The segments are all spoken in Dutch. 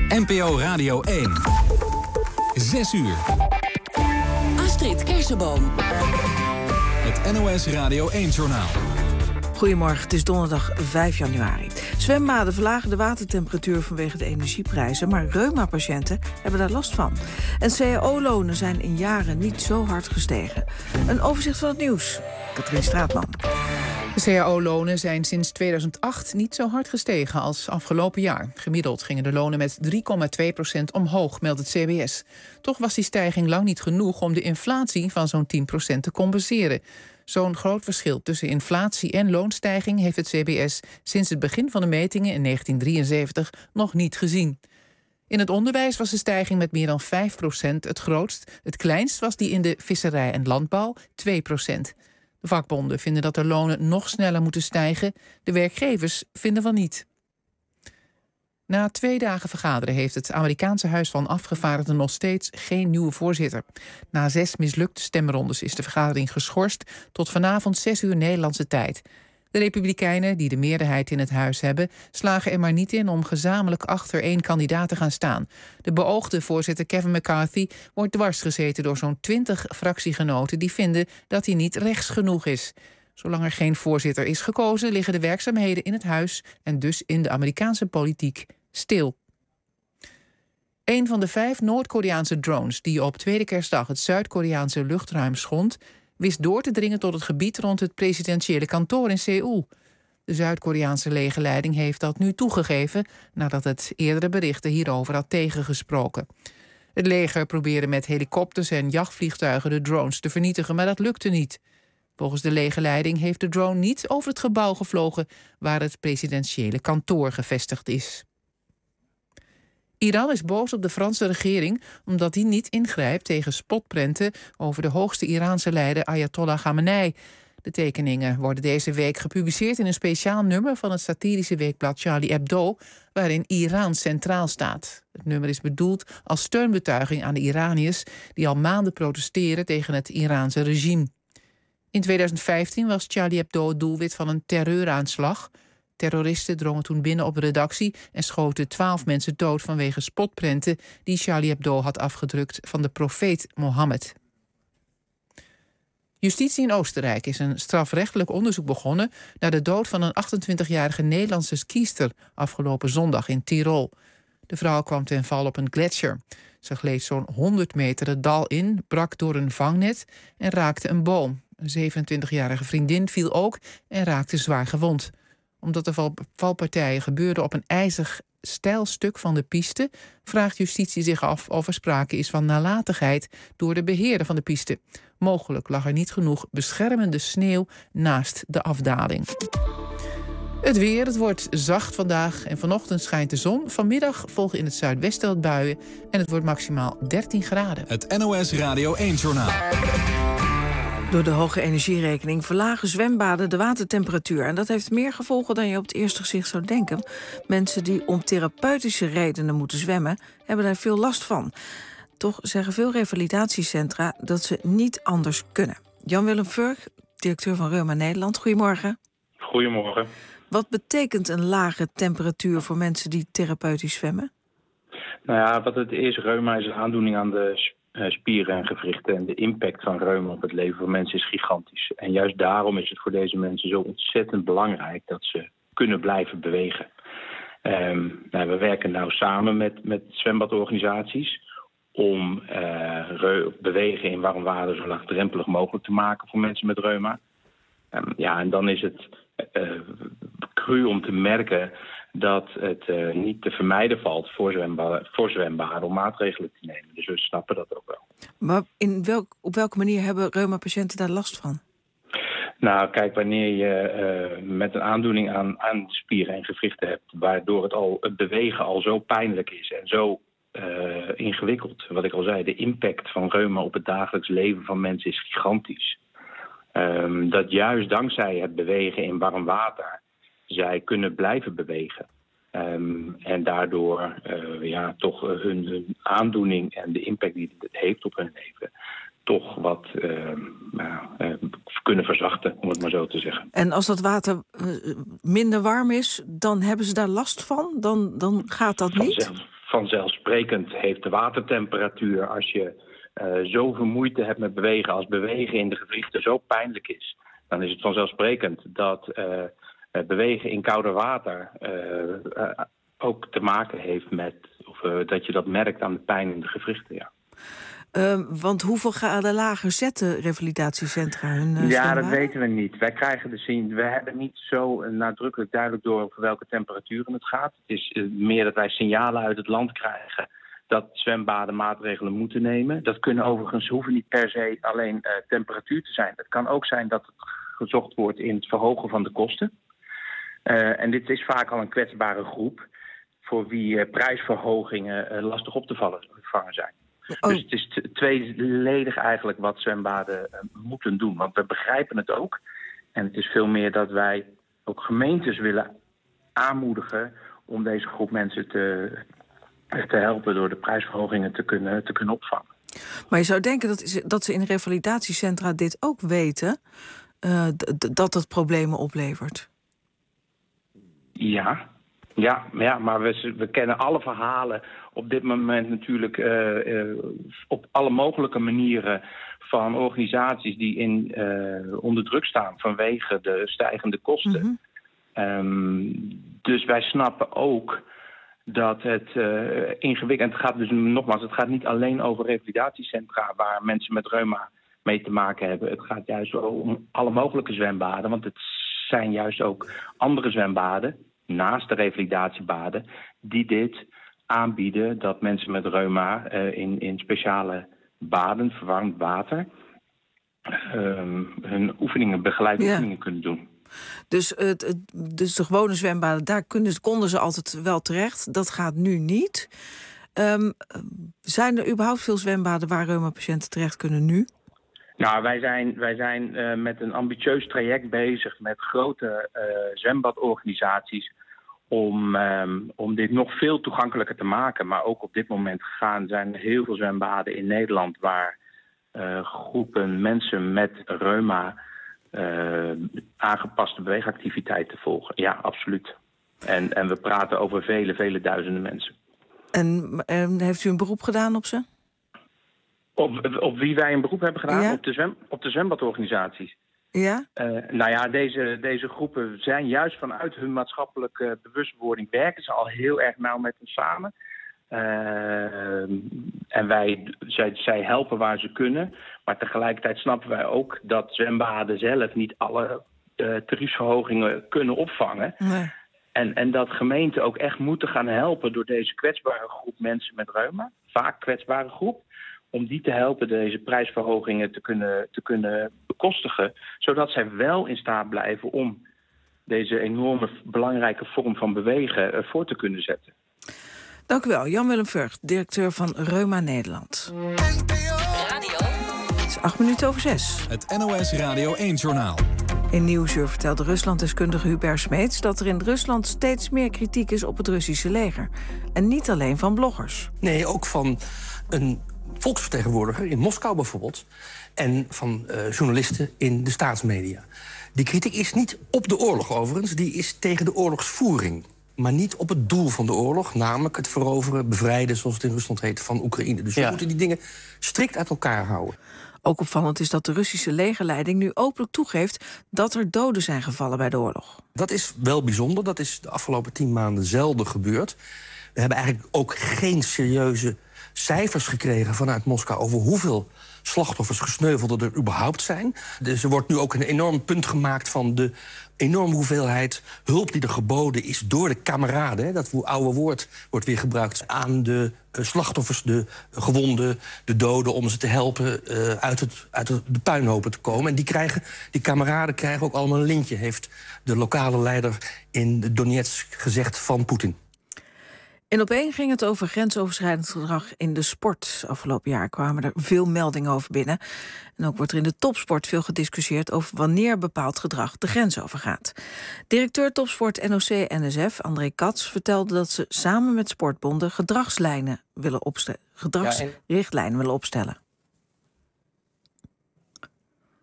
NPO Radio 1. 6 uur. Astrid Kersenboom. Het NOS Radio 1-journaal. Goedemorgen, het is donderdag 5 januari. Zwembaden verlagen de watertemperatuur vanwege de energieprijzen, maar reuma-patiënten hebben daar last van. En cao-lonen zijn in jaren niet zo hard gestegen. Een overzicht van het nieuws. Katrien Straatman. De cao-lonen zijn sinds 2008 niet zo hard gestegen als afgelopen jaar. Gemiddeld gingen de lonen met 3,2% omhoog, meldt het CBS. Toch was die stijging lang niet genoeg om de inflatie van zo'n 10% te compenseren. Zo'n groot verschil tussen inflatie en loonstijging heeft het CBS sinds het begin van de metingen in 1973 nog niet gezien. In het onderwijs was de stijging met meer dan 5% het grootst. Het kleinst was die in de visserij en landbouw, 2%. De vakbonden vinden dat de lonen nog sneller moeten stijgen. De werkgevers vinden van niet. Na 2 dagen vergaderen heeft het Amerikaanse Huis van Afgevaardigden nog steeds geen nieuwe voorzitter. Na 6 mislukte stemrondes is de vergadering geschorst tot vanavond 6 uur Nederlandse tijd. De Republikeinen, die de meerderheid in het huis hebben, slagen er maar niet in om gezamenlijk achter 1 kandidaat te gaan staan. De beoogde voorzitter Kevin McCarthy wordt dwarsgezeten door zo'n 20 fractiegenoten die vinden dat hij niet rechts genoeg is. Zolang er geen voorzitter is gekozen, liggen de werkzaamheden in het huis en dus in de Amerikaanse politiek stil. Een van de 5 Noord-Koreaanse drones die op tweede kerstdag het Zuid-Koreaanse luchtruim schond, wist door te dringen tot het gebied rond het presidentiële kantoor in Seoul. De Zuid-Koreaanse legerleiding heeft dat nu toegegeven nadat het eerdere berichten hierover had tegengesproken. Het leger probeerde met helikopters en jachtvliegtuigen de drones te vernietigen, maar dat lukte niet. Volgens de legerleiding heeft de drone niet over het gebouw gevlogen waar het presidentiële kantoor gevestigd is. Iran is boos op de Franse regering omdat die niet ingrijpt tegen spotprenten over de hoogste Iraanse leider Ayatollah Khamenei. De tekeningen worden deze week gepubliceerd in een speciaal nummer van het satirische weekblad Charlie Hebdo, waarin Iran centraal staat. Het nummer is bedoeld als steunbetuiging aan de Iraniërs die al maanden protesteren tegen het Iraanse regime. In 2015 was Charlie Hebdo het doelwit van een terreuraanslag. Terroristen drongen toen binnen op de redactie en schoten 12 mensen dood vanwege spotprenten die Charlie Hebdo had afgedrukt van de profeet Mohammed. Justitie in Oostenrijk is een strafrechtelijk onderzoek begonnen naar de dood van een 28-jarige Nederlandse skiester afgelopen zondag in Tirol. De vrouw kwam ten val op een gletsjer. Ze gleed zo'n 100 meter het dal in, brak door een vangnet en raakte een boom. Een 27-jarige vriendin viel ook en raakte zwaar gewond. Omdat de valpartijen gebeurden op een ijzig steil stuk van de piste, vraagt justitie zich af of er sprake is van nalatigheid door de beheerder van de piste. Mogelijk lag er niet genoeg beschermende sneeuw naast de afdaling. Het weer, het wordt zacht vandaag en vanochtend schijnt de zon. Vanmiddag volgen in het zuidwesten wat buien en het wordt maximaal 13 graden. Het NOS Radio 1-journaal. Door de hoge energierekening verlagen zwembaden de watertemperatuur. En dat heeft meer gevolgen dan je op het eerste gezicht zou denken. Mensen die om therapeutische redenen moeten zwemmen, hebben daar veel last van. Toch zeggen veel revalidatiecentra dat ze niet anders kunnen. Jan-Willem Vurk, directeur van Reuma Nederland. Goedemorgen. Goedemorgen. Wat betekent een lage temperatuur voor mensen die therapeutisch zwemmen? Nou ja, wat het is, reuma is een aandoening aan de spieren en gewrichten. En de impact van reuma op het leven van mensen is gigantisch. En juist daarom is het voor deze mensen zo ontzettend belangrijk dat ze kunnen blijven bewegen. We werken nou samen met zwembadorganisaties om bewegen in warm water zo laagdrempelig mogelijk te maken voor mensen met reuma. En dan is het cru om te merken dat het niet te vermijden valt voor zwembaden om maatregelen te nemen. Dus we snappen dat ook wel. Maar op welke manier hebben reuma-patiënten daar last van? Nou, kijk, wanneer je met een aandoening aan spieren en gewrichten hebt, waardoor het bewegen al zo pijnlijk is en zo ingewikkeld. Wat ik al zei, de impact van reuma op het dagelijks leven van mensen is gigantisch. Dat juist dankzij het bewegen in warm water zij kunnen blijven bewegen. En daardoor toch hun aandoening en de impact die het heeft op hun leven toch wat kunnen verzachten, om het maar zo te zeggen. En als dat water minder warm is, dan hebben ze daar last van? Dan gaat dat niet? vanzelfsprekend heeft de watertemperatuur, als je zoveel moeite hebt met bewegen, als bewegen in de gewrichten zo pijnlijk is, dan is het vanzelfsprekend dat bewegen in kouder water ook te maken heeft met, of dat je dat merkt aan de pijn in de gewrichten, ja. Want hoeveel graden lager zetten revalidatiecentra hun Ja, zwembaden? dat weten we niet. Wij krijgen we hebben niet zo nadrukkelijk duidelijk door over welke temperaturen het gaat. Het is meer dat wij signalen uit het land krijgen dat zwembaden maatregelen moeten nemen. Dat hoeven niet per se alleen temperatuur te zijn. Het kan ook zijn dat het gezocht wordt in het verhogen van de kosten. En dit is vaak al een kwetsbare groep voor wie prijsverhogingen lastig op te vangen zijn. Oh. Dus het is tweeledig eigenlijk wat zwembaden moeten doen. Want we begrijpen het ook. En het is veel meer dat wij ook gemeentes willen aanmoedigen om deze groep mensen te helpen door de prijsverhogingen te kunnen opvangen. Maar je zou denken dat ze in revalidatiecentra dit ook weten, dat het problemen oplevert. Ja, maar we kennen alle verhalen op dit moment natuurlijk op alle mogelijke manieren van organisaties die onder druk staan vanwege de stijgende kosten. Dus wij snappen ook dat het ingewikkeld... Het gaat dus nogmaals, het gaat niet alleen over revalidatiecentra waar mensen met reuma mee te maken hebben. Het gaat juist om alle mogelijke zwembaden, want het zijn juist ook andere zwembaden naast de revalidatiebaden die dit aanbieden, dat mensen met reuma in speciale baden, verwarmd water, hun begeleide oefeningen kunnen doen. Dus de gewone zwembaden, daar konden ze altijd wel terecht. Dat gaat nu niet. Zijn er überhaupt veel zwembaden waar reumapatiënten terecht kunnen nu? Nou, wij zijn met een ambitieus traject bezig met grote zwembadorganisaties om dit nog veel toegankelijker te maken. Maar ook op dit moment zijn er heel veel zwembaden in Nederland waar groepen mensen met reuma aangepaste beweegactiviteiten volgen. Ja, absoluut. En we praten over vele duizenden mensen. En heeft u een beroep gedaan op ze? Op wie wij een beroep hebben gedaan? Ja? Op de zwembadorganisaties. Ja? Deze groepen zijn juist vanuit hun maatschappelijke bewustwording werken ze al heel erg nauw met ons samen. En zij helpen waar ze kunnen. Maar tegelijkertijd snappen wij ook dat zwembaden zelf niet alle tariefsverhogingen kunnen opvangen. Nee. En dat gemeenten ook echt moeten gaan helpen door deze kwetsbare groep mensen met reuma, vaak kwetsbare groep, om die te helpen deze prijsverhogingen te kunnen bekostigen, zodat zij wel in staat blijven om deze enorme belangrijke vorm van bewegen voor te kunnen zetten. Dank u wel, Jan-Willem Vught, directeur van Reuma Nederland. Radio. Het is 6:08. Het NOS Radio 1-journaal. In Nieuwsuur vertelde Ruslanddeskundige Hubert Smeets dat er in Rusland steeds meer kritiek is op het Russische leger. En niet alleen van bloggers. Nee, ook van een volksvertegenwoordiger in Moskou bijvoorbeeld. En van journalisten in de staatsmedia. Die kritiek is niet op de oorlog overigens, die is tegen de oorlogsvoering. Maar niet op het doel van de oorlog, namelijk het veroveren, bevrijden, zoals het in Rusland heet, van Oekraïne. Dus we moeten die dingen strikt uit elkaar houden. Ook opvallend is dat de Russische legerleiding nu openlijk toegeeft dat er doden zijn gevallen bij de oorlog. Dat is wel bijzonder, dat is de afgelopen 10 maanden zelden gebeurd. We hebben eigenlijk ook geen serieuze cijfers gekregen vanuit Moskou over hoeveel slachtoffers, gesneuvelden er überhaupt zijn. Dus er wordt nu ook een enorm punt gemaakt van de enorme hoeveelheid hulp die er geboden is door de kameraden. Dat oude woord wordt weer gebruikt aan de slachtoffers, de gewonden, de doden, om ze te helpen uit de puinhopen te komen. En die kameraden krijgen ook allemaal een lintje, heeft de lokale leider in Donetsk gezegd van Poetin. En opeen ging het over grensoverschrijdend gedrag in de sport. Afgelopen jaar kwamen er veel meldingen over binnen. En ook wordt er in de topsport veel gediscussieerd over wanneer bepaald gedrag de grens overgaat. Directeur topsport NOC-NSF, André Katz, vertelde dat ze samen met sportbonden gedragsrichtlijnen willen opstellen.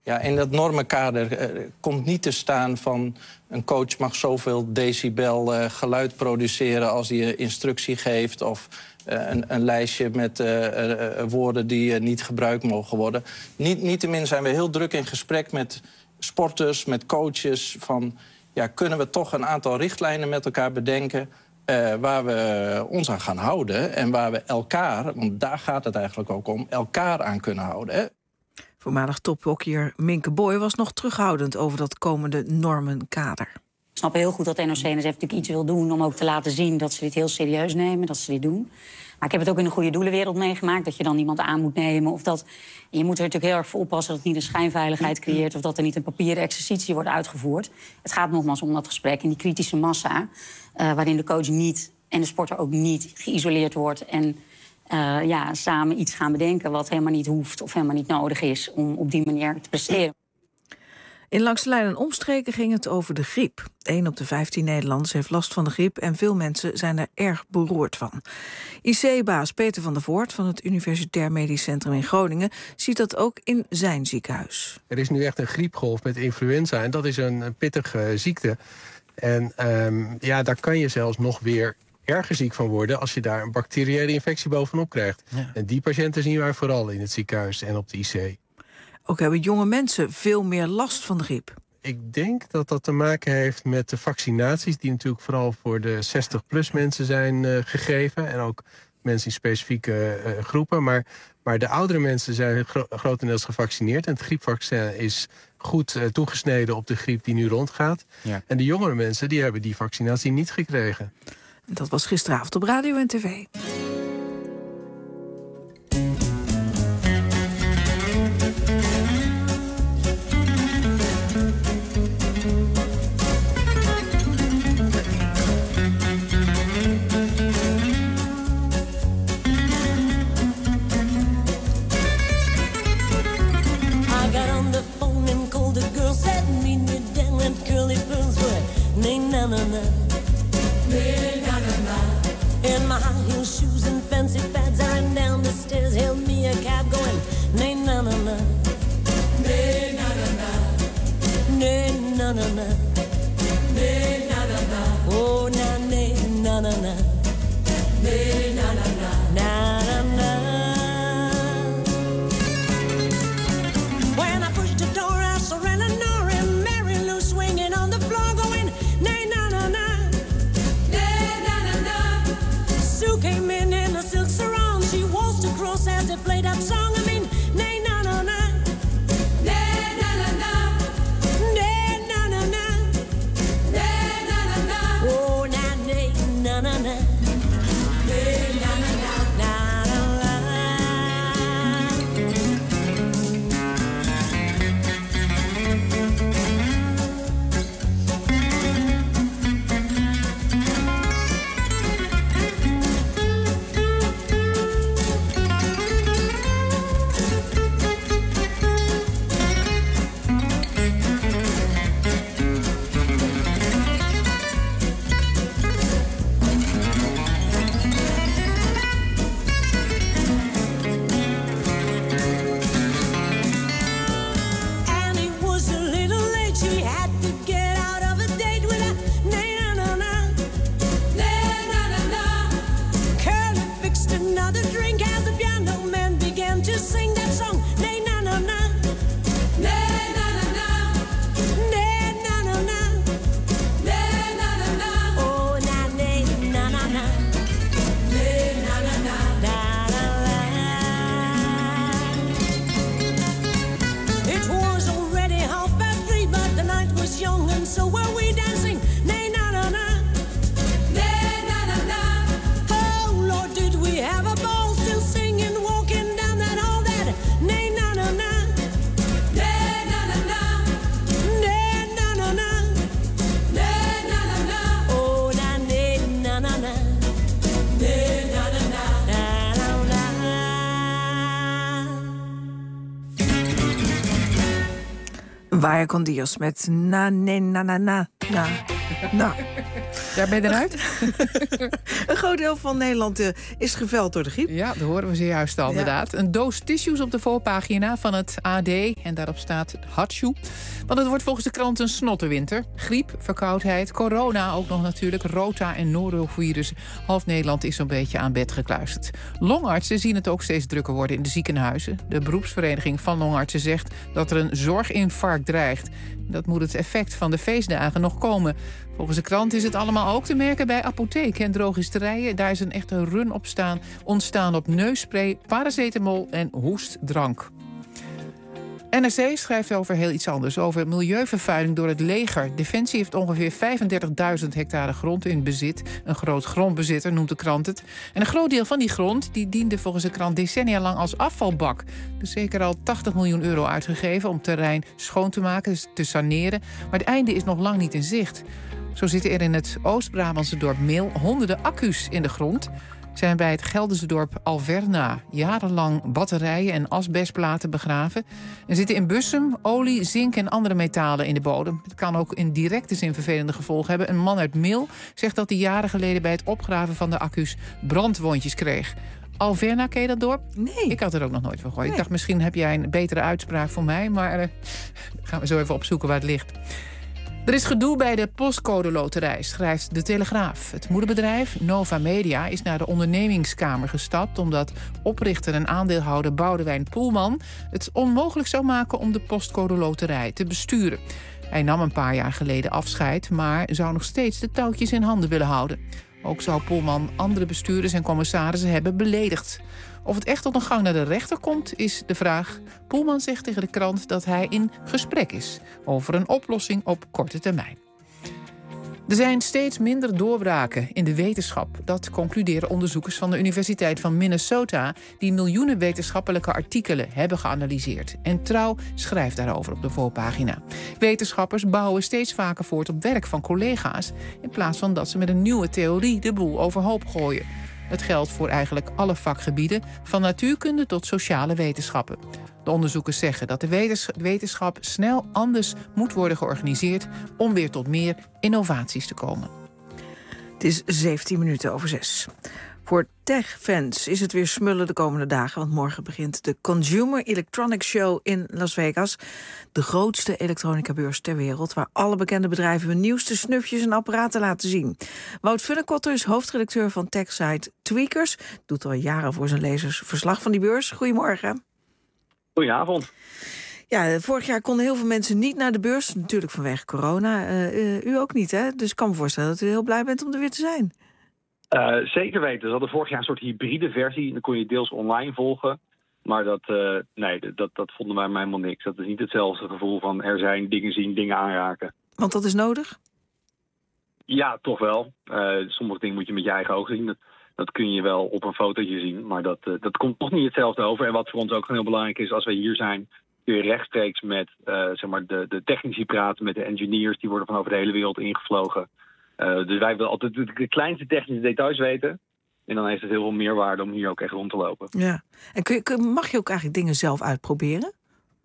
Ja, in dat normenkader komt niet te staan van... een coach mag zoveel decibel geluid produceren als hij instructie geeft... of een lijstje met woorden die niet gebruikt mogen worden. Niettemin zijn we heel druk in gesprek met sporters, met coaches... van ja, kunnen we toch een aantal richtlijnen met elkaar bedenken... waar we ons aan gaan houden en waar we elkaar... want daar gaat het eigenlijk ook om, elkaar aan kunnen houden, hè? Voormalig tophockeyer Minke Boy was nog terughoudend over dat komende normenkader. Ik snap heel goed dat NOC-NSF natuurlijk iets wil doen... om ook te laten zien dat ze dit heel serieus nemen, dat ze dit doen. Maar ik heb het ook in de goede doelenwereld meegemaakt... dat je dan iemand aan moet nemen. Of dat, je moet er natuurlijk heel erg voor oppassen dat het niet een schijnveiligheid creëert... of dat er niet een papieren exercitie wordt uitgevoerd. Het gaat nogmaals om dat gesprek in die kritische massa... waarin de coach niet en de sporter ook niet geïsoleerd wordt... en samen iets gaan bedenken wat helemaal niet hoeft... of helemaal niet nodig is om op die manier te presteren. In Langs de Lijn en omstreken ging het over de griep. 1 op de 15 Nederlanders heeft last van de griep... en veel mensen zijn er erg beroerd van. IC-baas Peter van der Voort van het Universitair Medisch Centrum in Groningen... ziet dat ook in zijn ziekenhuis. Er is nu echt een griepgolf met influenza en dat is een pittige ziekte. En daar kan je zelfs nog weer erger ziek van worden... als je daar een bacteriële infectie bovenop krijgt. Ja. En die patiënten zien wij vooral in het ziekenhuis en op de IC. Ook hebben jonge mensen veel meer last van de griep. Ik denk dat dat te maken heeft met de vaccinaties... die natuurlijk vooral voor de 60-plus mensen zijn gegeven... en ook mensen in specifieke groepen. Maar de oudere mensen zijn grotendeels gevaccineerd... en het griepvaccin is goed toegesneden op de griep die nu rondgaat. Ja. En de jongere mensen die hebben die vaccinatie niet gekregen. Dat was gisteravond op radio en tv. In my high heel shoes and fancy fads, I ran down the stairs, hailed me a cab going, nay na na na, nay na na na, nay na na na, nay na na na, oh na nay na na na, nay na na na, na na na. When I pushed the door, I saw Eleanor and Mary Lou swinging on the floor going, nay na na na. Sue came in a silk sarong. She waltzed across as they played that song. I mean, nay na na na, nay na na na, nay na na na, nay Con Diaz met na. Daar ben je eruit? Een groot deel van Nederland is geveld door de griep. Ja, dat horen we zojuist al, inderdaad. Een doos tissues op de voorpagina van het AD. En daarop staat hatsjoe. Want het wordt volgens de krant een snottenwinter. Griep, verkoudheid, corona ook nog natuurlijk. Rota en norovirus. Half Nederland is zo'n beetje aan bed gekluisterd. Longartsen zien het ook steeds drukker worden in de ziekenhuizen. De beroepsvereniging van longartsen zegt dat er een zorginfarct dreigt. Dat moet het effect van de feestdagen nog komen. Volgens de krant is het allemaal ook te merken bij apotheken en drogisterijen. Daar is een echte run op ontstaan op neusspray, paracetamol en hoestdrank. NRC schrijft over heel iets anders, over milieuvervuiling door het leger. Defensie heeft ongeveer 35.000 hectare grond in bezit. Een groot grondbezitter noemt de krant het. En een groot deel van die grond die diende volgens de krant decennia lang als afvalbak. Dus zeker al 80 miljoen euro uitgegeven om terrein schoon te maken, te saneren. Maar het einde is nog lang niet in zicht. Zo zitten er in het Oost-Brabantse dorp Meel honderden accu's in de grond. Zijn bij het Gelderse dorp Alverna jarenlang batterijen en asbestplaten begraven. Er zitten in Bussum olie, zink en andere metalen in de bodem. Het kan ook in directe zin vervelende gevolgen hebben. Een man uit Meel zegt dat hij jaren geleden bij het opgraven van de accu's brandwondjes kreeg. Alverna, ken je dat dorp? Nee. Ik had er ook nog nooit van gehoord. Nee. Ik dacht, misschien heb jij een betere uitspraak voor mij, maar gaan we zo even opzoeken waar het ligt. Er is gedoe bij de postcode loterij, schrijft De Telegraaf. Het moederbedrijf Nova Media is naar de ondernemingskamer gestapt omdat oprichter en aandeelhouder Boudewijn Poelman het onmogelijk zou maken om de postcode loterij te besturen. Hij nam een paar jaar geleden afscheid, maar zou nog steeds de touwtjes in handen willen houden. Ook zou Poelman andere bestuurders en commissarissen hebben beledigd. Of het echt tot een gang naar de rechter komt, is de vraag. Poelman zegt tegen de krant dat hij in gesprek is over een oplossing op korte termijn. Er zijn steeds minder doorbraken in de wetenschap. Dat concluderen onderzoekers van de Universiteit van Minnesota, die miljoenen wetenschappelijke artikelen hebben geanalyseerd. En Trouw schrijft daarover op de voorpagina. Wetenschappers bouwen steeds vaker voort op werk van collega's, in plaats van dat ze met een nieuwe theorie de boel overhoop gooien. Het geldt voor eigenlijk alle vakgebieden, van natuurkunde tot sociale wetenschappen. De onderzoekers zeggen dat de wetenschap snel anders moet worden georganiseerd om weer tot meer innovaties te komen. Het is 17 minuten over 6. Voor tech-fans is het weer smullen de komende dagen, want morgen begint de Consumer Electronics Show in Las Vegas. De grootste elektronica-beurs ter wereld, waar alle bekende bedrijven hun nieuwste snufjes en apparaten laten zien. Wout Funnekotter is hoofdredacteur van techsite Tweakers, doet al jaren voor zijn lezers verslag van die beurs. Goedemorgen. Goedenavond. Ja, vorig jaar konden heel veel mensen niet naar de beurs, natuurlijk vanwege corona. U ook niet, hè? Dus ik kan me voorstellen dat u heel blij bent om er weer te zijn. Zeker weten. Ze hadden vorig jaar een soort hybride versie. Dan kon je deels online volgen. Maar dat vonden wij helemaal niks. Dat is niet hetzelfde gevoel van er zijn dingen zien, dingen aanraken. Want dat is nodig? Ja, toch wel. Sommige dingen moet je met je eigen ogen zien. Dat kun je wel op een fotootje zien. Maar dat komt toch niet hetzelfde over. En wat voor ons ook heel belangrijk is, als we hier zijn, kun je rechtstreeks met de technici praten, met de engineers. Die worden van over de hele wereld ingevlogen. Dus wij willen altijd de kleinste technische details weten. En dan heeft het heel veel meerwaarde om hier ook echt rond te lopen. Ja. En mag je ook eigenlijk dingen zelf uitproberen?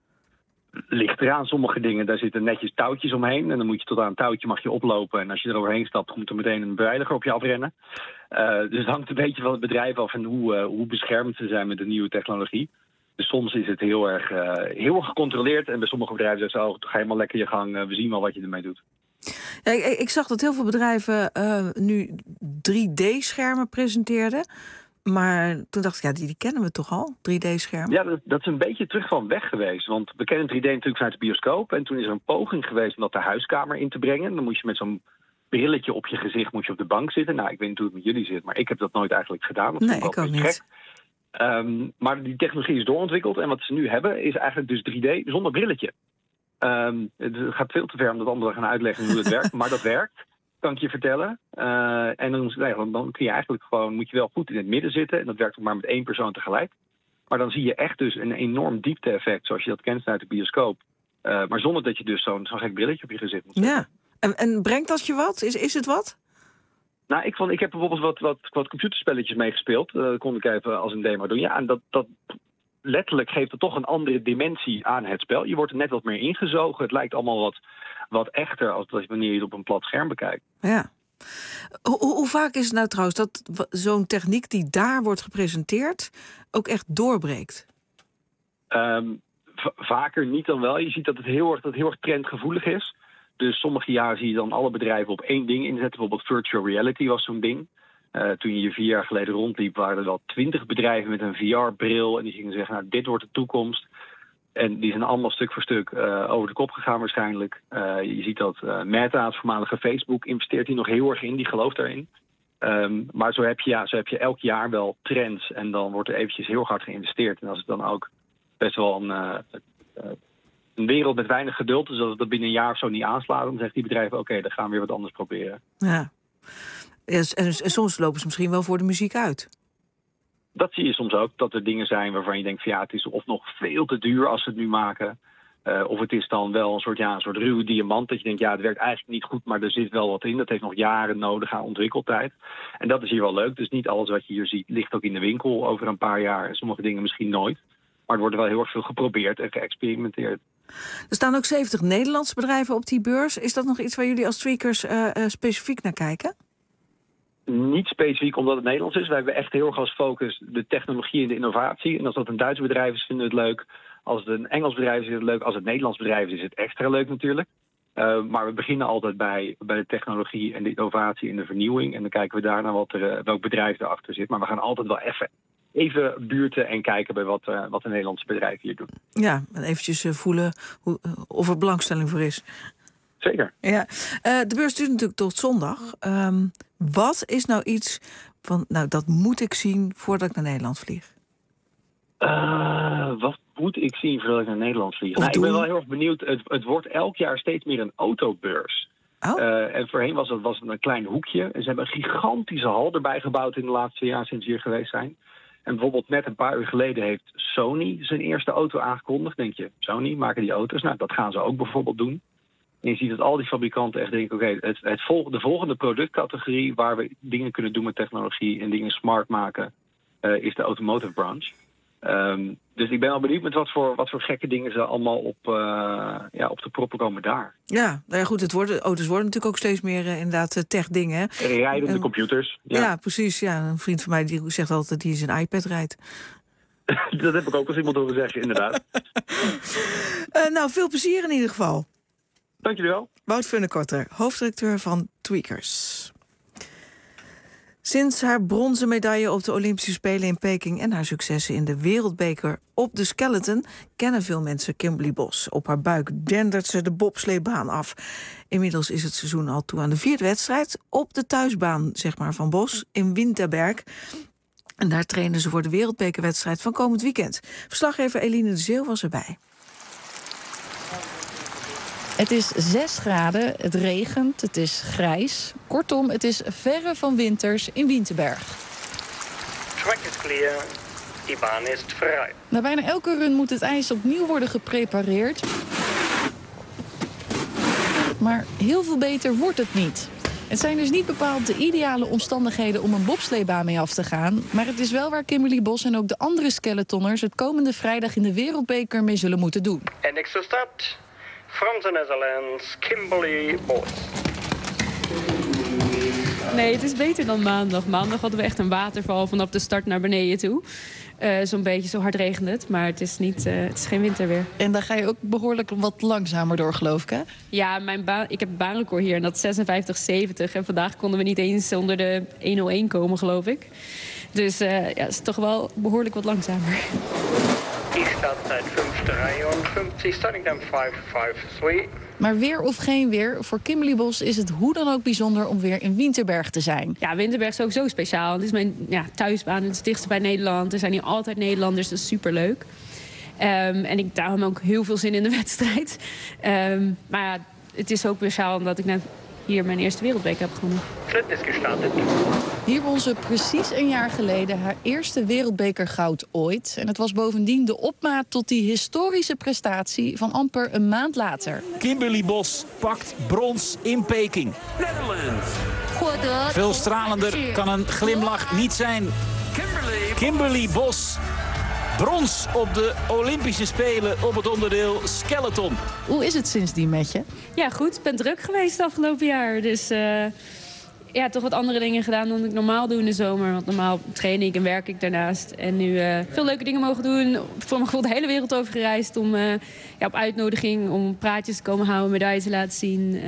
Ligt eraan. Sommige dingen, daar zitten netjes touwtjes omheen. En dan moet je tot aan een touwtje mag je oplopen. En als je er overheen stapt, moet er meteen een beveiliger op je afrennen. Dus het hangt een beetje van het bedrijf af en hoe beschermd ze zijn met de nieuwe technologie. Dus soms is het heel erg gecontroleerd. En bij sommige bedrijven zeggen ze, ga helemaal lekker je gang. We zien wel wat je ermee doet. Ja, ik zag dat heel veel bedrijven nu 3D-schermen presenteerden. Maar toen dacht ik, die kennen we toch al, 3D-schermen? Ja, dat is een beetje terug van weg geweest. Want we kennen 3D natuurlijk vanuit de bioscoop. En toen is er een poging geweest om dat de huiskamer in te brengen. Dan moest je met zo'n brilletje op je gezicht op de bank zitten. Nou, ik weet niet hoe het met jullie zit, maar ik heb dat nooit eigenlijk gedaan. Dat nee, ik ook niet. Maar die technologie is doorontwikkeld. En wat ze nu hebben is eigenlijk dus 3D zonder brilletje. Het gaat veel te ver om dat allemaal te gaan uitleggen hoe het werkt. Maar dat werkt, kan ik je vertellen. En dan kun je eigenlijk gewoon, moet je wel goed in het midden zitten. En dat werkt ook maar met één persoon tegelijk. Maar dan zie je echt dus een enorm diepte-effect, zoals je dat kent uit de bioscoop. Maar zonder dat je dus zo'n gek brilletje op je gezicht moet zetten. Ja, en brengt dat je wat? Is het wat? Nou, ik heb bijvoorbeeld wat computerspelletjes meegespeeld. Dat kon ik even als een demo doen. Ja, en letterlijk geeft het toch een andere dimensie aan het spel. Je wordt er net wat meer ingezogen. Het lijkt allemaal wat echter als wanneer je het op een plat scherm bekijkt. Ja. Hoe vaak is het nou trouwens dat zo'n techniek die daar wordt gepresenteerd ook echt doorbreekt? Vaker niet dan wel. Je ziet dat het heel erg trendgevoelig is. Dus sommige jaren zie je dan alle bedrijven op één ding inzetten. Bijvoorbeeld virtual reality was zo'n ding. Toen je 4 jaar geleden rondliep, waren er wel 20 bedrijven met een VR-bril. En die gingen zeggen, nou, dit wordt de toekomst. En die zijn allemaal stuk voor stuk over de kop gegaan waarschijnlijk. Je ziet dat Meta, het voormalige Facebook, investeert hier nog heel erg in. Die gelooft daarin. Maar zo heb je elk jaar wel trends. En dan wordt er eventjes heel hard geïnvesteerd. En als het dan ook best wel een wereld met weinig geduld, dus als het dat binnen een jaar of zo niet aanslaat, dan zegt die bedrijven, oké, dan gaan we weer wat anders proberen. Ja. En soms lopen ze misschien wel voor de muziek uit. Dat zie je soms ook, dat er dingen zijn waarvan je denkt van ja, het is of nog veel te duur als ze het nu maken. Of het is dan wel een soort ruwe diamant dat je denkt, ja, het werkt eigenlijk niet goed, maar er zit wel wat in. Dat heeft nog jaren nodig aan ontwikkeltijd. En dat is hier wel leuk. Dus niet alles wat je hier ziet ligt ook in de winkel over een paar jaar. Sommige dingen misschien nooit. Maar er wordt wel heel erg veel geprobeerd en geëxperimenteerd. Er staan ook 70 Nederlandse bedrijven op die beurs. Is dat nog iets waar jullie als tweakers specifiek naar kijken? Niet specifiek omdat het Nederlands is. Wij hebben echt heel erg als focus de technologie en de innovatie. En als dat een Duits bedrijf is, vinden we het leuk. Als het een Engels bedrijf is, is het leuk. Als het Nederlands bedrijf is, is het extra leuk natuurlijk. Maar we beginnen altijd bij de technologie en de innovatie en de vernieuwing. En dan kijken we daarna welk bedrijf erachter zit. Maar we gaan altijd wel even buurten en kijken bij wat de Nederlandse bedrijven hier doen. Ja, en eventjes voelen of er belangstelling voor is. Zeker. Ja. De beurs duurt natuurlijk tot zondag. Wat is nou iets van, nou, dat moet ik zien voordat ik naar Nederland vlieg? Wat moet ik zien voordat ik naar Nederland vlieg? Nou, ik ben wel heel erg benieuwd. Het wordt elk jaar steeds meer een autobeurs. Oh. En voorheen was het een klein hoekje. En ze hebben een gigantische hal erbij gebouwd in de laatste jaar sinds we hier geweest zijn. En bijvoorbeeld net een paar uur geleden heeft Sony zijn eerste auto aangekondigd. Denk je, Sony, maken die auto's? Nou, dat gaan ze ook bijvoorbeeld doen. En je ziet dat al die fabrikanten echt denken, oké, de volgende productcategorie waar we dingen kunnen doen met technologie en dingen smart maken, is de automotive branch. Dus ik ben al benieuwd met wat voor gekke dingen ze allemaal op de proppen komen daar. Ja, nou ja, goed, auto's worden natuurlijk ook steeds meer inderdaad tech-dingen. Rijdende computers. Ja, precies. Ja. Een vriend van mij die zegt altijd dat hij zijn iPad rijdt. Dat heb ik ook als iemand horen zeggen, inderdaad. Nou, veel plezier in ieder geval. Dank jullie wel. Wout Funnekotter, hoofdredacteur van Tweakers. Sinds haar bronzen medaille op de Olympische Spelen in Peking en haar successen in de wereldbeker op de skeleton kennen veel mensen Kimberly Bos. Op haar buik dendert ze de bobsleebaan af. Inmiddels is het seizoen al toe aan de 4e wedstrijd op de thuisbaan, zeg maar, van Bos in Winterberg. En daar trainen ze voor de wereldbekerwedstrijd van komend weekend. Verslaggever Eline de Zeeuw was erbij. Het is 6 graden, het regent, het is grijs. Kortom, het is verre van winters in Winterberg. Track is clear, die baan is vrij. Na bijna elke run moet het ijs opnieuw worden geprepareerd. Maar heel veel beter wordt het niet. Het zijn dus niet bepaald de ideale omstandigheden om een bobsleebaan mee af te gaan. Maar het is wel waar Kimberly Bos en ook de andere skeletonners het komende vrijdag in de wereldbeker mee zullen moeten doen. En next to start, from the Netherlands, Kimberly Bos. Nee, het is beter dan maandag. Maandag hadden we echt een waterval vanaf de start naar beneden toe. Zo'n beetje, zo hard regende het, maar het is geen winterweer. En daar ga je ook behoorlijk wat langzamer door, geloof ik, hè? Ja, ik heb het baanrecord hier en dat is 56,70. En vandaag konden we niet eens onder de 1:01 komen, geloof ik. Dus het is toch wel behoorlijk wat langzamer. Die starttijd 5:53, starting time 5:53. Maar weer of geen weer, voor Kimberly Bos is het hoe dan ook bijzonder om weer in Winterberg te zijn. Ja, Winterberg is sowieso speciaal. Het is mijn thuisbaan, het is dichtst bij Nederland. Er zijn hier altijd Nederlanders, dat is superleuk. En ik daarom ook heel veel zin in de wedstrijd. Maar ja, het is ook speciaal omdat ik net hier mijn eerste wereldbeker heb gewonnen. Flip is gestart. Hier won ze precies een jaar geleden haar eerste wereldbekergoud ooit. En het was bovendien de opmaat tot die historische prestatie van amper een maand later. Kimberly Bos pakt brons in Peking. Veel stralender kan een glimlach niet zijn. Kimberly Bos Brons op de Olympische Spelen op het onderdeel skeleton. Hoe is het sindsdien met je? Ja, goed. Ik ben druk geweest het afgelopen jaar. Dus toch wat andere dingen gedaan dan ik normaal doe in de zomer. Want normaal train ik en werk ik daarnaast. En nu veel leuke dingen mogen doen. Voor mijn gevoel de hele wereld over gereisd. Om op uitnodiging, om praatjes te komen houden, medailles te laten zien.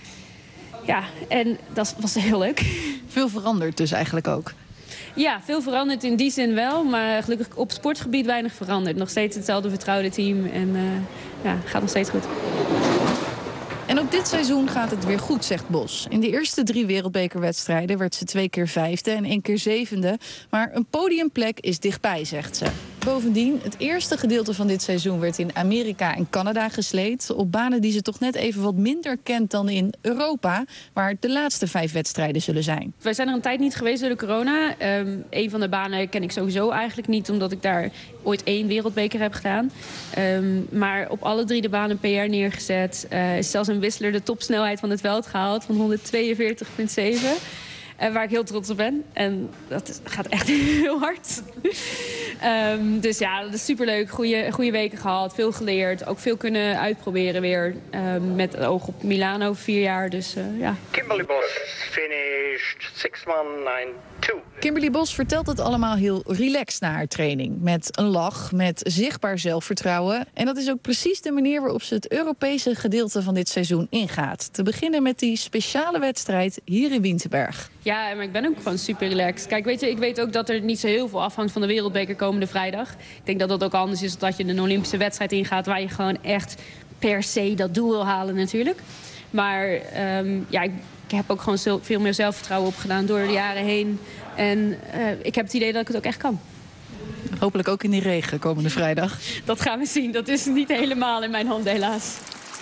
En dat was heel leuk. Veel veranderd dus eigenlijk ook. Ja, veel veranderd in die zin wel. Maar gelukkig op sportgebied weinig veranderd. Nog steeds hetzelfde vertrouwde team. En gaat nog steeds goed. En ook dit seizoen gaat het weer goed, zegt Bos. In de eerste 3 wereldbekerwedstrijden werd ze 2 keer 5e en 1 keer 7e. Maar een podiumplek is dichtbij, zegt ze. Bovendien, het eerste gedeelte van dit seizoen werd in Amerika en Canada gesleed. Op banen die ze toch net even wat minder kent dan in Europa, waar de laatste 5 wedstrijden zullen zijn. Wij zijn er een tijd niet geweest door de corona. Een van de banen ken ik sowieso eigenlijk niet, omdat ik daar ooit 1 wereldbeker heb gedaan. Maar op alle 3 de banen PR neergezet. Is zelfs een Whistler de topsnelheid van het veld gehaald van 142,7. Waar ik heel trots op ben. En dat gaat echt heel hard. Dus ja, dat is superleuk. Goede weken gehad. Veel geleerd. Ook veel kunnen uitproberen weer. Met het oog op Milano 4 jaar. Dus ja. Kimberly Bos finished 6-1-9-2. Kimberly Bos vertelt het allemaal heel relaxed na haar training. Met een lach, met zichtbaar zelfvertrouwen. En dat is ook precies de manier waarop ze het Europese gedeelte van dit seizoen ingaat. Te beginnen met die speciale wedstrijd hier in Winterberg. Ja, maar ik ben ook gewoon super relaxed. Kijk, weet je, ik weet ook dat er niet zo heel veel afhangt van de wereldbeker komende vrijdag. Ik denk dat dat ook anders is dan dat je een Olympische wedstrijd ingaat waar je gewoon echt per se dat doel wil halen natuurlijk. Maar ik heb ook gewoon veel meer zelfvertrouwen opgedaan door de jaren heen. En ik heb het idee dat ik het ook echt kan. Hopelijk ook in die regen komende vrijdag. Dat gaan we zien. Dat is niet helemaal in mijn hand helaas.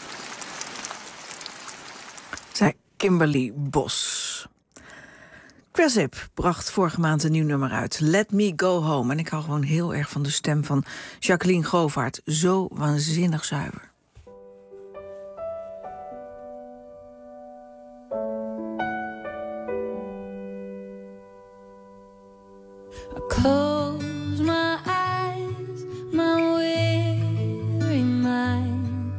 Zei Kimberly Bos. Quazip bracht vorige maand een nieuw nummer uit. Let Me Go Home. En ik hou gewoon heel erg van de stem van Jacqueline Govaert. Zo waanzinnig zuiver. Close my eyes, my weary mind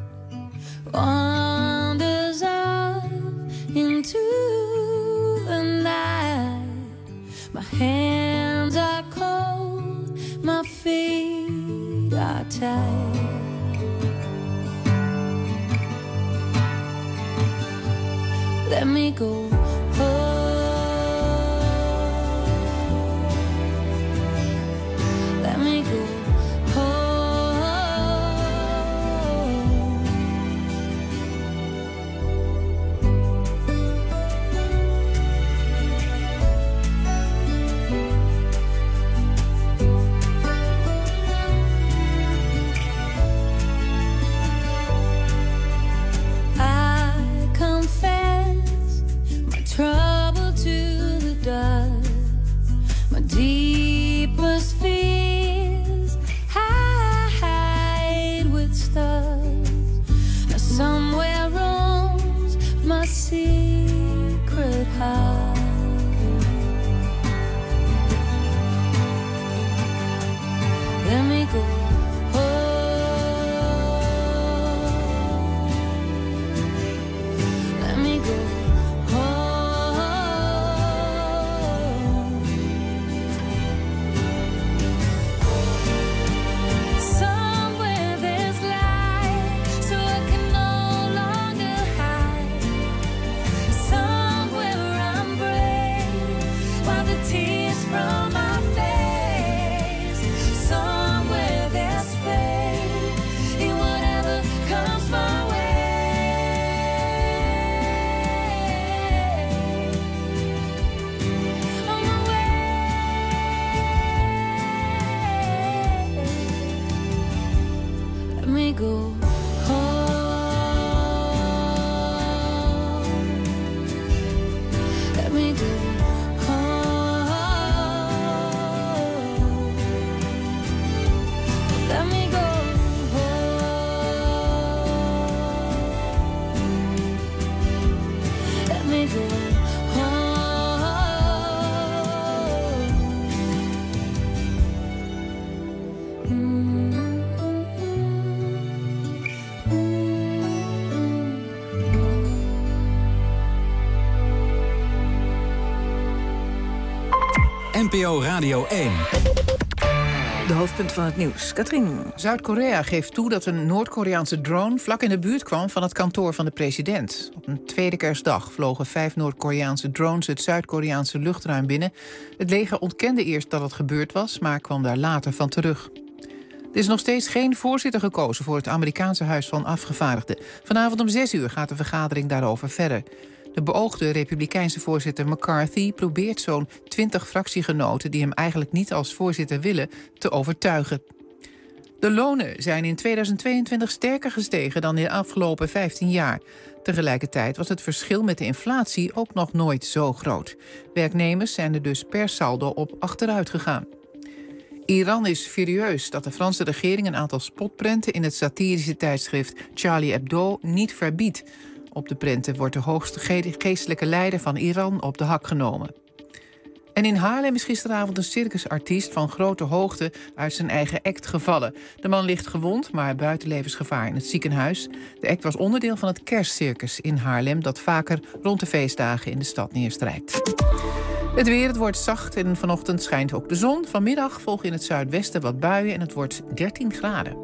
wanders off into the night. My hands are cold, my feet are tired. Let me go home. Let me go home. I confess my trouble to the dust, my deepest fears hide with stars. Now somewhere roams my secret heart. Let me go home. Let me go home. Somewhere there's light, so I can no longer hide. Somewhere I'm brave, while the tears from my face. Somewhere there's faith in whatever comes my way. On my way. Let me go home. Let me go home. Let me go home. Let me go home. NPO Radio 1. De hoofdpunt van het nieuws. Katrien. Zuid-Korea geeft toe dat een Noord-Koreaanse drone vlak in de buurt kwam van het kantoor van de president. Op een tweede kerstdag vlogen 5 Noord-Koreaanse drones het Zuid-Koreaanse luchtruim binnen. Het leger ontkende eerst dat het gebeurd was, maar kwam daar later van terug. Er is nog steeds geen voorzitter gekozen voor het Amerikaanse Huis van Afgevaardigden. Vanavond om 6 uur gaat de vergadering daarover verder. De beoogde republikeinse voorzitter McCarthy probeert zo'n 20 fractiegenoten die hem eigenlijk niet als voorzitter willen te overtuigen. De lonen zijn in 2022 sterker gestegen dan in de afgelopen 15 jaar. Tegelijkertijd was het verschil met de inflatie ook nog nooit zo groot. Werknemers zijn er dus per saldo op achteruit gegaan. Iran is furieus dat de Franse regering een aantal spotprenten in het satirische tijdschrift Charlie Hebdo niet verbiedt. Op de prenten wordt de hoogste geestelijke leider van Iran op de hak genomen. En in Haarlem is gisteravond een circusartiest van grote hoogte uit zijn eigen act gevallen. De man ligt gewond, maar buiten levensgevaar in het ziekenhuis. De act was onderdeel van het kerstcircus in Haarlem dat vaker rond de feestdagen in de stad neerstrijkt. Het weer, het wordt zacht en vanochtend schijnt ook de zon. Vanmiddag volgen in het zuidwesten wat buien en het wordt 13 graden.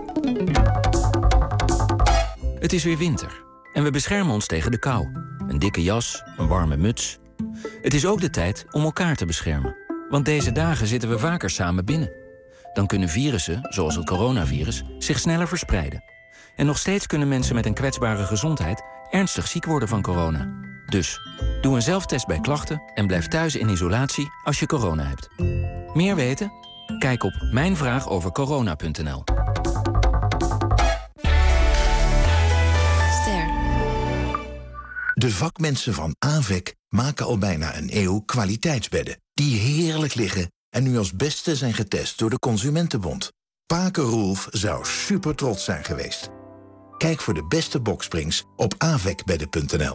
Het is weer winter en we beschermen ons tegen de kou. Een dikke jas, een warme muts. Het is ook de tijd om elkaar te beschermen. Want deze dagen zitten we vaker samen binnen. Dan kunnen virussen, zoals het coronavirus, zich sneller verspreiden. En nog steeds kunnen mensen met een kwetsbare gezondheid ernstig ziek worden van corona. Dus, doe een zelftest bij klachten en blijf thuis in isolatie als je corona hebt. Meer weten? Kijk op mijnvraagovercorona.nl. De vakmensen van AVEC maken al bijna een eeuw kwaliteitsbedden die heerlijk liggen en nu als beste zijn getest door de Consumentenbond. Paken Roelf zou super trots zijn geweest. Kijk voor de beste boksprings op avecbedden.nl.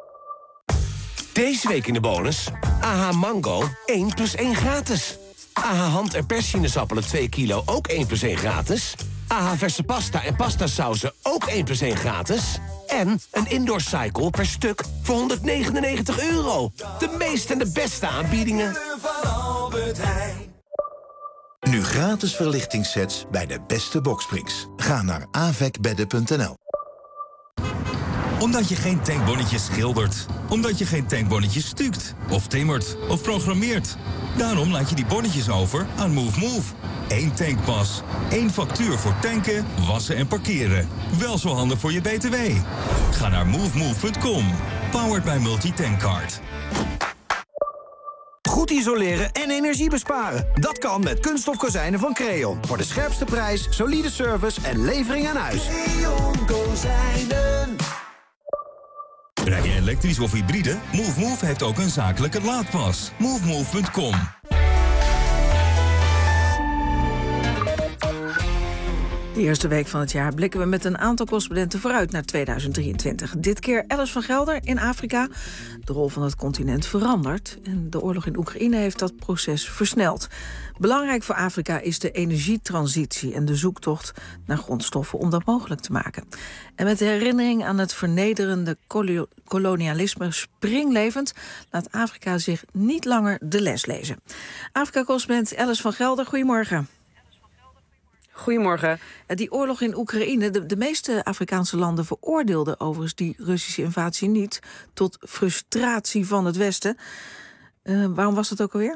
Deze week in de bonus. AH Mango 1 + 1 gratis. AH hand- en perssinezappelen 2 kilo ook 1 + 1 gratis. AH verse pasta en pastasauzen ook 1 + 1 gratis. En een indoor cycle per stuk voor €199. De meeste en de beste aanbiedingen. Nu gratis verlichtingssets bij de beste boksprings. Ga naar avecbedden.nl. Omdat je geen tankbonnetjes schildert. Omdat je geen tankbonnetjes stukt. Of timmert. Of programmeert. Daarom laat je die bonnetjes over aan Move. 1 tankpas. 1 factuur voor tanken, wassen en parkeren. Wel zo handig voor je BTW. Ga naar movemove.com. Powered by Multitankcard. Goed isoleren en energie besparen. Dat kan met kunststof kozijnen van Creon. Voor de scherpste prijs, solide service en levering aan huis. Creon Kozijnen. Rij je elektrisch of hybride? Move heeft ook een zakelijke laadpas. Movemove.com. De eerste week van het jaar blikken we met een aantal correspondenten vooruit naar 2023. Dit keer Alice van Gelder in Afrika. De rol van het continent verandert en de oorlog in Oekraïne heeft dat proces versneld. Belangrijk voor Afrika is de energietransitie en de zoektocht naar grondstoffen om dat mogelijk te maken. En met de herinnering aan het vernederende kolonialisme springlevend laat Afrika zich niet langer de les lezen. Afrika-correspondent Alice van Gelder, goedemorgen. Goedemorgen. Die oorlog in Oekraïne, de meeste Afrikaanse landen veroordeelden overigens die Russische invasie niet, tot frustratie van het Westen. Waarom was dat ook alweer?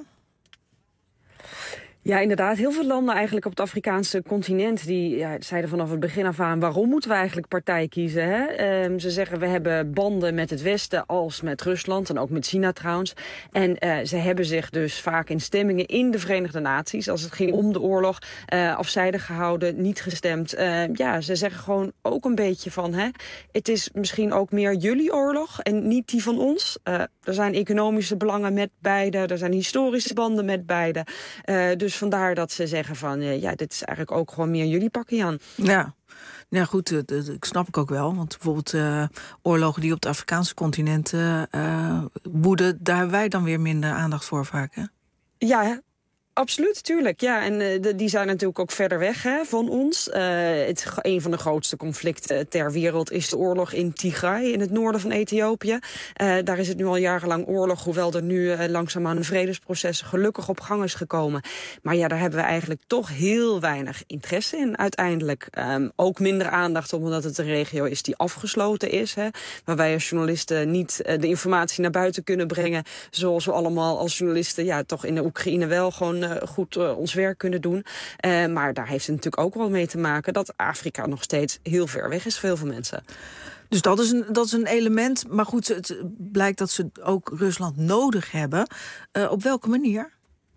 Ja, inderdaad. Heel veel landen eigenlijk op het Afrikaanse continent die zeiden vanaf het begin af aan: waarom moeten we eigenlijk partij kiezen? Hè? Ze zeggen we hebben banden met het Westen als met Rusland en ook met China trouwens. En ze hebben zich dus vaak in stemmingen in de Verenigde Naties, als het ging om de oorlog, afzijdig gehouden, niet gestemd. Ze zeggen gewoon ook een beetje van: het is misschien ook meer jullie oorlog en niet die van ons. Er zijn economische belangen met beide, er zijn historische banden met beide. Dus vandaar dat ze zeggen van, dit is eigenlijk ook gewoon meer jullie pakken, Jan. Ja, goed, dat snap ik ook wel. Want bijvoorbeeld oorlogen die op het Afrikaanse continent woeden, daar hebben wij dan weer minder aandacht voor vaak, hè? Ja, Absoluut, tuurlijk. Ja, en die zijn natuurlijk ook verder weg van ons. Een van de grootste conflicten ter wereld is de oorlog in Tigray, in het noorden van Ethiopië. Daar is het nu al jarenlang oorlog, hoewel er nu langzaamaan een vredesproces gelukkig op gang is gekomen. Maar ja, daar hebben we eigenlijk toch heel weinig interesse in uiteindelijk. Ook minder aandacht omdat het een regio is die afgesloten is. Waar wij als journalisten niet de informatie naar buiten kunnen brengen, zoals we allemaal als journalisten toch in de Oekraïne wel gewoon goed ons werk kunnen doen. Maar daar heeft het natuurlijk ook wel mee te maken dat Afrika nog steeds heel ver weg is voor heel veel mensen. Dus dat is een element. Maar goed, het blijkt dat ze ook Rusland nodig hebben. Op welke manier?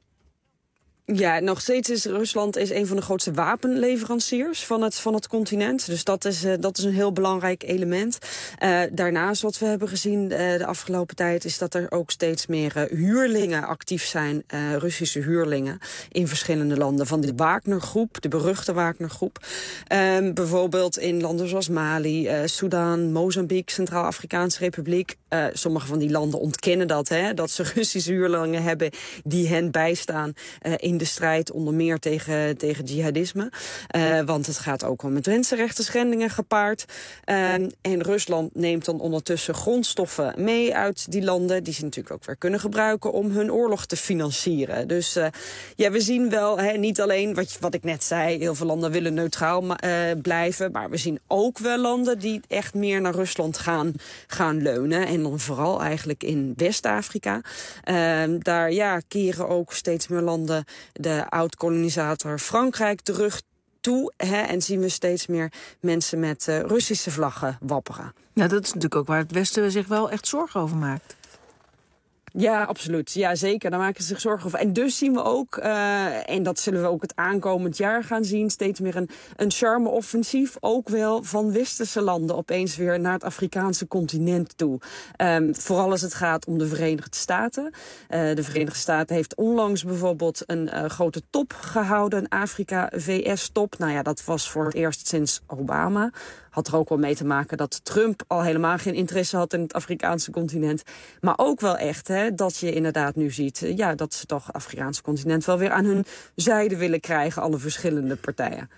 Ja, nog steeds is Rusland een van de grootste wapenleveranciers van het continent. Dus dat is een heel belangrijk element. Daarnaast wat we hebben gezien de afgelopen tijd is dat er ook steeds meer huurlingen actief zijn. Russische huurlingen in verschillende landen. Van de Wagner-groep, de beruchte Wagner-groep. Bijvoorbeeld in landen zoals Mali, Sudan, Mozambique, Centraal-Afrikaanse Republiek. Sommige van die landen ontkennen dat ze Russische huurlingen hebben die hen bijstaan in de strijd onder meer tegen jihadisme. Want het gaat ook wel met mensenrechten schendingen gepaard. En Rusland neemt dan ondertussen grondstoffen mee uit die landen die ze natuurlijk ook weer kunnen gebruiken om hun oorlog te financieren. Dus we zien wel, niet alleen wat ik net zei, heel veel landen willen neutraal blijven, maar we zien ook wel landen die echt meer naar Rusland gaan leunen. En dan vooral eigenlijk in West-Afrika. Daar keren ook steeds meer landen de oud-kolonisator Frankrijk terug toe. En zien we steeds meer mensen met Russische vlaggen wapperen. Ja, dat is natuurlijk ook waar het Westen zich wel echt zorgen over maakt. Ja, absoluut. Ja, zeker. Daar maken ze zich zorgen over. En dus zien we ook, en dat zullen we ook het aankomend jaar gaan zien, steeds meer een charme-offensief, ook wel van westerse landen opeens weer naar het Afrikaanse continent toe. Vooral als het gaat om de Verenigde Staten. De Verenigde Staten heeft onlangs bijvoorbeeld een grote top gehouden, een Afrika-VS-top. Nou ja, dat was voor het eerst sinds Obama. Had er ook wel mee te maken dat Trump al helemaal geen interesse had in het Afrikaanse continent. Maar ook wel echt dat je inderdaad nu ziet dat ze toch het Afrikaanse continent wel weer aan hun zijde willen krijgen, alle verschillende partijen.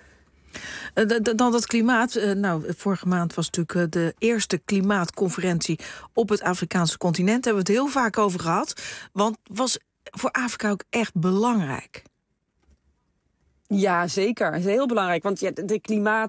Dan dat klimaat. Vorige maand was natuurlijk de eerste klimaatconferentie op het Afrikaanse continent. Daar hebben we het heel vaak over gehad. Want was voor Afrika ook echt belangrijk? Ja, zeker. Dat is heel belangrijk. Want de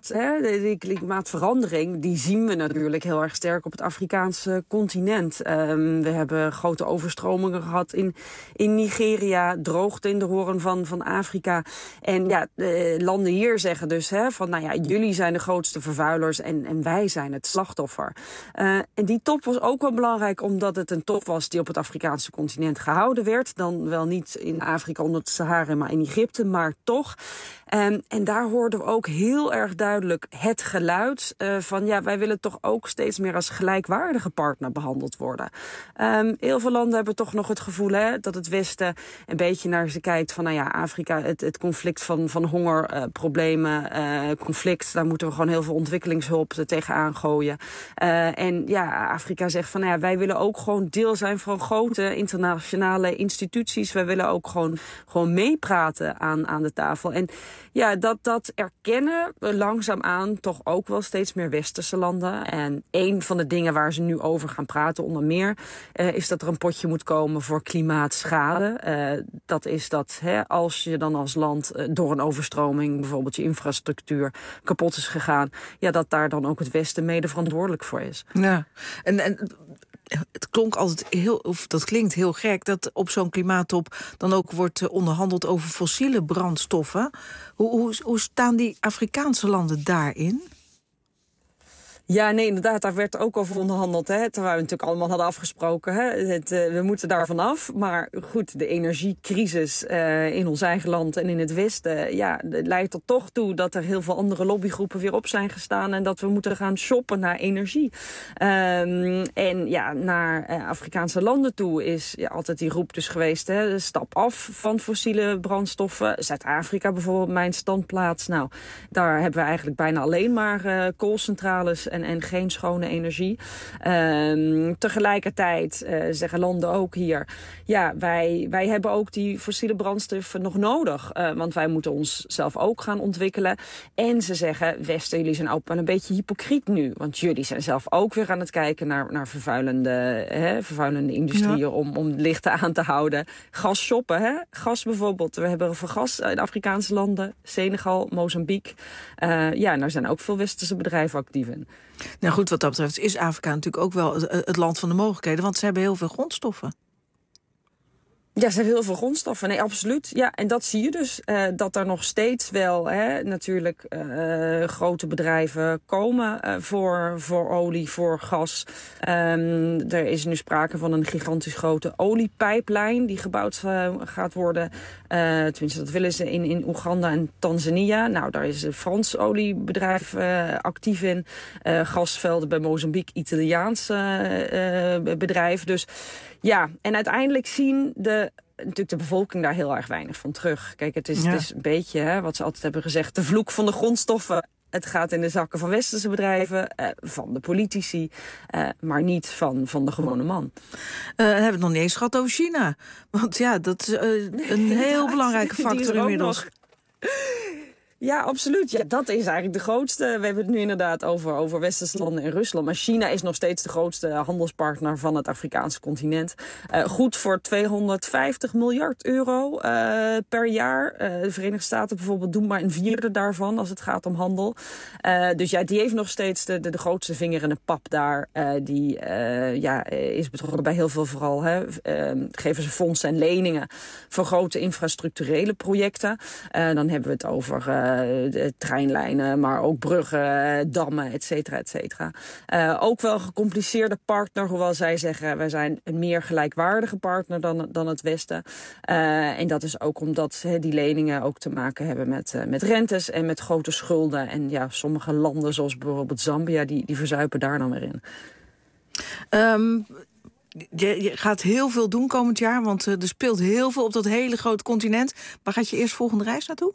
klimaatverandering, die zien we natuurlijk heel erg sterk op het Afrikaanse continent. We hebben grote overstromingen gehad in Nigeria, droogte in de hoorn van Afrika. En de landen hier zeggen dus jullie zijn de grootste vervuilers en wij zijn het slachtoffer. En die top was ook wel belangrijk omdat het een top was die op het Afrikaanse continent gehouden werd. Dan wel niet in Afrika onder de Sahara, maar in Egypte, maar toch. En daar hoorden we ook heel erg duidelijk het geluid van wij willen toch ook steeds meer als gelijkwaardige partner behandeld worden. Heel veel landen hebben toch nog het gevoel dat het Westen een beetje naar ze kijkt van Afrika, het conflict van hongerproblemen, conflict, daar moeten we gewoon heel veel ontwikkelingshulp tegenaan gooien. Afrika zegt van wij willen ook gewoon deel zijn van grote internationale instituties. Wij willen ook gewoon meepraten aan de tafel. En dat erkennen langzaamaan toch ook wel steeds meer westerse landen. En een van de dingen waar ze nu over gaan praten, onder meer, is dat er een potje moet komen voor klimaatschade. Dat is dat als je dan als land door een overstroming, bijvoorbeeld je infrastructuur, kapot is gegaan, dat daar dan ook het Westen mede verantwoordelijk voor is. Ja, en het klonk altijd dat klinkt heel gek dat op zo'n klimaattop dan ook wordt onderhandeld over fossiele brandstoffen. Hoe staan die Afrikaanse landen daarin? Ja, nee, inderdaad, daar werd ook over onderhandeld. Terwijl we natuurlijk allemaal hadden afgesproken. We moeten daar vanaf. Maar goed, de energiecrisis in ons eigen land en in het Westen, leidt er toch toe dat er heel veel andere lobbygroepen weer op zijn gestaan en dat we moeten gaan shoppen naar energie. Naar Afrikaanse landen toe is altijd die roep dus geweest, stap af van fossiele brandstoffen. Zuid-Afrika bijvoorbeeld, mijn standplaats. Nou, daar hebben we eigenlijk bijna alleen maar koolcentrales en geen schone energie. Tegelijkertijd zeggen landen ook hier... ja, wij hebben ook die fossiele brandstoffen nog nodig. Want wij moeten ons zelf ook gaan ontwikkelen. En ze zeggen, Westen, jullie zijn ook wel een beetje hypocriet nu. Want jullie zijn zelf ook weer aan het kijken naar vervuilende industrieën... om lichten aan te houden. Gas shoppen, hè? Gas bijvoorbeeld. We hebben voor gas in Afrikaanse landen. Senegal, Mozambique. En daar zijn ook veel westerse bedrijven actief in. Nou goed, wat dat betreft is Afrika natuurlijk ook wel het land van de mogelijkheden. Want ze hebben heel veel grondstoffen. Ja, ze hebben heel veel grondstoffen. Nee, absoluut. Ja, en dat zie je dus. Dat er nog steeds wel natuurlijk grote bedrijven komen voor olie, voor gas. Er is nu sprake van een gigantisch grote oliepijplijn die gebouwd gaat worden. Tenminste, dat willen ze in Oeganda en Tanzania. Nou, daar is een Frans oliebedrijf actief in. Gasvelden bij Mozambique, Italiaans bedrijf. Dus ja, en uiteindelijk zien natuurlijk de bevolking daar heel erg weinig van terug. Kijk, het is een beetje wat ze altijd hebben gezegd, de vloek van de grondstoffen. Het gaat in de zakken van westerse bedrijven, van de politici, maar niet van de gewone man. We hebben het nog niet eens gehad over China. Want ja, dat is een heel belangrijke factor inmiddels. Ja, absoluut. Ja, dat is eigenlijk de grootste. We hebben het nu inderdaad over westerse landen en Rusland. Maar China is nog steeds de grootste handelspartner van het Afrikaanse continent. Goed voor 250 miljard euro per jaar. De Verenigde Staten bijvoorbeeld doen maar een vierde daarvan als het gaat om handel. Dus ja, die heeft nog steeds de grootste vinger in de pap daar. Die is betrokken bij heel veel vooral. Geven ze fondsen en leningen voor grote infrastructurele projecten. Dan hebben we het over treinlijnen, maar ook bruggen, dammen, et cetera, et cetera. Ook wel een gecompliceerde partner, hoewel zij zeggen, wij zijn een meer gelijkwaardige partner dan het Westen. En dat is ook omdat die leningen ook te maken hebben met rentes en met grote schulden. En ja, sommige landen, zoals bijvoorbeeld Zambia, die verzuipen daar dan weer in. Je gaat heel veel doen komend jaar, want er speelt heel veel op dat hele grote continent. Waar gaat je eerst volgende reis naartoe?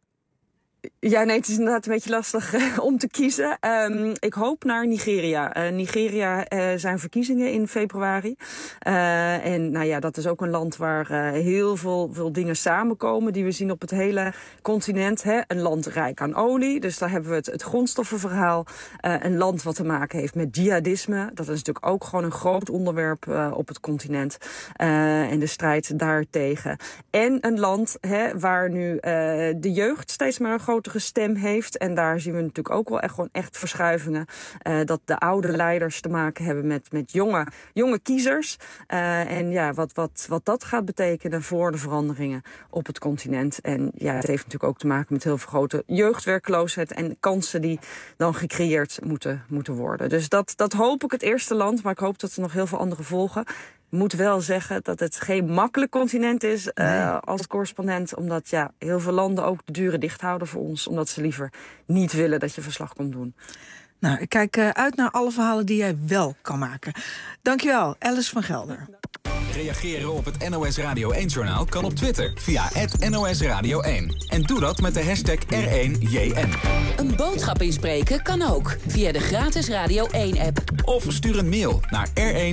Ja, nee, het is inderdaad een beetje lastig om te kiezen. Ik hoop naar Nigeria. Nigeria zijn verkiezingen in februari. En nou ja, dat is ook een land waar heel veel dingen samenkomen die we zien op het hele continent. Een land rijk aan olie, dus daar hebben we het grondstoffenverhaal. Een land wat te maken heeft met jihadisme. Dat is natuurlijk ook gewoon een groot onderwerp op het continent. En de strijd daartegen. En een land waar nu de jeugd steeds maar een grotere stem heeft. En daar zien we natuurlijk ook wel echt verschuivingen. Dat de oude leiders te maken hebben met jonge kiezers. En ja, wat dat gaat betekenen voor de veranderingen op het continent. En ja, het heeft natuurlijk ook te maken met heel veel grote jeugdwerkloosheid en kansen die dan gecreëerd moeten worden. Dus dat hoop ik het eerste land, maar ik hoop dat er nog heel veel andere volgen. Ik moet wel zeggen dat het geen makkelijk continent is als correspondent. Omdat heel veel landen ook de deuren dicht houden voor ons. Omdat ze liever niet willen dat je verslag komt doen. Nou, ik kijk uit naar alle verhalen die jij wel kan maken. Dankjewel, Alice van Gelder. Reageren op het NOS Radio 1-journaal kan op Twitter via @NOS Radio 1. En doe dat met de hashtag R1JN. Een boodschap inspreken kan ook via de gratis Radio 1-app. Of stuur een mail naar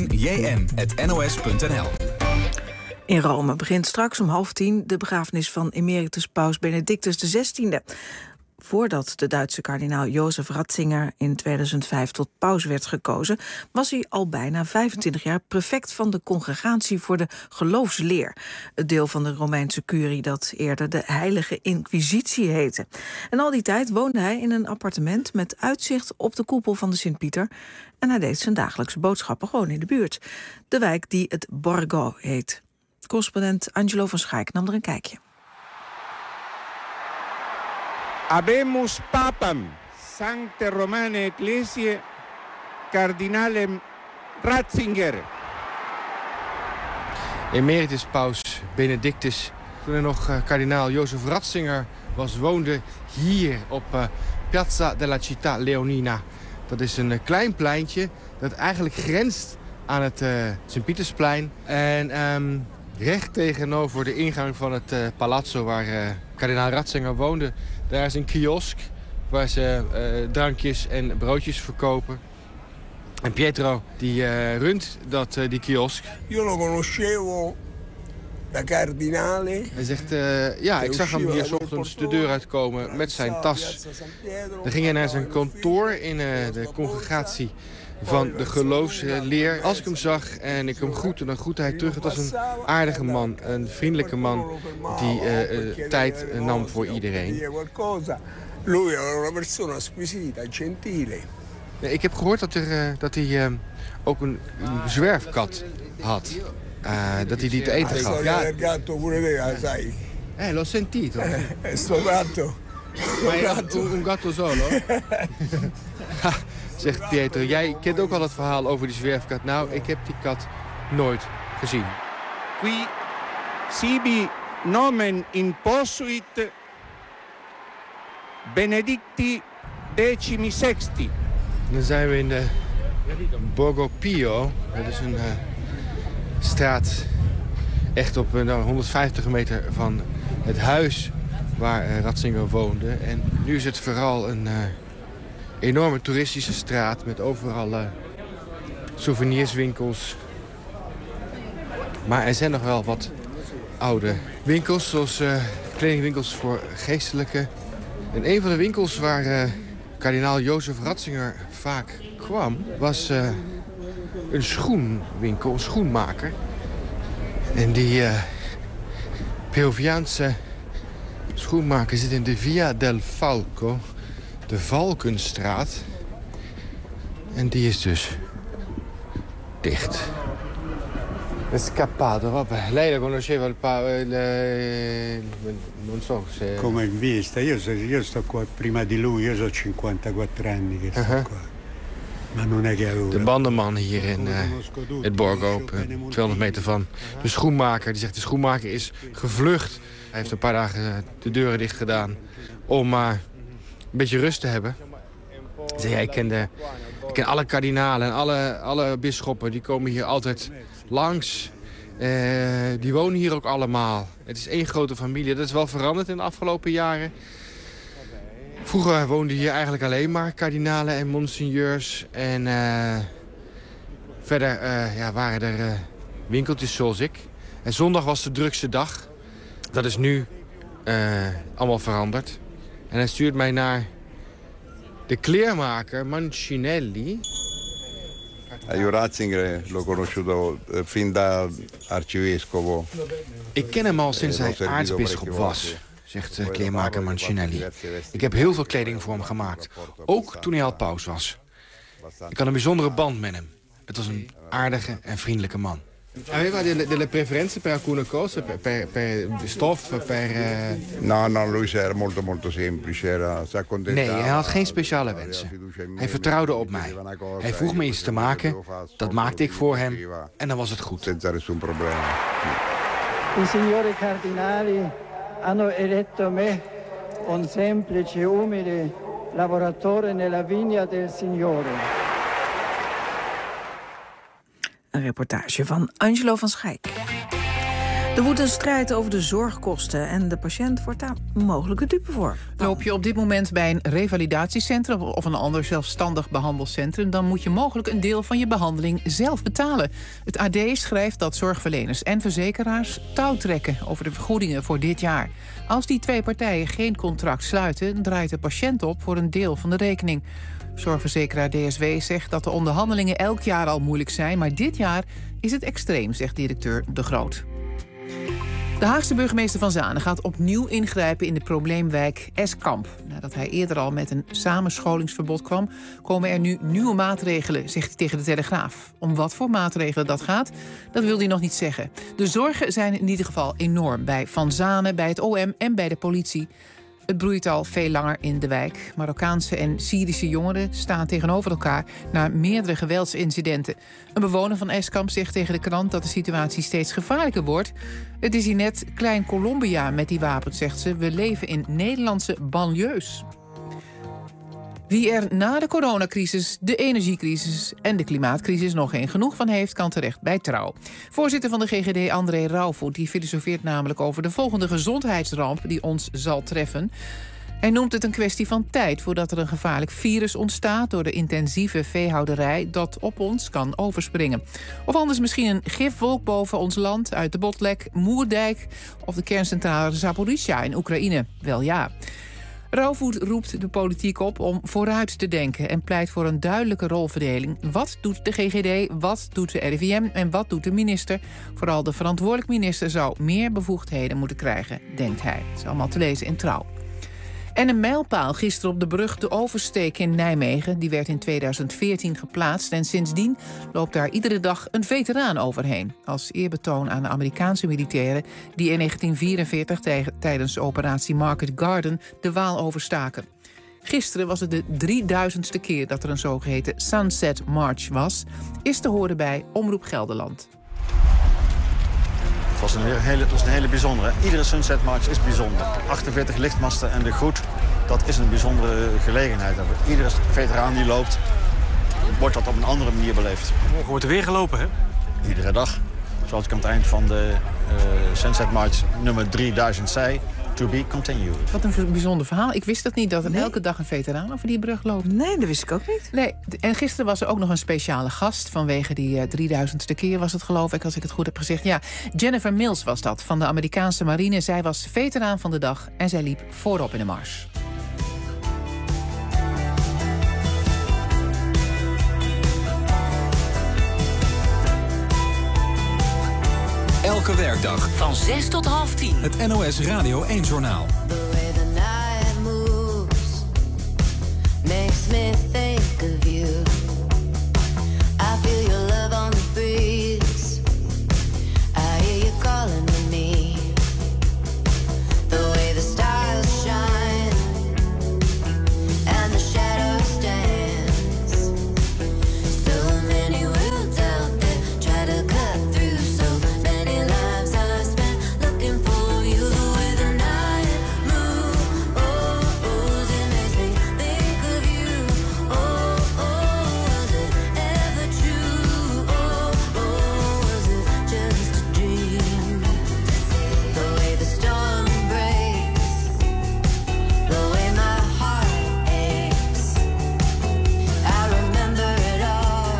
r1jn@nos.nl. In Rome begint straks om 9:30 de begrafenis van emeritus paus Benedictus XVI. Voordat de Duitse kardinaal Jozef Ratzinger in 2005 tot paus werd gekozen, was hij al bijna 25 jaar prefect van de Congregatie voor de Geloofsleer. Het deel van de Romeinse curie dat eerder de Heilige Inquisitie heette. En al die tijd woonde hij in een appartement met uitzicht op de koepel van de Sint-Pieter. En hij deed zijn dagelijkse boodschappen gewoon in de buurt. De wijk die het Borgo heet. Correspondent Angelo van Schaik nam er een kijkje. Habemus papam, Sancte Romane Ecclesiae, Cardinalem Ratzinger. Emeritus paus Benedictus, toen er nog kardinaal Jozef Ratzinger was, woonde hier op Piazza della Città Leonina. Dat is een klein pleintje dat eigenlijk grenst aan het Sint-Pietersplein. En recht tegenover de ingang van het palazzo waar kardinaal Ratzinger woonde, daar is een kiosk waar ze drankjes en broodjes verkopen. En Pietro, die runt die kiosk. Io lo conoscevo da Cardinale. Hij zegt, ik zag hem hier 's ochtends de deur uitkomen met zijn tas. Dan ging hij naar zijn kantoor in de congregatie van de geloofsleer. Als ik hem zag en ik hem groette, dan groette hij terug. Het was een aardige man, een vriendelijke man die tijd nam voor iedereen. Lui era una persona squisita, gentile. Ik heb gehoord dat hij ook een zwerfkat had. Dat hij die te eten gaf. Ja, il gatto pure te, sai. L'ho sentito. Sto gatto. Un gatto solo? Zegt Pietro, jij kent ook al het verhaal over die zwerfkat. Nou, ik heb die kat nooit gezien. Qui sibi nomen imposuit Benedicti XVI. Dan zijn we in de Borgo Pio. Dat is een straat echt op 150 meter van het huis waar Ratzinger woonde. En nu is het vooral een enorme toeristische straat met overal souvenirswinkels. Maar er zijn nog wel wat oude winkels, zoals kledingwinkels voor geestelijken. En een van de winkels waar kardinaal Jozef Ratzinger vaak kwam, was een schoenwinkel, een schoenmaker. En die Peruviaanse schoenmaker zit in de Via del Falco, de Valkenstraat. En die is dus dicht. È scappato, vabbè. Lei lo conosceva non so se... Come in vista, io sto qua prima di lui, io ho 54 anni che sto qua. Maar non è che avevo... De bandenman hier in het Borgo, op 200 meter van de schoenmaker. Die zegt de schoenmaker is gevlucht. Hij heeft een paar dagen de deuren dicht gedaan om maar een beetje rust te hebben. Hij zei, ik ken alle kardinalen en alle bisschoppen. Die komen hier altijd langs. Die wonen hier ook allemaal. Het is één grote familie. Dat is wel veranderd in de afgelopen jaren. Vroeger woonden hier eigenlijk alleen maar kardinalen en monseigneurs. En verder waren er winkeltjes zoals ik. En zondag was de drukste dag. Dat is nu allemaal veranderd. En hij stuurt mij naar de kleermaker Mancinelli. Io Ratzinger l'ho conosciuto fin da arcivescovo. Ik ken hem al sinds hij aartsbisschop was, zegt kleermaker Mancinelli. Ik heb heel veel kleding voor hem gemaakt, ook toen hij al paus was. Ik had een bijzondere band met hem. Het was een aardige en vriendelijke man. Aveva delle preferenze per alcune cose, per stof, per... No, lui era molto semplice, Nee, hij had geen speciale wensen. Hij vertrouwde op mij. Hij vroeg me iets te maken, dat maakte ik voor hem en dan was het goed. Senza nessun problema. I signori cardinali hanno eletto me, un semplice, umile lavoratore nella vigna del Signore. Een reportage van Angelo van Schijk. Er woedt een strijd over de zorgkosten en de patiënt wordt daar mogelijke dupe voor. Loop je op dit moment bij een revalidatiecentrum of een ander zelfstandig behandelcentrum, dan moet je mogelijk een deel van je behandeling zelf betalen. Het AD schrijft dat zorgverleners en verzekeraars touw trekken over de vergoedingen voor dit jaar. Als die twee partijen geen contract sluiten, draait de patiënt op voor een deel van de rekening. Zorgverzekeraar DSW zegt dat de onderhandelingen elk jaar al moeilijk zijn, maar dit jaar is het extreem, zegt directeur De Groot. De Haagse burgemeester Van Zanen gaat opnieuw ingrijpen in de probleemwijk Eskamp. Nadat hij eerder al met een samenscholingsverbod kwam, komen er nu nieuwe maatregelen, zegt hij tegen de Telegraaf. Om wat voor maatregelen dat gaat, dat wil hij nog niet zeggen. De zorgen zijn in ieder geval enorm bij Van Zanen, bij het OM en bij de politie. Het broeit al veel langer in de wijk. Marokkaanse en Syrische jongeren staan tegenover elkaar na meerdere geweldsincidenten. Een bewoner van Eskamp zegt tegen de krant dat de situatie steeds gevaarlijker wordt. Het is hier net Klein Colombia met die wapens, zegt ze. We leven in Nederlandse banlieues. Wie er na de coronacrisis, de energiecrisis en de klimaatcrisis nog geen genoeg van heeft, kan terecht bij Trouw. Voorzitter van de GGD, André Rauwvoet, die filosofeert namelijk over de volgende gezondheidsramp die ons zal treffen. Hij noemt het een kwestie van tijd voordat er een gevaarlijk virus ontstaat door de intensieve veehouderij dat op ons kan overspringen. Of anders misschien een gifwolk boven ons land uit de Botlek, Moerdijk of de kerncentrale Zaporizhzhia in Oekraïne. Wel ja. Rauwvoet roept de politiek op om vooruit te denken en pleit voor een duidelijke rolverdeling. Wat doet de GGD, wat doet de RIVM en wat doet de minister? Vooral de verantwoordelijk minister zou meer bevoegdheden moeten krijgen, denkt hij. Het is allemaal te lezen in Trouw. En een mijlpaal gisteren op de brug De Oversteek in Nijmegen. Die werd in 2014 geplaatst en sindsdien loopt daar iedere dag een veteraan overheen. Als eerbetoon aan de Amerikaanse militairen die in 1944 tijdens operatie Market Garden de Waal overstaken. Gisteren was het de 3000ste keer dat er een zogeheten Sunset March was. Is te horen bij Omroep Gelderland. Het was een hele bijzondere. Iedere Sunset March is bijzonder. 48 lichtmasten en de groet, dat is een bijzondere gelegenheid. Iedere veteraan die loopt, wordt dat op een andere manier beleefd. Morgen wordt er weer gelopen, hè? Iedere dag. Zoals ik aan het eind van de Sunset March nummer 3000 zei. To be continued. Wat een bijzonder verhaal. Ik wist dat niet, dat er elke dag een veteraan over die brug loopt. Nee, dat wist ik ook niet. Nee, en gisteren was er ook nog een speciale gast. Vanwege die 3000ste keer was het, geloof ik, als ik het goed heb gezegd. Ja, Jennifer Mills was dat, van de Amerikaanse marine. Zij was veteraan van de dag en zij liep voorop in de mars. Elke werkdag van 6 tot half 10. Het NOS Radio 1-journaal. The way the night moves makes me think of you. I feel your love on the breeze. I hear you calling to me. The way the stars shine and the shadows dance. So many worlds out there try to cut through. So many lives I've spent looking for you. The way the night moves, it makes me think of you. Was it ever true? Was it just a dream? The way the storm breaks, the way my heart aches. I remember it all.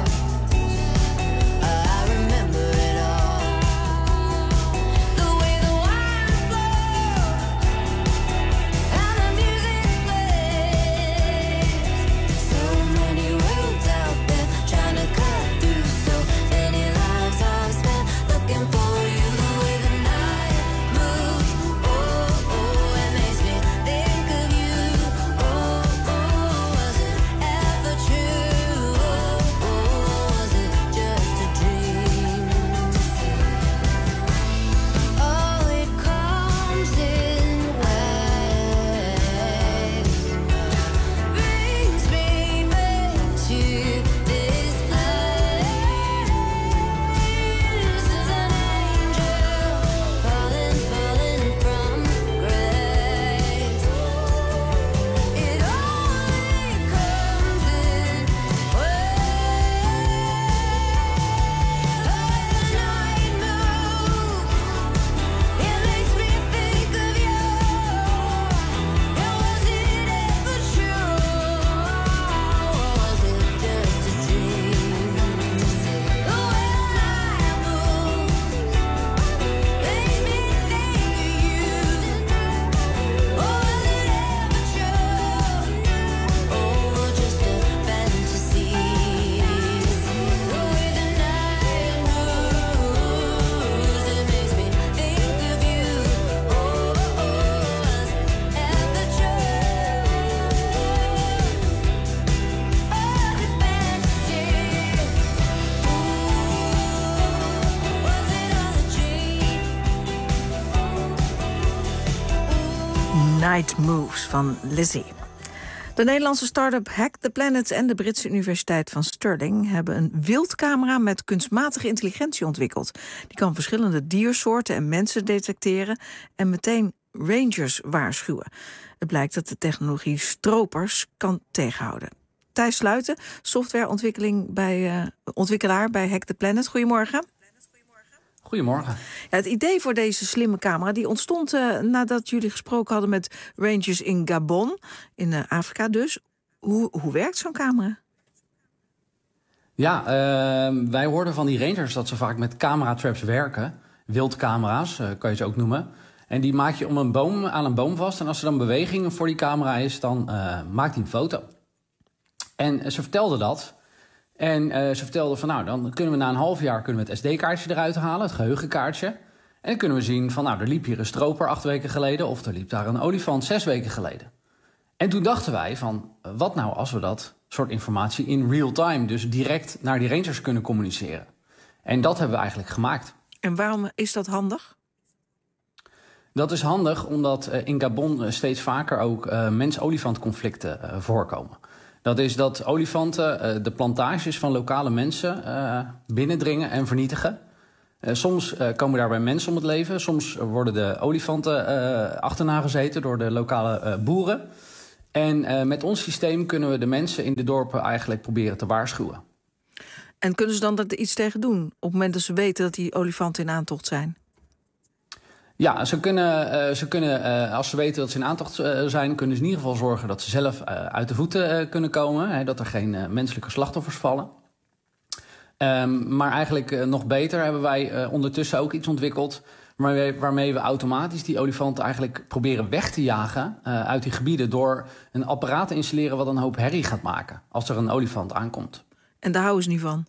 I remember it all. The way the wine flows and the music plays. So many worlds out there trying to cut through. So many lives I've spent looking for you. The way the night moves, it makes me think of you. Was it ever true? Was it just a dream? Oh, it comes in waves, brings me back to this place. As an angel falling from grace. It only comes in waves. The night moves, it makes me think of you. Was it ever true? Was it just a dream? The way the night moves makes me think of you. Was it ever true? Or just a fantasy? The way the night moves, it makes me think of you. Was it ever true? Or a fantasy? Was it all a dream? Night Moves van Lizzie. De Nederlandse start-up Hack the Planet en de Britse Universiteit van Stirling hebben een wildcamera met kunstmatige intelligentie ontwikkeld. Die kan verschillende diersoorten en mensen detecteren en meteen rangers waarschuwen. Het blijkt dat de technologie stropers kan tegenhouden. Thijs Sluiten, softwareontwikkelaar bij Hack the Planet. Goedemorgen. Goedemorgen. Ja, het idee voor deze slimme camera die ontstond nadat jullie gesproken hadden met rangers in Gabon, in Afrika dus. Hoe werkt zo'n camera? Ja, wij hoorden van die rangers dat ze vaak met camera-traps werken. Wildcamera's, kan je ze ook noemen. En die maak je aan een boom vast. En als er dan beweging voor die camera is, dan maakt hij een foto. En ze vertelde dat. En ze vertelde van, nou, dan kunnen we na een half jaar het SD-kaartje eruit halen, het geheugenkaartje. En dan kunnen we zien van, nou, er liep hier een stroper 8 weken geleden, of er liep daar een olifant 6 weken geleden. En toen dachten wij van, wat nou als we dat soort informatie in real time, dus direct naar die rangers kunnen communiceren. En dat hebben we eigenlijk gemaakt. En waarom is dat handig? Dat is handig omdat in Gabon steeds vaker ook mens-olifant-conflicten voorkomen. Dat is dat olifanten de plantages van lokale mensen binnendringen en vernietigen. Soms komen daarbij mensen om het leven. Soms worden de olifanten achterna gezeten door de lokale boeren. En met ons systeem kunnen we de mensen in de dorpen eigenlijk proberen te waarschuwen. En kunnen ze dan er iets tegen doen op het moment dat ze weten dat die olifanten in aantocht zijn? Ja, ze kunnen als ze weten dat ze in aantocht zijn, kunnen ze in ieder geval zorgen dat ze zelf uit de voeten kunnen komen. Hè, dat er geen menselijke slachtoffers vallen. Maar eigenlijk nog beter hebben wij ondertussen ook iets ontwikkeld waarmee we automatisch die olifanten eigenlijk proberen weg te jagen uit die gebieden door een apparaat te installeren wat een hoop herrie gaat maken als er een olifant aankomt. En daar houden ze niet van?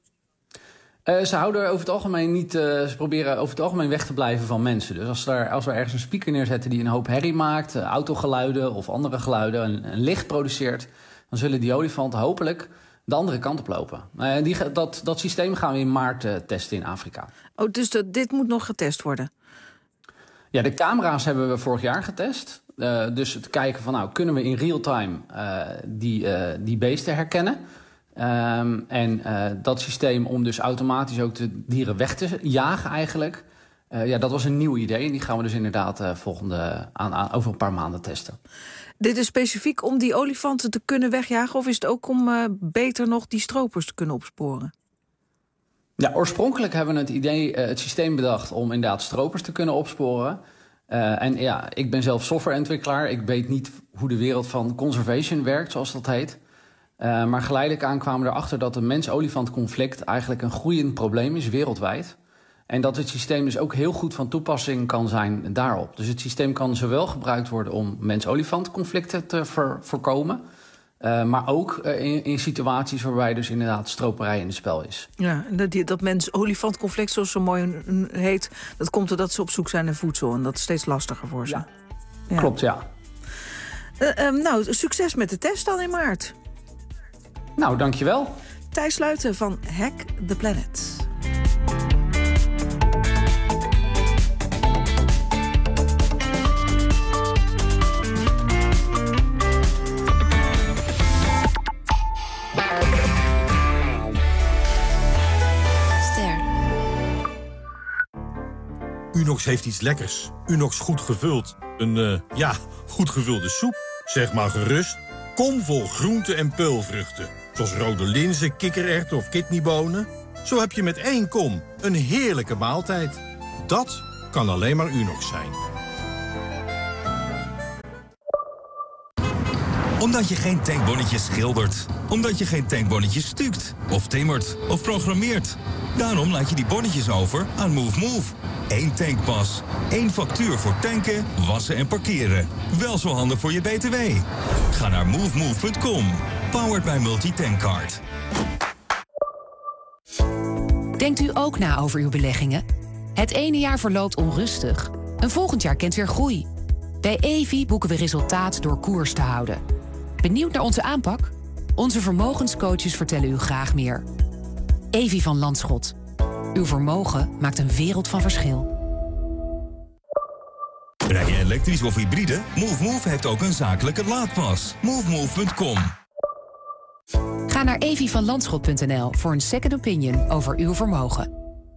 Ze houden over het algemeen niet. Ze proberen over het algemeen weg te blijven van mensen. Dus als we ergens een speaker neerzetten die een hoop herrie maakt, autogeluiden of andere geluiden, een licht produceert, dan zullen die olifanten hopelijk de andere kant op lopen. Dat systeem gaan we in maart testen in Afrika. Oh, dus dit moet nog getest worden? Ja, de camera's hebben we vorig jaar getest. Dus het kijken van, nou, kunnen we in real time die beesten herkennen? Dat systeem om dus automatisch ook de dieren weg te jagen eigenlijk. Dat was een nieuw idee en die gaan we dus inderdaad over een paar maanden testen. Dit is specifiek om die olifanten te kunnen wegjagen, of is het ook om beter nog die stropers te kunnen opsporen? Ja, oorspronkelijk hebben we het systeem bedacht om inderdaad stropers te kunnen opsporen. Ik ben zelf softwareontwikkelaar. Ik weet niet hoe de wereld van conservation werkt, zoals dat heet. Maar geleidelijk aan kwamen we erachter dat het mens-olifant conflict eigenlijk een groeiend probleem is wereldwijd. En dat het systeem dus ook heel goed van toepassing kan zijn daarop. Dus het systeem kan zowel gebruikt worden om mens-olifant conflicten te voorkomen, maar ook in situaties waarbij dus inderdaad stroperij in het spel is. Ja, dat mens-olifant conflict, zoals zo mooi heet, dat komt doordat ze op zoek zijn naar voedsel en dat is steeds lastiger voor ze. Ja. Klopt, ja. Succes met de test dan in maart. Nou, dankjewel. Thijs Sluiten van Hack the Planet. Unox heeft iets lekkers. Unox goed gevuld. Een goed gevulde soep. Zeg maar gerust. Kom vol groenten en peulvruchten. Zoals rode linzen, kikkererwten of kidneybonen. Zo heb je met 1 kom een heerlijke maaltijd. Dat kan alleen maar Unox zijn. Omdat je geen tankbonnetjes schildert. Omdat je geen tankbonnetjes stukt. Of timmert. Of programmeert. Daarom laat je die bonnetjes over aan MoveMove. 1 tankpas. 1 factuur voor tanken, wassen en parkeren. Wel zo handig voor je BTW. Ga naar movemove.com. Powered by Multitankcard. Denkt u ook na over uw beleggingen? Het ene jaar verloopt onrustig. Een volgend jaar kent weer groei. Bij Evi boeken we resultaat door koers te houden. Benieuwd naar onze aanpak? Onze vermogenscoaches vertellen u graag meer. Evi van Landschot. Uw vermogen maakt een wereld van verschil. Rij je elektrisch of hybride? MoveMove heeft ook een zakelijke laadpas. Movemove.com. Ga naar evivanlandschot.nl voor een second opinion over uw vermogen.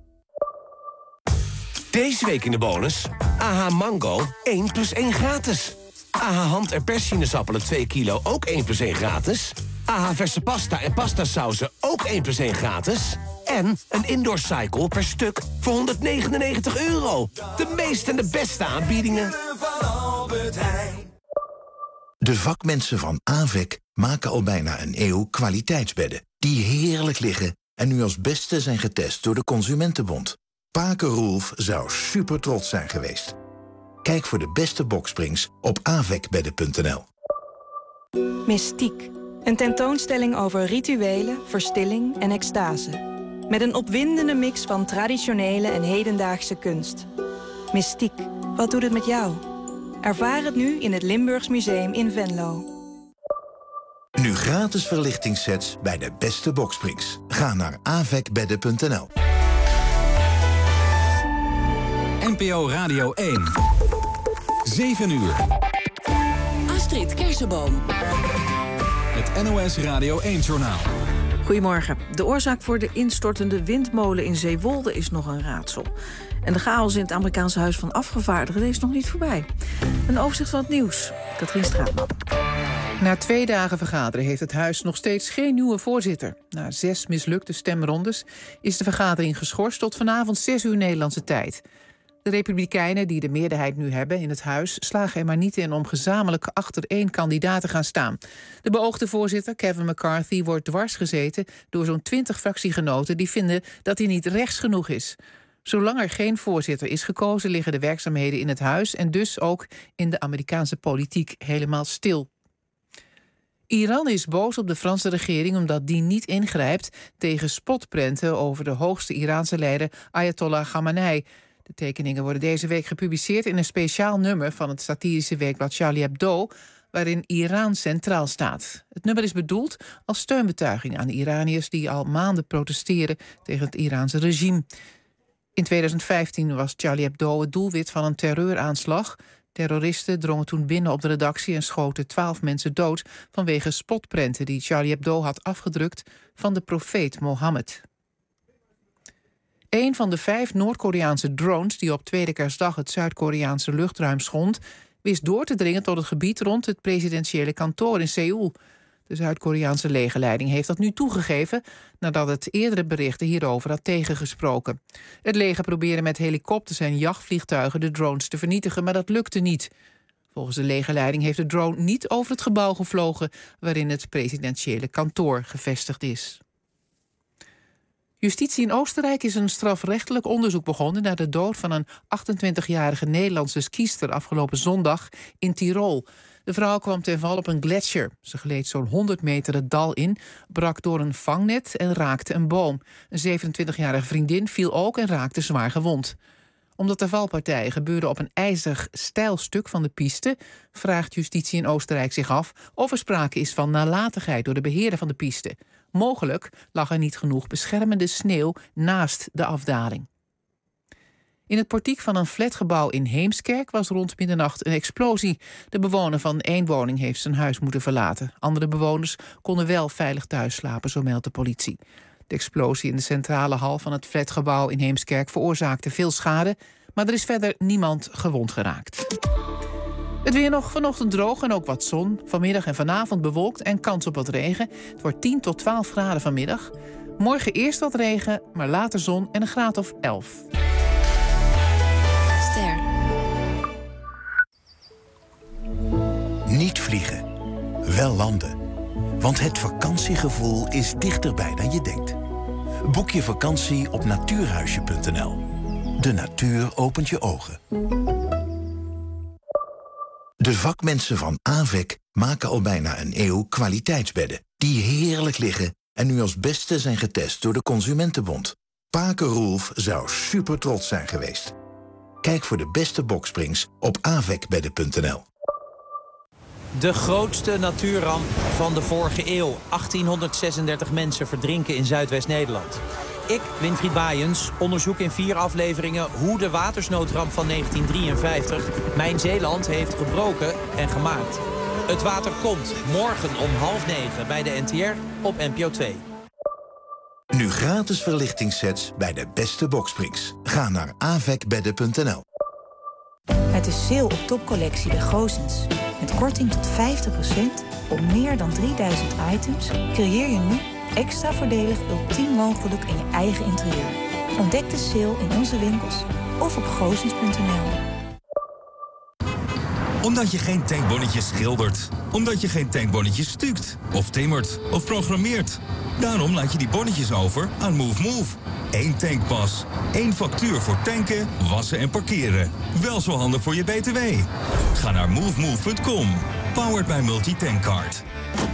Deze week in de bonus. AH Mango 1 + 1 gratis. AH hand- en perssinezappelen 2 kilo ook 1 + 1 gratis. AH verse pasta en pastasauzen ook 1 + 1 gratis. En een indoor cycle per stuk voor €199. De meeste en de beste aanbiedingen. De vakmensen van AVEC maken al bijna een eeuw kwaliteitsbedden die heerlijk liggen en nu als beste zijn getest door de Consumentenbond. Pake Roelf zou super trots zijn geweest. Kijk voor de beste boksprings op avecbedden.nl. Mystiek. Een tentoonstelling over rituelen, verstilling en extase. Met een opwindende mix van traditionele en hedendaagse kunst. Mystiek. Wat doet het met jou? Ervaar het nu in het Limburgs Museum in Venlo. Nu gratis verlichtingssets bij de beste boksprings. Ga naar avecbedden.nl. NPO Radio 1. 7 uur. Astrid Kersenboom. Het NOS Radio 1-journaal. Goedemorgen. De oorzaak voor de instortende windmolen in Zeewolde is nog een raadsel. En de chaos in het Amerikaanse Huis van Afgevaardigden is nog niet voorbij. Een overzicht van het nieuws. Katrien Straatman. Na 2 dagen vergaderen heeft het huis nog steeds geen nieuwe voorzitter. Na 6 mislukte stemrondes is de vergadering geschorst tot vanavond 6 uur Nederlandse tijd. De Republikeinen, die de meerderheid nu hebben in het huis, slagen er maar niet in om gezamenlijk achter 1 kandidaat te gaan staan. De beoogde voorzitter, Kevin McCarthy, wordt dwars gezeten door zo'n 20 fractiegenoten die vinden dat hij niet rechts genoeg is. Zolang er geen voorzitter is gekozen, liggen de werkzaamheden in het huis en dus ook in de Amerikaanse politiek helemaal stil. Iran is boos op de Franse regering omdat die niet ingrijpt tegen spotprenten over de hoogste Iraanse leider Ayatollah Khamenei. De tekeningen worden deze week gepubliceerd in een speciaal nummer van het satirische weekblad Charlie Hebdo, waarin Iran centraal staat. Het nummer is bedoeld als steunbetuiging aan de Iraniërs die al maanden protesteren tegen het Iraanse regime. In 2015 was Charlie Hebdo het doelwit van een terreuraanslag. Terroristen drongen toen binnen op de redactie en schoten 12 mensen dood vanwege spotprenten die Charlie Hebdo had afgedrukt van de profeet Mohammed. Een van de 5 Noord-Koreaanse drones die op tweede kerstdag het Zuid-Koreaanse luchtruim schond, wist door te dringen tot het gebied rond het presidentiële kantoor in Seoul. De Zuid-Koreaanse legerleiding heeft dat nu toegegeven nadat het eerdere berichten hierover had tegengesproken. Het leger probeerde met helikopters en jachtvliegtuigen de drones te vernietigen, maar dat lukte niet. Volgens de legerleiding heeft de drone niet over het gebouw gevlogen waarin het presidentiële kantoor gevestigd is. Justitie in Oostenrijk is een strafrechtelijk onderzoek begonnen naar de dood van een 28-jarige Nederlandse skiester afgelopen zondag in Tirol. De vrouw kwam ten val op een gletsjer. Ze gleed zo'n 100 meter het dal in, brak door een vangnet en raakte een boom. Een 27-jarige vriendin viel ook en raakte zwaar gewond. Omdat de valpartij gebeurde op een ijzig steil stuk van de piste, vraagt justitie in Oostenrijk zich af of er sprake is van nalatigheid door de beheerder van de piste. Mogelijk lag er niet genoeg beschermende sneeuw naast de afdaling. In het portiek van een flatgebouw in Heemskerk was rond middernacht een explosie. De bewoner van één woning heeft zijn huis moeten verlaten. Andere bewoners konden wel veilig thuis slapen, zo meldt de politie. De explosie in de centrale hal van het flatgebouw in Heemskerk veroorzaakte veel schade, maar er is verder niemand gewond geraakt. Het weer nog vanochtend droog en ook wat zon. Vanmiddag en vanavond bewolkt en kans op wat regen. Het wordt 10 tot 12 graden vanmiddag. Morgen eerst wat regen, maar later zon en een graad of 11. Ster. Niet vliegen, wel landen. Want het vakantiegevoel is dichterbij dan je denkt. Boek je vakantie op natuurhuisje.nl. De natuur opent je ogen. De vakmensen van AVEC maken al bijna een eeuw kwaliteitsbedden die heerlijk liggen en nu als beste zijn getest door de Consumentenbond. Pake Roelf zou super trots zijn geweest. Kijk voor de beste boksprings op avecbedden.nl. De grootste natuurramp van de vorige eeuw. 1836 mensen verdrinken in Zuidwest-Nederland. Ik, Winfried Baaiens, onderzoek in 4 afleveringen hoe de watersnoodramp van 1953 mijn Zeeland heeft gebroken en gemaakt. Het water komt morgen om 8:30 bij de NTR op NPO 2. Nu gratis verlichtingssets bij de beste boksprings. Ga naar avecbedden.nl. Het is sale op topcollectie bij Goossens. Met korting tot 50% op meer dan 3000 items creëer je nu extra voordelig ultiem woongeluk in je eigen interieur. Ontdek de sale in onze winkels of op goossens.nl. Omdat je geen tankbonnetjes schildert. Omdat je geen tankbonnetjes stukt. Of timmert. Of programmeert. Daarom laat je die bonnetjes over aan Move. 1 tankpas. 1 factuur voor tanken, wassen en parkeren. Wel zo handig voor je BTW. Ga naar movemove.com. Powered by Multitankcard.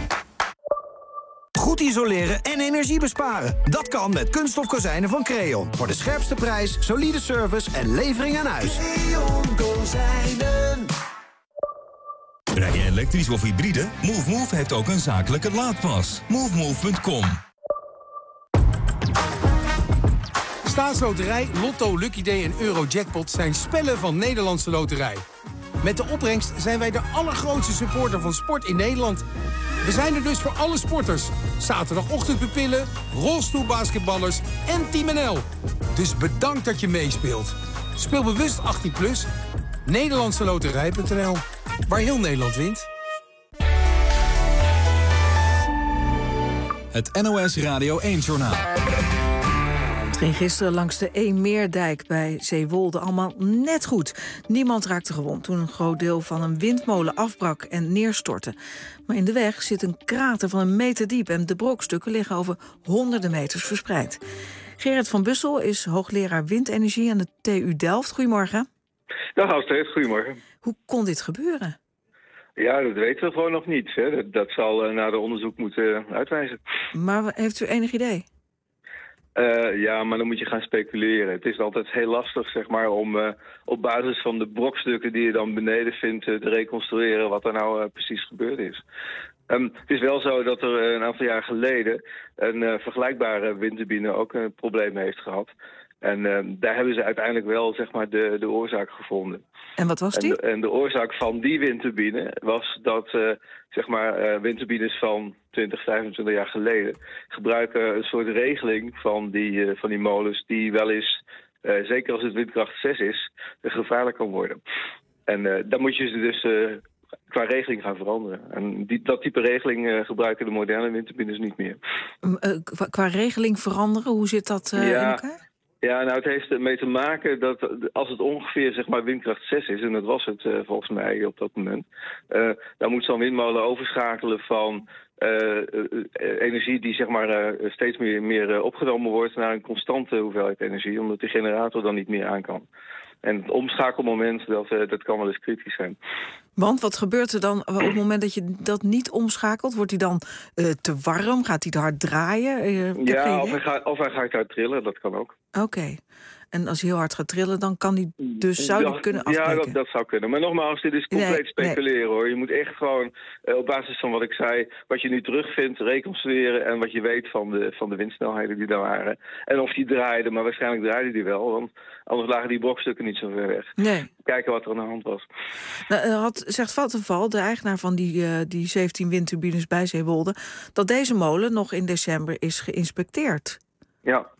Goed isoleren en energie besparen. Dat kan met kunststof kozijnen van Creon. Voor de scherpste prijs, solide service en levering aan huis. Creon Kozijnen. Rij je elektrisch of hybride? Move heeft ook een zakelijke laadpas. Movemove.com. Staatsloterij, Lotto, Lucky Day en Eurojackpot zijn spellen van Nederlandse Loterij. Met de opbrengst zijn wij de allergrootste supporter van sport in Nederland. We zijn er dus voor alle sporters. Zaterdagochtendpupillen, rolstoelbasketballers en Team NL. Dus bedankt dat je meespeelt. Speel bewust 18+. Nederlandseloterij.nl. Waar heel Nederland wint. Het NOS Radio 1-journaal. Het ging gisteren langs de Eemmeerdijk bij Zeewolde allemaal net goed. Niemand raakte gewond toen een groot deel van een windmolen afbrak en neerstortte. Maar in de weg zit een krater van 1 meter diep en de brokstukken liggen over honderden meters verspreid. Gerard van Bussel is hoogleraar windenergie aan de TU Delft. Goedemorgen. Dag Astrid, goedemorgen. Hoe kon dit gebeuren? Ja, dat weten we gewoon nog niet. Hè. Dat zal na de onderzoek moeten uitwijzen. Maar heeft u enig idee? Ja, maar dan moet je gaan speculeren. Het is altijd heel lastig, zeg maar, om op basis van de brokstukken die je dan beneden vindt te reconstrueren wat er nou precies gebeurd is. Het is wel zo dat er een aantal jaar geleden een vergelijkbare windturbine ook een probleem heeft gehad. En daar hebben ze uiteindelijk wel, zeg maar, de oorzaak gevonden. En wat was die? En de oorzaak van die windturbine was dat, zeg maar, windturbines van 20, 25 jaar geleden gebruiken een soort regeling van die molens die wel eens, zeker als het windkracht 6 is, gevaarlijk kan worden. En dan moet je ze dus qua regeling gaan veranderen. En dat type regeling gebruiken de moderne windturbines niet meer. Qua regeling veranderen, hoe zit dat in elkaar? Ja, nou, het heeft ermee te maken dat als het ongeveer, zeg maar, windkracht 6 is, en dat was het volgens mij op dat moment, dan moet zo'n windmolen overschakelen van energie die, zeg maar, steeds meer opgenomen wordt naar een constante hoeveelheid energie, omdat de generator dan niet meer aan kan. En het omschakelmoment, dat kan wel eens kritisch zijn. Want wat gebeurt er dan op het moment dat je dat niet omschakelt? Wordt hij dan te warm? Gaat hij te hard draaien? Ja, of hij gaat hard trillen, dat kan ook. Oké. En als hij heel hard gaat trillen, dan kan hij zou hij kunnen afbreken? Ja, dat zou kunnen. Maar nogmaals, dit is compleet speculeren, hoor. Je moet echt gewoon op basis van wat ik zei, wat je nu terugvindt, reconstrueren en wat je weet van de windsnelheden die daar waren. En of die draaiden, maar waarschijnlijk draaiden die wel, want anders lagen die brokstukken niet zo ver weg. Nee. Kijken wat er aan de hand was. Nou, zegt Vattenfall, de eigenaar van die 17 windturbines bij Zeewolde, dat deze molen nog in december is geïnspecteerd. Ja,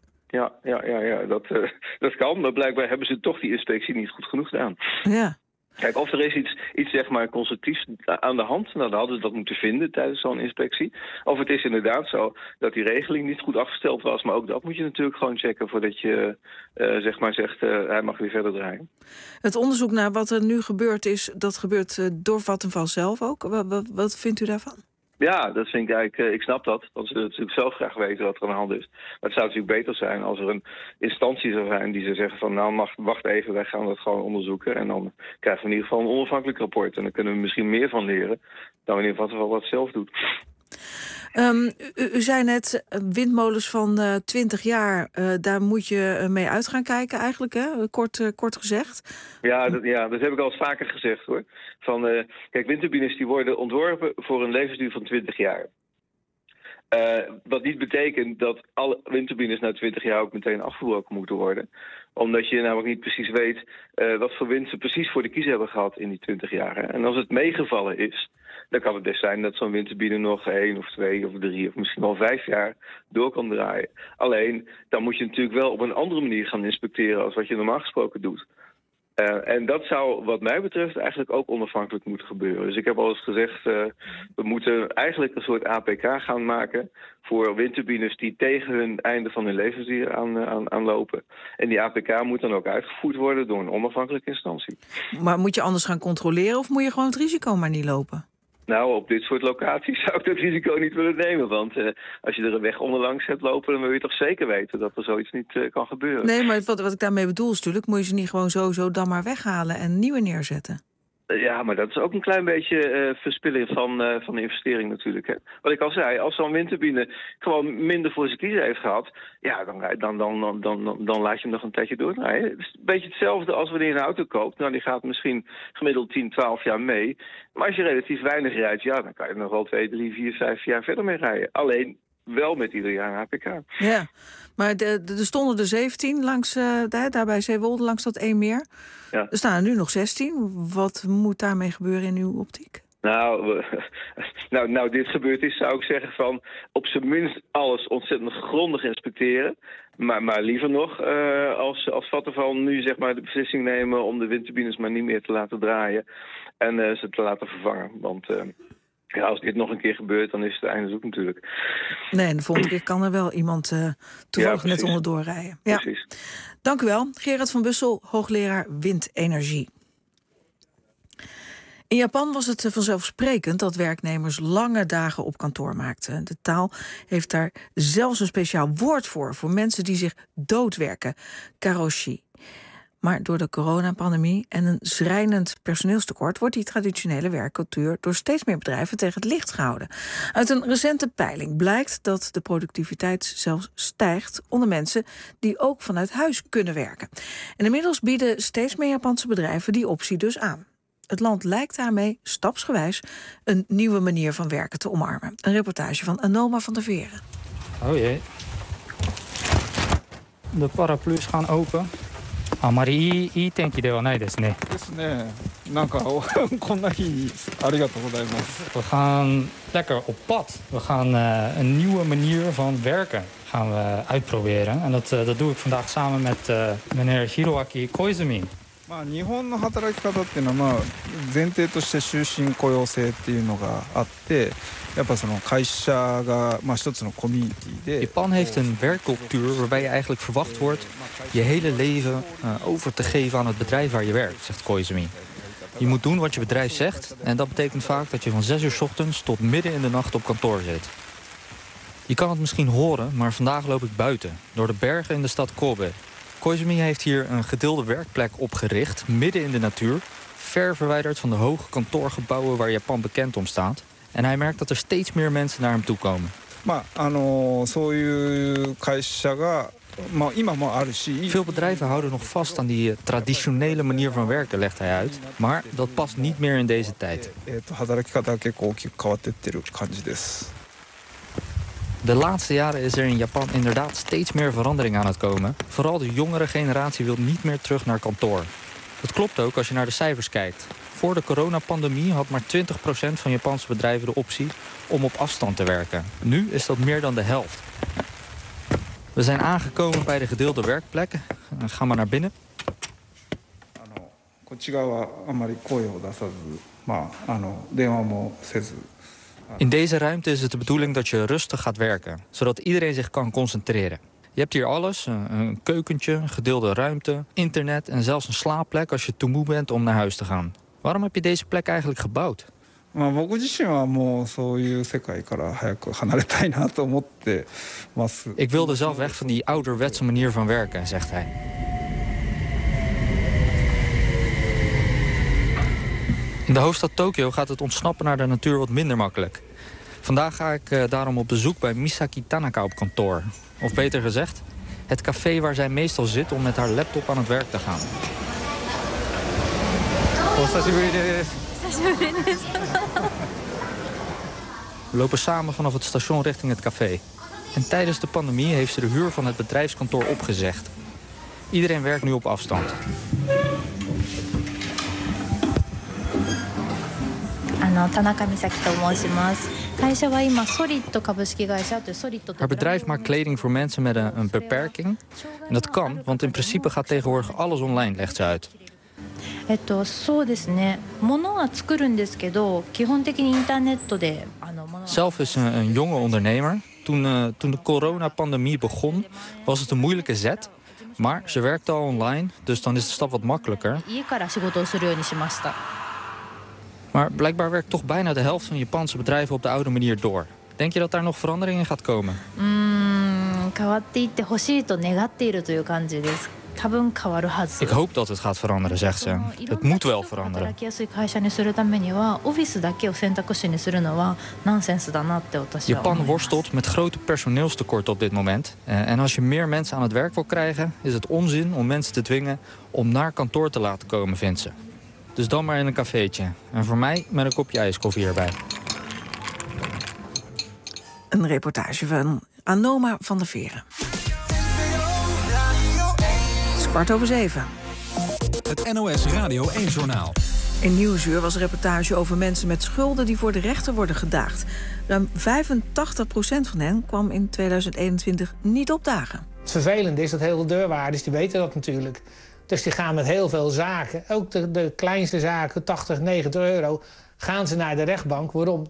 dat kan. Maar blijkbaar hebben ze toch die inspectie niet goed genoeg gedaan. Ja. Kijk, of er is iets zeg maar constructiefs aan de hand, nou, dan hadden ze dat moeten vinden tijdens zo'n inspectie. Of het is inderdaad zo dat die regeling niet goed afgesteld was, maar ook dat moet je natuurlijk gewoon checken voordat je zeg maar zegt, hij mag weer verder draaien. Het onderzoek naar wat er nu gebeurd dat gebeurt door Vattenfall zelf ook. Wat vindt u daarvan? Ja, dat vind ik eigenlijk, ik snap dat. Want ze willen natuurlijk zelf graag weten wat er aan de hand is. Maar het zou natuurlijk beter zijn als er een instantie zou zijn die ze zeggen van, nou, wacht even, wij gaan dat gewoon onderzoeken. En dan krijgen we in ieder geval een onafhankelijk rapport. En dan kunnen we misschien meer van leren dan wanneer Vattenfall wat zelf doet. U zei net, windmolens van 20 jaar, daar moet je mee uit gaan kijken eigenlijk, hè? Kort gezegd. Ja, dat heb ik al eens vaker gezegd, hoor. Kijk, windturbines die worden ontworpen voor een levensduur van 20 jaar. Wat niet betekent dat alle windturbines na 20 jaar ook meteen afgebroken moeten worden. Omdat je namelijk niet precies weet wat voor wind ze precies voor de kiezer hebben gehad in die 20 jaar. En als het meegevallen is, dan kan het best zijn dat zo'n windturbine nog 1 of 2 of 3 of misschien wel 5 jaar door kan draaien. Alleen, dan moet je natuurlijk wel op een andere manier gaan inspecteren als wat je normaal gesproken doet. En dat zou wat mij betreft eigenlijk ook onafhankelijk moeten gebeuren. Dus ik heb al eens gezegd, we moeten eigenlijk een soort APK gaan maken voor windturbines die tegen hun einde van hun levensduur aanlopen. En die APK moet dan ook uitgevoerd worden door een onafhankelijke instantie. Maar moet je anders gaan controleren of moet je gewoon het risico maar niet lopen? Nou, op dit soort locaties zou ik dat risico niet willen nemen. Want als je er een weg onderlangs hebt lopen, dan wil je toch zeker weten dat er zoiets niet kan gebeuren. Nee, maar wat ik daarmee bedoel is natuurlijk, moet je ze niet gewoon sowieso dan maar weghalen en nieuwe neerzetten. Ja, maar dat is ook een klein beetje verspilling van de investering natuurlijk. Hè. Wat ik al zei, als zo'n windturbine gewoon minder voor zijn kiezen heeft gehad, ja, dan laat je hem nog een tijdje doordraaien. Het is een beetje hetzelfde als wanneer je een auto koopt. Nou, die gaat misschien gemiddeld 10, 12 jaar mee. Maar als je relatief weinig rijdt, ja, dan kan je er nog wel 2, 3, 4, 5 jaar verder mee rijden. Alleen wel met ieder jaar een APK. Ja, maar er stonden er 17 langs, daar bij Zeewolde, langs dat Eemmeer. Ja. Er staan er nu nog 16. Wat moet daarmee gebeuren in uw optiek? Nou, dit gebeurd is, zou ik zeggen van op zijn minst alles ontzettend grondig inspecteren. Maar liever nog als Vattenfall nu zeg maar de beslissing nemen om de windturbines maar niet meer te laten draaien en ze te laten vervangen. Want ja, als dit nog een keer gebeurt, dan is het einde zoek natuurlijk. Nee, en de volgende keer kan er wel iemand toevallig net onderdoor rijden. Ja. Precies. Dank u wel. Gerard van Bussel, hoogleraar windenergie. In Japan was het vanzelfsprekend dat werknemers lange dagen op kantoor maakten. De taal heeft daar zelfs een speciaal woord voor mensen die zich doodwerken. Karoshi. Maar door de coronapandemie en een schrijnend personeelstekort wordt die traditionele werkcultuur door steeds meer bedrijven tegen het licht gehouden. Uit een recente peiling blijkt dat de productiviteit zelfs stijgt onder mensen die ook vanuit huis kunnen werken. En inmiddels bieden steeds meer Japanse bedrijven die optie dus aan. Het land lijkt daarmee stapsgewijs een nieuwe manier van werken te omarmen. Een reportage van Anoma van der Veren. Oh jee. De paraplu's gaan open. あまりいい天気ではないですね。ですね。なんかこんな日ありがとうございます。We gaan lekker op pad. We gaan een nieuwe manier van werken gaan we uitproberen. En dat doe ik vandaag samen met meneer Hiroaki Koizumi. 日本の働き方っていうのは前提として終身雇用制っていうのがあってやっぱその会社が一つのコミュニティで Japan heeft een werkcultuur waarbij je eigenlijk verwacht wordt je hele leven over te geven aan het bedrijf waar je werkt, zegt Koizumi. Je moet doen wat je bedrijf zegt en dat betekent vaak dat je van 6 uur 's ochtends tot midden in de nacht op kantoor zit. Je kan het misschien horen, maar vandaag loop ik buiten, door de bergen in de stad Kobe. Koizumi heeft hier een gedeelde werkplek opgericht, midden in de natuur, ver verwijderd van de hoge kantoorgebouwen waar Japan bekend om staat. En hij merkt dat er steeds meer mensen naar hem toe komen. Veel bedrijven houden nog vast aan die traditionele manier van werken, legt hij uit. Maar dat past niet meer in deze tijd. De laatste jaren is er in Japan inderdaad steeds meer verandering aan het komen. Vooral de jongere generatie wil niet meer terug naar kantoor. Dat klopt ook als je naar de cijfers kijkt. Voor de coronapandemie had maar 20% van Japanse bedrijven de optie om op afstand te werken. Nu is dat meer dan de helft. We zijn aangekomen bij de gedeelde werkplekken. Ga maar naar binnen. In deze ruimte is het de bedoeling dat je rustig gaat werken, zodat iedereen zich kan concentreren. Je hebt hier alles, een keukentje, een gedeelde ruimte, internet en zelfs een slaapplek als je te moe bent om naar huis te gaan. Waarom heb je deze plek eigenlijk gebouwd? Ik wilde zelf weg van die ouderwetse manier van werken, zegt hij. In de hoofdstad Tokio gaat het ontsnappen naar de natuur wat minder makkelijk. Vandaag ga ik daarom op bezoek bij Misaki Tanaka op kantoor. Of beter gezegd, het café waar zij meestal zit om met haar laptop aan het werk te gaan. We lopen samen vanaf het station richting het café. En tijdens de pandemie heeft ze de huur van het bedrijfskantoor opgezegd. Iedereen werkt nu op afstand. Tanaka Misaki to mooshimasu. Haar bedrijf maakt kleding voor mensen met een beperking. En dat kan, want in principe gaat tegenwoordig alles online, legt ze uit. そうですね。物は作るんですけど、基本的にインターネットで。 Zelf is een jonge ondernemer. Toen de coronapandemie begon, was het een moeilijke zet. Maar ze werkte al online, dus dan is de stap wat makkelijker. Maar blijkbaar werkt toch bijna de helft van Japanse bedrijven op de oude manier door. Denk je dat daar nog verandering in gaat komen? 変わっていってほしいと願っているという感じです。多分変わるはず。 Ik hoop dat het gaat veranderen, zegt ze. Het moet wel veranderen. 働きやすい会社にするためには、オフィスだけを選択肢にするのはナンセンスだなって私は思います。 Japan worstelt met grote personeelstekorten op dit moment. En als je meer mensen aan het werk wil krijgen, is het onzin om mensen te dwingen om naar kantoor te laten komen, vindt ze. Dus dan maar in een cafeetje. En voor mij met een kopje ijskoffie erbij. Een reportage van Anoma van der Veren. Het is 6:15. Het NOS Radio 1-journaal. In Nieuwsuur was een reportage over mensen met schulden die voor de rechter worden gedaagd. Ruim 85% van hen kwam in 2021 niet opdagen. Het vervelende is dat heel veel deurwaarders, die weten dat natuurlijk. Dus die gaan met heel veel zaken, ook de kleinste zaken, 80, 90 euro... gaan ze naar de rechtbank. Waarom?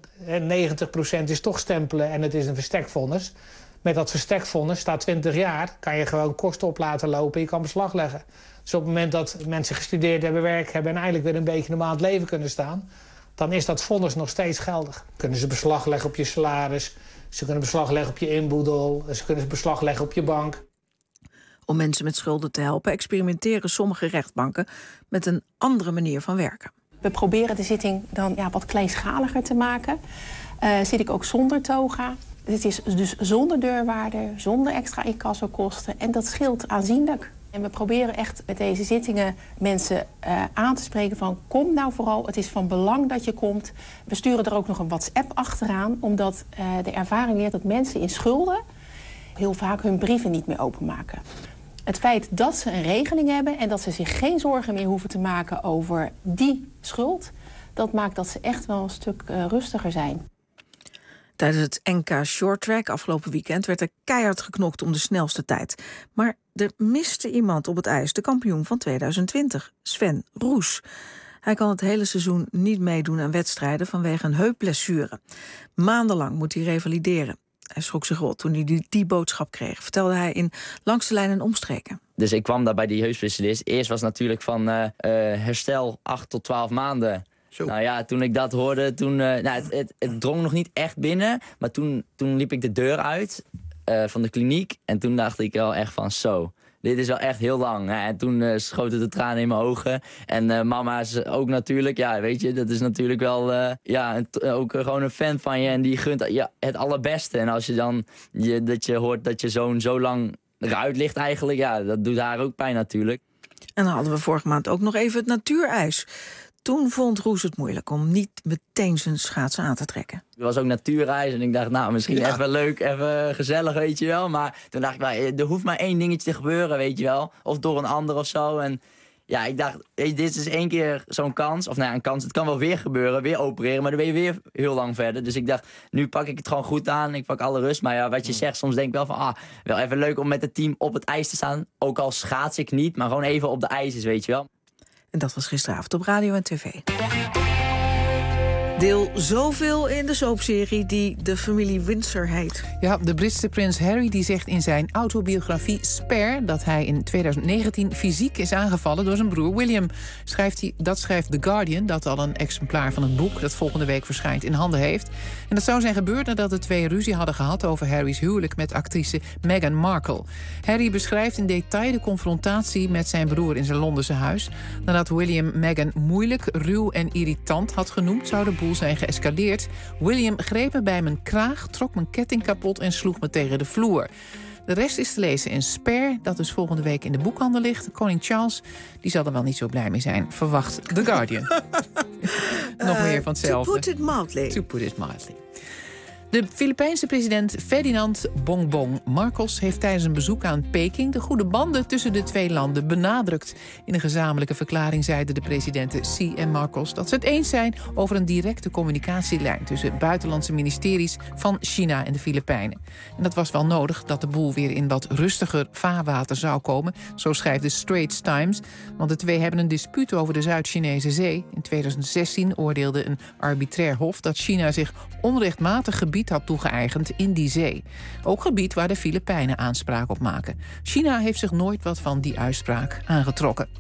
90% is toch stempelen en het is een verstekvonnis. Met dat verstekvonnis staat 20 jaar, kan je gewoon kosten op laten lopen. Je kan beslag leggen. Dus op het moment dat mensen gestudeerd hebben, werk hebben... en eigenlijk weer een beetje normaal het leven kunnen staan... dan is dat vonnis nog steeds geldig. Kunnen ze beslag leggen op je salaris. Ze kunnen beslag leggen op je inboedel. Ze kunnen beslag leggen op je bank. Om mensen met schulden te helpen experimenteren sommige rechtbanken met een andere manier van werken. We proberen de zitting dan wat kleinschaliger te maken. Zit ik ook zonder toga. Dit is dus zonder deurwaarder, zonder extra incassokosten. En dat scheelt aanzienlijk. En we proberen echt met deze zittingen mensen aan te spreken van... kom nou vooral, het is van belang dat je komt. We sturen er ook nog een WhatsApp achteraan... omdat de ervaring leert dat mensen in schulden... heel vaak hun brieven niet meer openmaken. Het feit dat ze een regeling hebben... en dat ze zich geen zorgen meer hoeven te maken over die schuld... dat maakt dat ze echt wel een stuk rustiger zijn. Tijdens het NK Shorttrack afgelopen weekend werd er keihard geknokt om de snelste tijd. Maar er miste iemand op het ijs, de kampioen van 2020, Sven Roes. Hij kan het hele seizoen niet meedoen aan wedstrijden vanwege een heupblessure. Maandenlang moet hij revalideren. Hij schrok zich rot toen hij die boodschap kreeg, vertelde hij in Langs de Lijn en Omstreken. Dus ik kwam daar bij die heupspecialist. Eerst was natuurlijk van herstel 8 tot 12 maanden. Zo. Nou ja, toen ik dat hoorde, het drong nog niet echt binnen. Maar toen liep ik de deur uit van de kliniek. En toen dacht ik wel echt van zo, dit is wel echt heel lang. Hè? En toen schoten de tranen in mijn ogen. En mama is ook natuurlijk, ja, weet je, dat is natuurlijk wel ook gewoon een fan van je. En die gunt het allerbeste. En als je dan dat je hoort dat je zoon zo lang eruit ligt eigenlijk, ja, dat doet haar ook pijn natuurlijk. En dan hadden we vorige maand ook nog even het natuurijs. Toen vond Roes het moeilijk om niet meteen zijn schaatsen aan te trekken. Het was ook natuurreis en ik dacht, nou, misschien even leuk, even gezellig, weet je wel. Maar toen dacht ik, er hoeft maar één dingetje te gebeuren, weet je wel. Of door een ander of zo. En ja, ik dacht, dit is 1 keer zo'n kans. Of nou ja, een kans, het kan wel weer gebeuren, weer opereren. Maar dan ben je weer heel lang verder. Dus ik dacht, nu pak ik het gewoon goed aan. Ik pak alle rust. Maar ja, wat je zegt, soms denk ik wel van, wel even leuk om met het team op het ijs te staan. Ook al schaats ik niet, maar gewoon even op de ijs is, weet je wel. En dat was gisteravond op radio en tv. Deel zoveel in de soapserie die de familie Windsor heet. Ja, de Britse prins Harry die zegt in zijn autobiografie Spare... dat hij in 2019 fysiek is aangevallen door zijn broer William. Dat schrijft The Guardian, dat al een exemplaar van het boek... dat volgende week verschijnt, in handen heeft. En dat zou zijn gebeurd nadat de twee ruzie hadden gehad... over Harry's huwelijk met actrice Meghan Markle. Harry beschrijft in detail de confrontatie met zijn broer in zijn Londense huis. Nadat William Meghan moeilijk, ruw en irritant had genoemd... zou de boel zijn geëscaleerd. William greep me bij mijn kraag, trok mijn ketting kapot en sloeg me tegen de vloer. De rest is te lezen in Spare, dat dus volgende week in de boekhandel ligt. Koning Charles, die zal er wel niet zo blij mee zijn, verwacht The Guardian. Nog meer van hetzelfde. To put it mildly. To put it mildly. De Filipijnse president Ferdinand Bongbong Marcos heeft tijdens een bezoek aan Peking de goede banden tussen de twee landen benadrukt. In een gezamenlijke verklaring zeiden de presidenten Xi en Marcos dat ze het eens zijn over een directe communicatielijn tussen buitenlandse ministeries van China en de Filipijnen. En dat was wel nodig dat de boel weer in wat rustiger vaarwater zou komen, zo schrijft de Straits Times. Want de twee hebben een dispuut over de Zuid-Chinese Zee. In 2016 oordeelde een arbitrair hof dat China zich onrechtmatig gebied had toegeëigend in die zee. Ook gebied waar de Filipijnen aanspraak op maken. China heeft zich nooit wat van die uitspraak aangetrokken.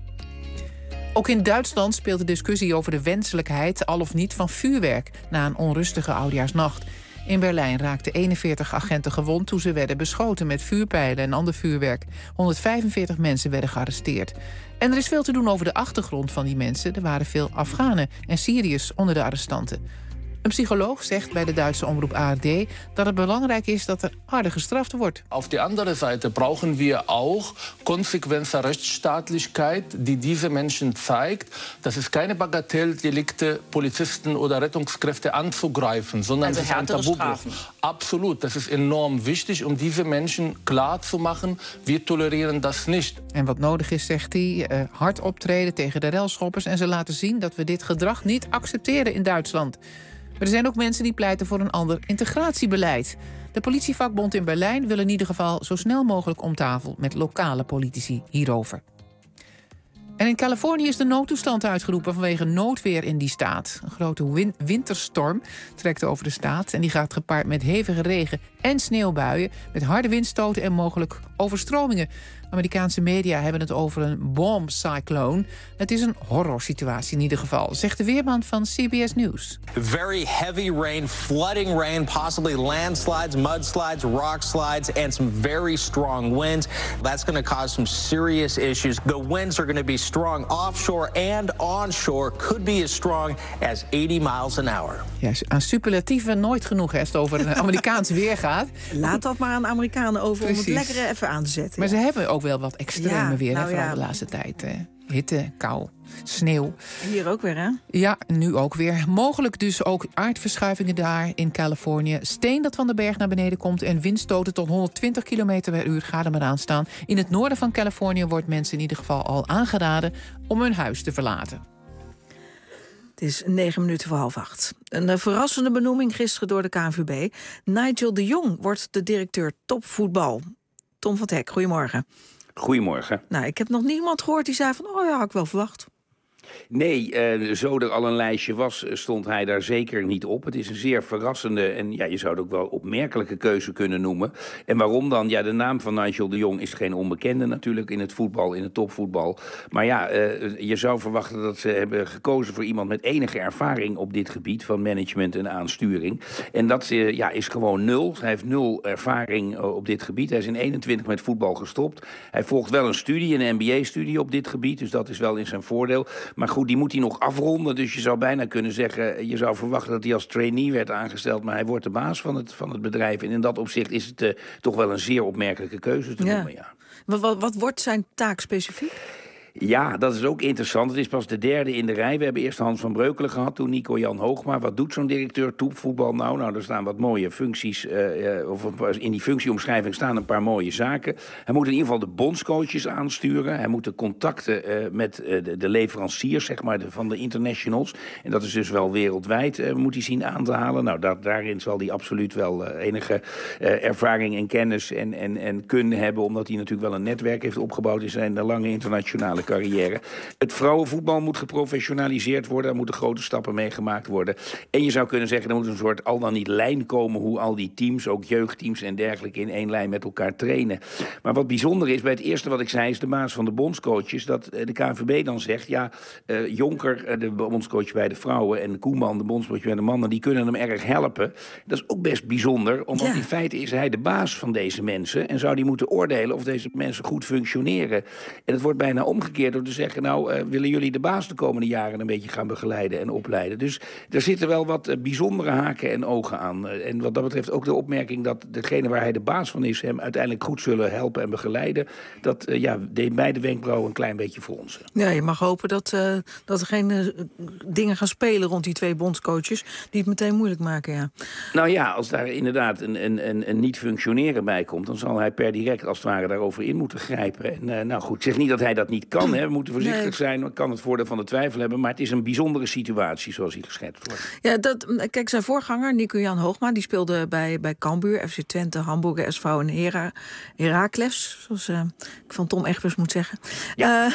Ook in Duitsland speelt de discussie over de wenselijkheid al of niet van vuurwerk na een onrustige oudejaarsnacht. In Berlijn raakten 41 agenten gewond toen ze werden beschoten met vuurpijlen en ander vuurwerk. 145 mensen werden gearresteerd. En er is veel te doen over de achtergrond van die mensen. Er waren veel Afghanen en Syriërs onder de arrestanten. Een psycholoog zegt bij de Duitse omroep ARD dat het belangrijk is dat er harder gestraft wordt. Auf der anderen Seite brauchen wir auch konsequente Rechtsstaatlichkeit, die diese Menschen zeigt, dass es keine Bagatelldelikte Polizisten oder Rettungskräfte anzugreifen, sondern es ist ein Tabubuch. Absolut, das ist enorm wichtig, um diese Menschen klar zu machen, wir tolerieren das nicht. En wat nodig is, zegt hij, hard optreden tegen de relschoppers en ze laten zien dat we dit gedrag niet accepteren in Duitsland. Maar er zijn ook mensen die pleiten voor een ander integratiebeleid. De politievakbond in Berlijn wil in ieder geval zo snel mogelijk om tafel met lokale politici hierover. En in Californië is de noodtoestand uitgeroepen vanwege noodweer in die staat. Een grote winterstorm trekt over de staat en die gaat gepaard met hevige regen en sneeuwbuien, met harde windstoten en mogelijk overstromingen. Amerikaanse media hebben het over een bomb cyclone. Het is een horrorsituatie in ieder geval, zegt de weerman van CBS News. Very heavy rain, flooding rain, possibly landslides, mudslides, rock slides, and some very strong winds. That's going to cause some serious issues. The winds are going to be strong offshore and onshore, could be as strong as 80 miles an hour. Ja, aan superlatieven nooit genoeg als het over een Amerikaans weer gaat. Laat dat maar aan de Amerikanen over. Precies. Om het lekker even aan te zetten. Maar ze hebben ook wel wat extreme weer, vooral de laatste tijd. Hitte, kou, sneeuw. Hier ook weer, hè? Ja, nu ook weer. Mogelijk dus ook aardverschuivingen daar in Californië. Steen dat van de berg naar beneden komt en windstoten tot 120 km per uur. Ga er maar aan staan. In het noorden van Californië wordt mensen in ieder geval al aangeraden om hun huis te verlaten. Het is 7:09. Een verrassende benoeming gisteren door de KNVB. Nigel de Jong wordt de directeur topvoetbal. Tom van 't Hek, goedemorgen. Goedemorgen. Nou, ik heb nog niemand gehoord die zei van, oh ja, had ik wel verwacht. Nee, zo er al een lijstje was, stond hij daar zeker niet op. Het is een zeer verrassende en ja, je zou het ook wel opmerkelijke keuze kunnen noemen. En waarom dan? Ja, de naam van Nigel de Jong is geen onbekende natuurlijk in het voetbal, in het topvoetbal. Maar ja, je zou verwachten dat ze hebben gekozen voor iemand met enige ervaring op dit gebied van management en aansturing. En dat is gewoon nul. Hij heeft 0 ervaring op dit gebied. Hij is in 21 met voetbal gestopt. Hij volgt wel een studie, een MBA-studie op dit gebied, dus dat is wel in zijn voordeel. Maar goed, die moet hij nog afronden. Dus je zou bijna kunnen zeggen, je zou verwachten dat hij als trainee werd aangesteld, maar hij wordt de baas van het bedrijf. En in dat opzicht is het toch wel een zeer opmerkelijke keuze te noemen. Ja. Wat wordt zijn taak specifiek? Ja, dat is ook interessant. Het is pas de derde in de rij. We hebben eerst Hans van Breukelen gehad, toen Nico-Jan Hoogma. Wat doet zo'n directeur topvoetbal nou? Nou, er staan wat mooie functies. In die functieomschrijving staan een paar mooie zaken. Hij moet in ieder geval de bondscoaches aansturen. Hij moet de contacten met de leveranciers, zeg maar, van de internationals. En dat is dus wel wereldwijd, moet hij zien aan te halen. Nou, daarin zal hij absoluut wel enige ervaring en kennis en kunde hebben, omdat hij natuurlijk wel een netwerk heeft opgebouwd in zijn lange internationale carrière. Het vrouwenvoetbal moet geprofessionaliseerd worden. Daar moeten grote stappen mee gemaakt worden. En je zou kunnen zeggen, er moet een soort al dan niet lijn komen hoe al die teams, ook jeugdteams en dergelijke, in één lijn met elkaar trainen. Maar wat bijzonder is, bij het eerste wat ik zei, is de baas van de bondscoaches, dat de KNVB dan zegt, ja, Jonker, de bondscoach bij de vrouwen, en Koeman, de bondscoach bij de mannen, die kunnen hem erg helpen. Dat is ook best bijzonder, omdat in feite is hij de baas van deze mensen en zou die moeten oordelen of deze mensen goed functioneren. En het wordt bijna omgekeerd omgekeerd door te zeggen... willen jullie de baas de komende jaren een beetje gaan begeleiden en opleiden? Dus er zitten wel wat bijzondere haken en ogen aan. En wat dat betreft ook de opmerking dat degene waar hij de baas van is... hem uiteindelijk goed zullen helpen en begeleiden... dat deed mij de wenkbrauw een klein beetje fronsen. Ja, je mag hopen dat er geen dingen gaan spelen rond die 2 bondscoaches... die het meteen moeilijk maken, ja. Nou ja, als daar inderdaad een niet functioneren bij komt... dan zal hij per direct als het ware daarover in moeten grijpen. En goed, ik zeg niet dat hij dat niet kan. Hè. We moeten voorzichtig zijn, we kan het voordeel van de twijfel hebben... maar het is een bijzondere situatie zoals hij geschetst wordt. Ja, kijk, zijn voorganger, Nico-Jan Hoogma... die speelde bij Cambuur, FC Twente, Hamburger SV en Heracles... zoals ik van Tom Egbers moet zeggen. Ja.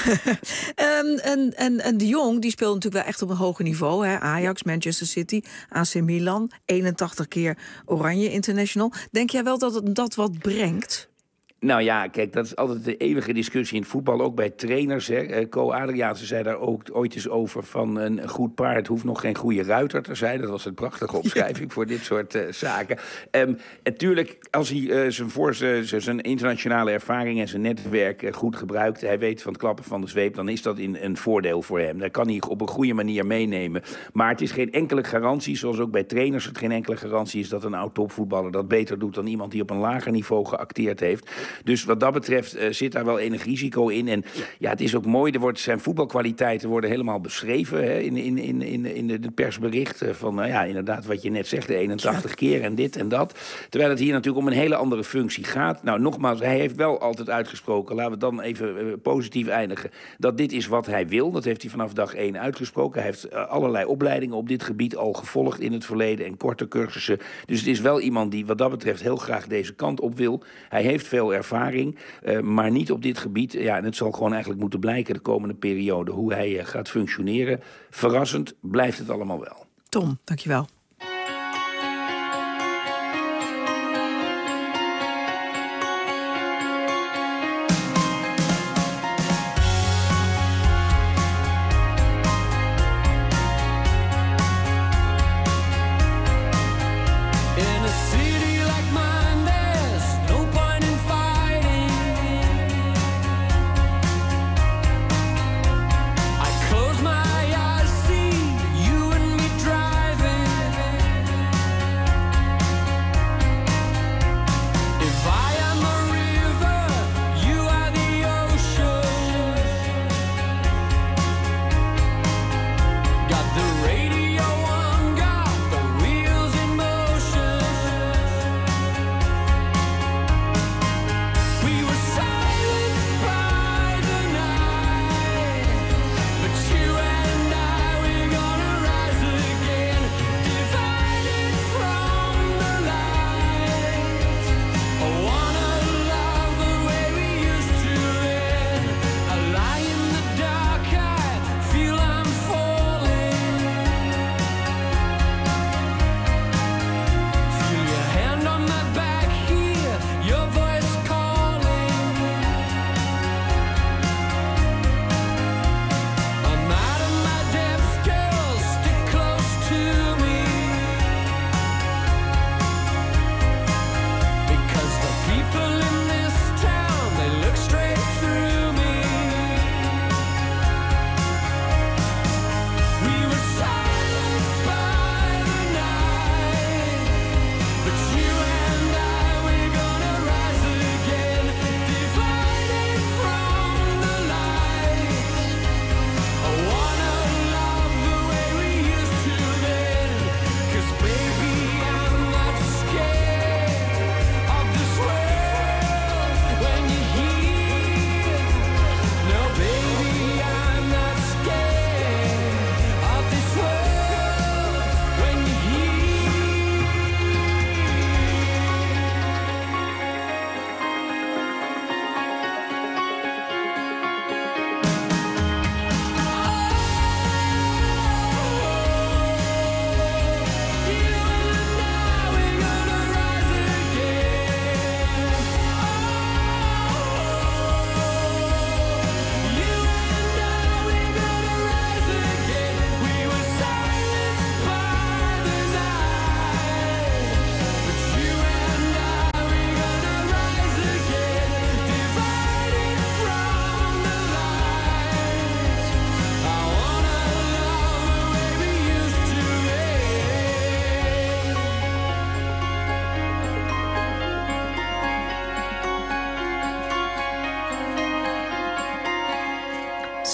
En de Jong, die speelde natuurlijk wel echt op een hoger niveau. Hè. Ajax, Manchester City, AC Milan, 81 keer Oranje International. Denk jij wel dat het dat wat brengt? Nou ja, kijk, dat is altijd de eeuwige discussie in het voetbal, ook bij trainers. Co Adriaanse zei daar ook ooit eens over van een goed paard hoeft nog geen goede ruiter te zijn. Dat was een prachtige omschrijving voor dit soort zaken. Natuurlijk, als hij zijn internationale ervaring en zijn netwerk goed gebruikt, hij weet van het klappen van de zweep, dan is dat een voordeel voor hem. Daar kan hij op een goede manier meenemen. Maar het is geen enkele garantie, zoals ook bij trainers het geen enkele garantie is dat een oud topvoetballer dat beter doet dan iemand die op een lager niveau geacteerd heeft. Dus wat dat betreft zit daar wel enig risico in. En ja, het is ook mooi, zijn voetbalkwaliteiten worden helemaal beschreven hè, in de persbericht. Van inderdaad wat je net zegt, de 81 keer en dit en dat. Terwijl het hier natuurlijk om een hele andere functie gaat. Nou, nogmaals, hij heeft wel altijd uitgesproken, laten we dan even positief eindigen, dat dit is wat hij wil. Dat heeft hij vanaf dag 1 uitgesproken. Hij heeft allerlei opleidingen op dit gebied al gevolgd in het verleden en korte cursussen. Dus het is wel iemand die wat dat betreft heel graag deze kant op wil. Hij heeft veel ervaring, maar niet op dit gebied. Ja, en het zal gewoon eigenlijk moeten blijken de komende periode hoe hij gaat functioneren. Verrassend blijft het allemaal wel. Tom, dankjewel. Close my eyes, see you and me driving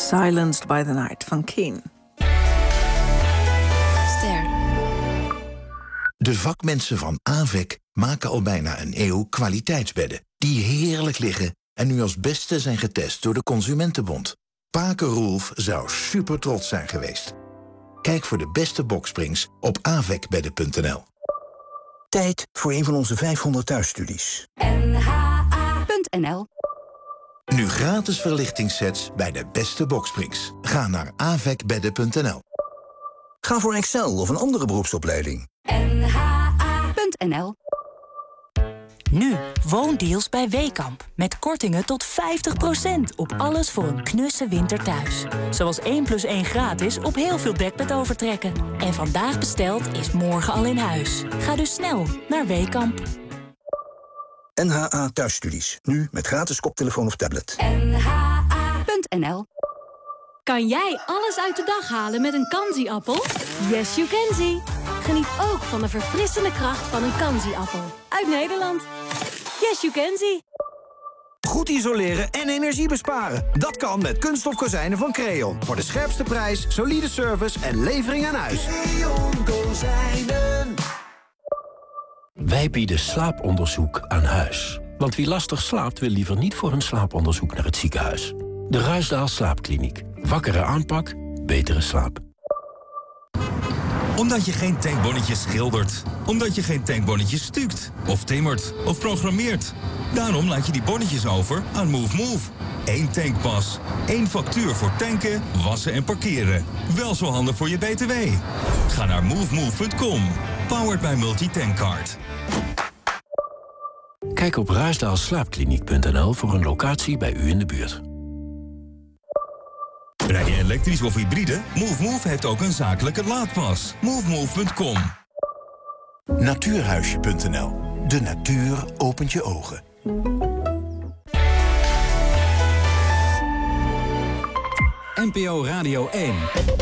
Silenced by the Night van Keen. Ster. De vakmensen van AVEK maken al bijna een eeuw kwaliteitsbedden die heerlijk liggen en nu als beste zijn getest door de Consumentenbond. Pake Roelf zou super trots zijn geweest. Kijk voor de beste boksprings op avekbedden.nl. Tijd voor een van onze 500 thuisstudies. nha.nl. Nu gratis verlichtingssets bij de beste boksprings. Ga naar avekbedden.nl. Ga voor Excel of een andere beroepsopleiding. nha.nl. Nu, woondeals bij Weekamp. Met kortingen tot 50% op alles voor een knusse winter thuis. Zoals 1+1 gratis op heel veel dekbedovertrekken. En vandaag besteld is morgen al in huis. Ga dus snel naar Weekamp. NHA Thuisstudies. Nu met gratis koptelefoon of tablet. nha.nl. Kan jij alles uit de dag halen met een Kanzi-appel? Yes, you can see. Geniet ook van de verfrissende kracht van een Kanzi-appel. Uit Nederland. Yes, you can see. Goed isoleren en energie besparen. Dat kan met kunststof kozijnen van Creon. Voor de scherpste prijs, solide service en levering aan huis. Creon Kozijnen. Wij bieden slaaponderzoek aan huis. Want wie lastig slaapt wil liever niet voor een slaaponderzoek naar het ziekenhuis. De Ruisdaal Slaapkliniek. Wakkere aanpak, betere slaap. Omdat je geen tankbonnetjes schildert. Omdat je geen tankbonnetjes stukt. Of timmert. Of programmeert. Daarom laat je die bonnetjes over aan MoveMove. 1 tankpas. 1 factuur voor tanken, wassen en parkeren. Wel zo handig voor je BTW. Ga naar movemove.com. Powered by Multitankcard. Kijk op ruisdaalslaapkliniek.nl voor een locatie bij u in de buurt. Rij je elektrisch of hybride? MoveMove heeft ook een zakelijke laadpas. Movemove.com. Natuurhuisje.nl. De natuur opent je ogen. NPO Radio 1.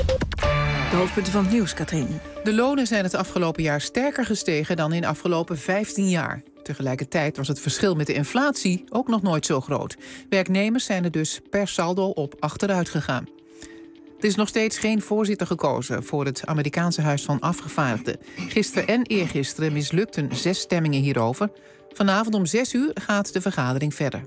De hoofdpunten van het nieuws, Katrien. De lonen zijn het afgelopen jaar sterker gestegen dan in de afgelopen 15 jaar. Tegelijkertijd was het verschil met de inflatie ook nog nooit zo groot. Werknemers zijn er dus per saldo op achteruit gegaan. Er is nog steeds geen voorzitter gekozen voor het Amerikaanse Huis van Afgevaardigden. Gisteren en eergisteren mislukten 6 stemmingen hierover. Vanavond om 6 uur gaat de vergadering verder.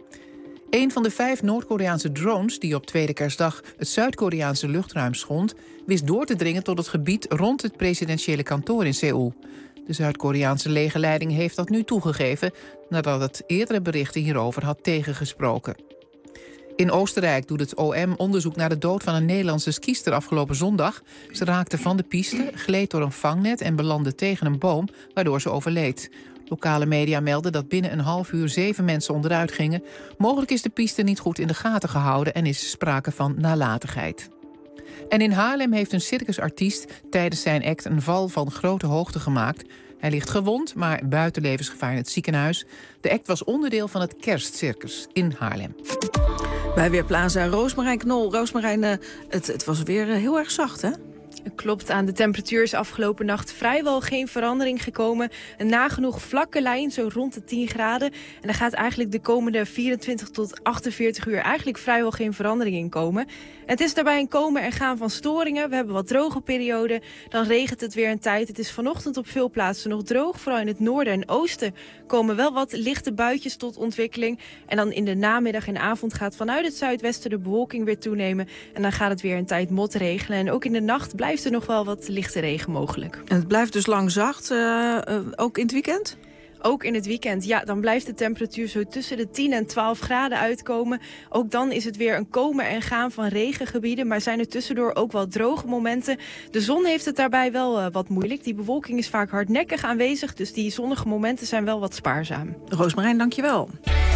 Een van de 5 Noord-Koreaanse drones die op tweede kerstdag het Zuid-Koreaanse luchtruim schond, wist door te dringen tot het gebied rond het presidentiële kantoor in Seoul. De Zuid-Koreaanse legerleiding heeft dat nu toegegeven nadat het eerdere berichten hierover had tegengesproken. In Oostenrijk doet het OM onderzoek naar de dood van een Nederlandse skister afgelopen zondag. Ze raakte van de piste, gleed door een vangnet en belandde tegen een boom, waardoor ze overleed. Lokale media melden dat binnen een half uur 7 mensen onderuit gingen. Mogelijk is de piste niet goed in de gaten gehouden en is sprake van nalatigheid. En in Haarlem heeft een circusartiest tijdens zijn act een val van grote hoogte gemaakt. Hij ligt gewond, maar buiten levensgevaar in het ziekenhuis. De act was onderdeel van het Kerstcircus in Haarlem. Bij Weerplaza Roosmarijn Knol. Roosmarijn, het was weer heel erg zacht, hè? Klopt, aan de temperatuur is afgelopen nacht vrijwel geen verandering gekomen. Een nagenoeg vlakke lijn, zo rond de 10 graden. En er gaat eigenlijk de komende 24 tot 48 uur eigenlijk vrijwel geen verandering in komen. En het is daarbij een komen en gaan van storingen. We hebben wat droge perioden, dan regent het weer een tijd. Het is vanochtend op veel plaatsen nog droog. Vooral in het noorden en oosten komen wel wat lichte buitjes tot ontwikkeling. En dan in de namiddag en avond gaat vanuit het zuidwesten de bewolking weer toenemen. En dan gaat het weer een tijd motregenen. En ook in de nacht blijft er nog wel wat lichte regen mogelijk. En het blijft dus lang zacht, ook in het weekend? Ook in het weekend, ja, dan blijft de temperatuur zo tussen de 10 en 12 graden uitkomen. Ook dan is het weer een komen en gaan van regengebieden, maar zijn er tussendoor ook wel droge momenten. De zon heeft het daarbij wel wat moeilijk. Die bewolking is vaak hardnekkig aanwezig, dus die zonnige momenten zijn wel wat spaarzaam. Roosmarijn, dankjewel.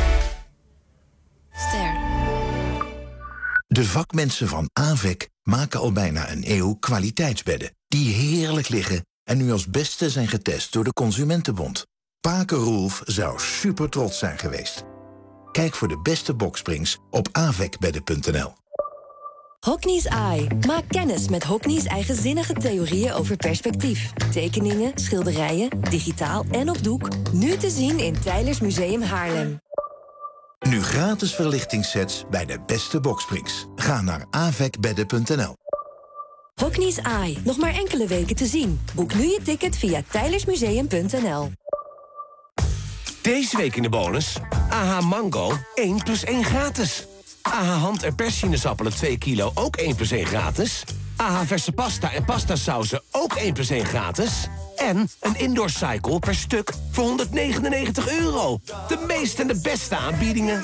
Ster. De vakmensen van AVEK maken al bijna een eeuw kwaliteitsbedden die heerlijk liggen en nu als beste zijn getest door de Consumentenbond. Pake Roelf zou super trots zijn geweest. Kijk voor de beste boksprings op avekbedden.nl. Hockney's Eye. Maak kennis met Hockney's eigenzinnige theorieën over perspectief. Tekeningen, schilderijen, digitaal en op doek. Nu te zien in Teylers Museum Haarlem. Nu gratis verlichtingssets bij de beste boxsprings. Ga naar avecbedden.nl. Hockney's Eye. Nog maar enkele weken te zien. Boek nu je ticket via tijlersmuseum.nl. Deze week in de bonus. AH Mango 1+1 gratis. AH hand- en perssinezappelen 2 kilo ook 1+1 gratis. AH verse pasta en pastasauzen ook 1+1 gratis. En een indoor cycle per stuk voor €199. De meeste en de beste aanbiedingen.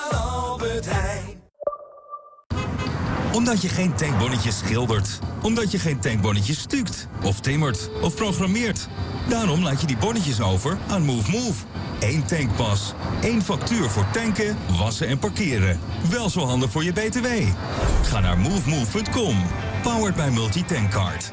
Omdat je geen tankbonnetjes schildert. Omdat je geen tankbonnetjes stukt. Of timmert. Of programmeert. Daarom laat je die bonnetjes over aan MoveMove. 1 tankpas. 1 factuur voor tanken, wassen en parkeren. Wel zo handig voor je BTW. Ga naar movemove.com. Powered by Multitankcard.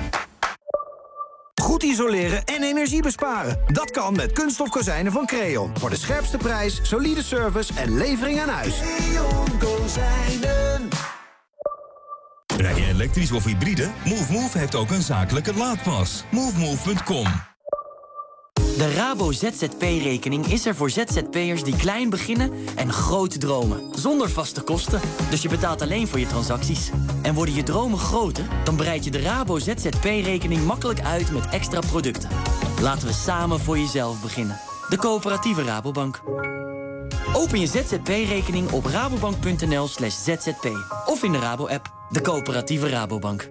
Goed isoleren en energie besparen. Dat kan met kunststof kozijnen van Creon. Voor de scherpste prijs, solide service en levering aan huis. Creon Kozijnen. Rij je elektrisch of hybride? MoveMove heeft ook een zakelijke laadpas. Movemove.com. De Rabo ZZP-rekening is er voor ZZP'ers die klein beginnen en groot dromen. Zonder vaste kosten, dus je betaalt alleen voor je transacties. En worden je dromen groter, dan breid je de Rabo ZZP-rekening makkelijk uit met extra producten. Laten we samen voor jezelf beginnen. De coöperatieve Rabobank. Open je ZZP-rekening op rabobank.nl/zzp. Of in de Rabo-app. De coöperatieve Rabobank.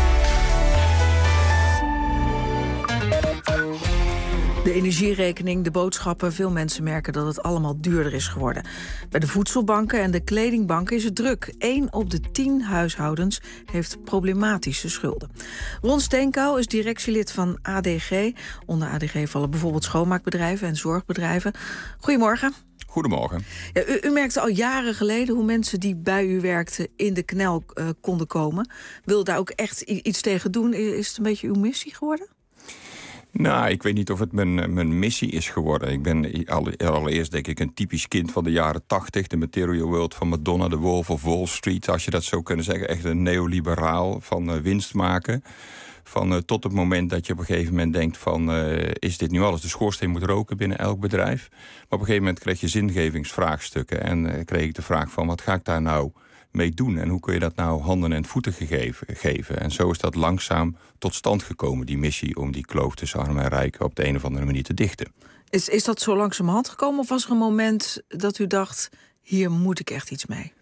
De energierekening, de boodschappen, veel mensen merken dat het allemaal duurder is geworden. Bij de voedselbanken en de kledingbanken is het druk. 1 op de 10 huishoudens heeft problematische schulden. Ron Steenkou is directielid van ADG. Onder ADG vallen bijvoorbeeld schoonmaakbedrijven en zorgbedrijven. Goedemorgen. Goedemorgen. Ja, u merkte al jaren geleden hoe mensen die bij u werkten in de knel konden komen. Wilde daar ook echt iets tegen doen? Is het een beetje uw missie geworden? Nou, ik weet niet of het mijn missie is geworden. Ik ben allereerst denk ik een typisch kind van de jaren 80. De Material World van Madonna, The Wolf of Wall Street. Als je dat zo kunnen zeggen. Echt een neoliberaal van winst maken. Tot het moment dat je op een gegeven moment denkt van... is dit nu alles? De schoorsteen moet roken binnen elk bedrijf. Maar op een gegeven moment kreeg je zingevingsvraagstukken. En kreeg ik de vraag van wat ga ik daar nou mee doen? En hoe kun je dat nou handen en voeten geven? En zo is dat langzaam tot stand gekomen, die missie... om die kloof tussen arm en rijk op de een of andere manier te dichten. Is dat zo langzamerhand gekomen? Of was er een moment dat u dacht, hier moet ik echt iets mee?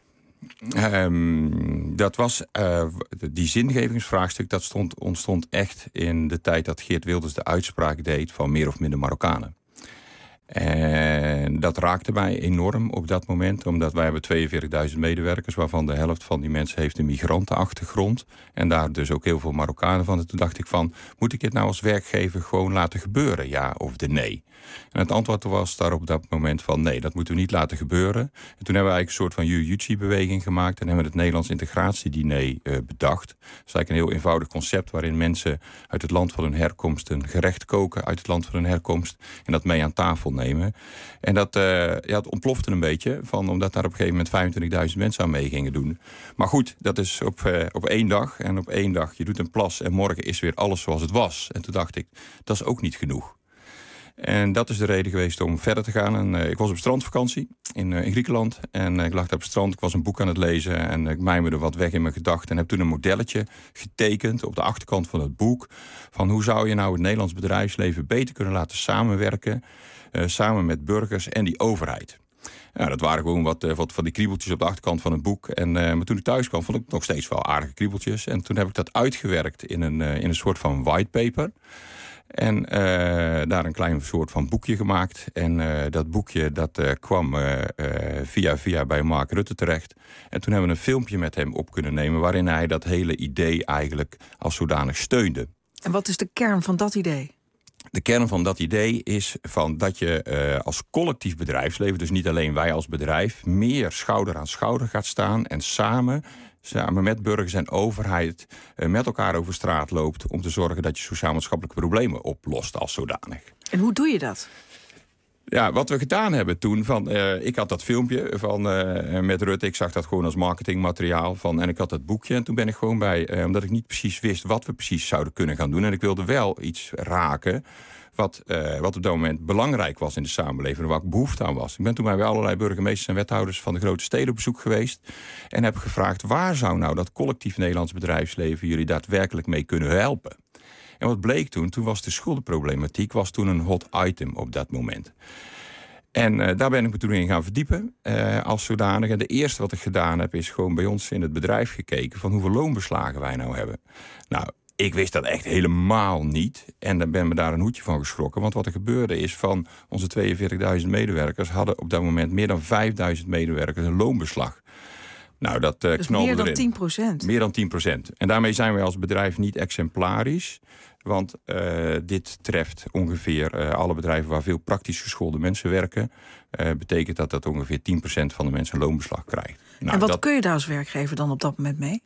Dat was die zingevingsvraagstuk, dat ontstond echt in de tijd dat Geert Wilders de uitspraak deed van meer of minder Marokkanen. En dat raakte mij enorm op dat moment, omdat wij hebben 42.000 medewerkers, waarvan de helft van die mensen heeft een migrantenachtergrond. En daar dus ook heel veel Marokkanen van. En toen dacht ik van, moet ik het nou als werkgever gewoon laten gebeuren, ja of de nee? En het antwoord was daar op dat moment van nee, dat moeten we niet laten gebeuren. En toen hebben we eigenlijk een soort van Jujutsu-beweging gemaakt en hebben we het Nederlands integratiediner bedacht. Dat is eigenlijk een heel eenvoudig concept waarin mensen uit het land van hun herkomst een gerecht koken uit het land van hun herkomst en dat mee aan tafel nemen. En dat het ontplofte een beetje, omdat daar op een gegeven moment 25.000 mensen aan mee gingen doen. Maar goed, dat is op 1 dag. En op 1 dag, je doet een plas en morgen is weer alles zoals het was. En toen dacht ik, dat is ook niet genoeg. En dat is de reden geweest om verder te gaan. En ik was op strandvakantie in Griekenland. En ik lag daar op het strand, ik was een boek aan het lezen. En ik mijmerde wat weg in mijn gedachten. En heb toen een modelletje getekend op de achterkant van het boek. Van hoe zou je nou het Nederlands bedrijfsleven beter kunnen laten samenwerken. Samen met burgers en die overheid. Ja, dat waren gewoon wat van die kriebeltjes op de achterkant van het boek. Maar toen ik thuis kwam, vond ik nog steeds wel aardige kriebeltjes. En toen heb ik dat uitgewerkt in een soort van whitepaper. En daar een klein soort van boekje gemaakt. En dat boekje kwam via bij Mark Rutte terecht. En toen hebben we een filmpje met hem op kunnen nemen waarin hij dat hele idee eigenlijk als zodanig steunde. En wat is de kern van dat idee? De kern van dat idee is dat je als collectief bedrijfsleven, dus niet alleen wij als bedrijf, meer schouder aan schouder gaat staan en samen met burgers en overheid met elkaar over straat loopt om te zorgen dat je sociaal-maatschappelijke problemen oplost als zodanig. En hoe doe je dat? Ja, wat we gedaan hebben toen, ik had dat filmpje met Rutte. Ik zag dat gewoon als marketingmateriaal. En ik had dat boekje. En toen ben ik gewoon omdat ik niet precies wist wat we precies zouden kunnen gaan doen. En ik wilde wel iets raken wat op dat moment belangrijk was in de samenleving. En waar ook behoefte aan was. Ik ben toen bij allerlei burgemeesters en wethouders van de grote steden op bezoek geweest. En heb gevraagd, waar zou nou dat collectief Nederlands bedrijfsleven jullie daadwerkelijk mee kunnen helpen? En wat bleek toen was de schuldenproblematiek een hot item op dat moment. En daar ben ik me toen in gaan verdiepen als zodanig. En de eerste wat ik gedaan heb is gewoon bij ons in het bedrijf gekeken van hoeveel loonbeslagen wij nou hebben. Nou, ik wist dat echt helemaal niet. En dan ben me daar een hoedje van geschrokken. Want wat er gebeurde is van onze 42.000 medewerkers hadden op dat moment meer dan 5.000 medewerkers een loonbeslag. Nou, dat dus knalde meer erin. dan 10%. Meer dan 10%. En daarmee zijn wij als bedrijf niet exemplarisch. Want dit treft ongeveer alle bedrijven waar veel praktisch geschoolde mensen werken. Betekent dat ongeveer 10% van de mensen een loonbeslag krijgt. Nou, en wat kun je daar als werkgever dan op dat moment mee?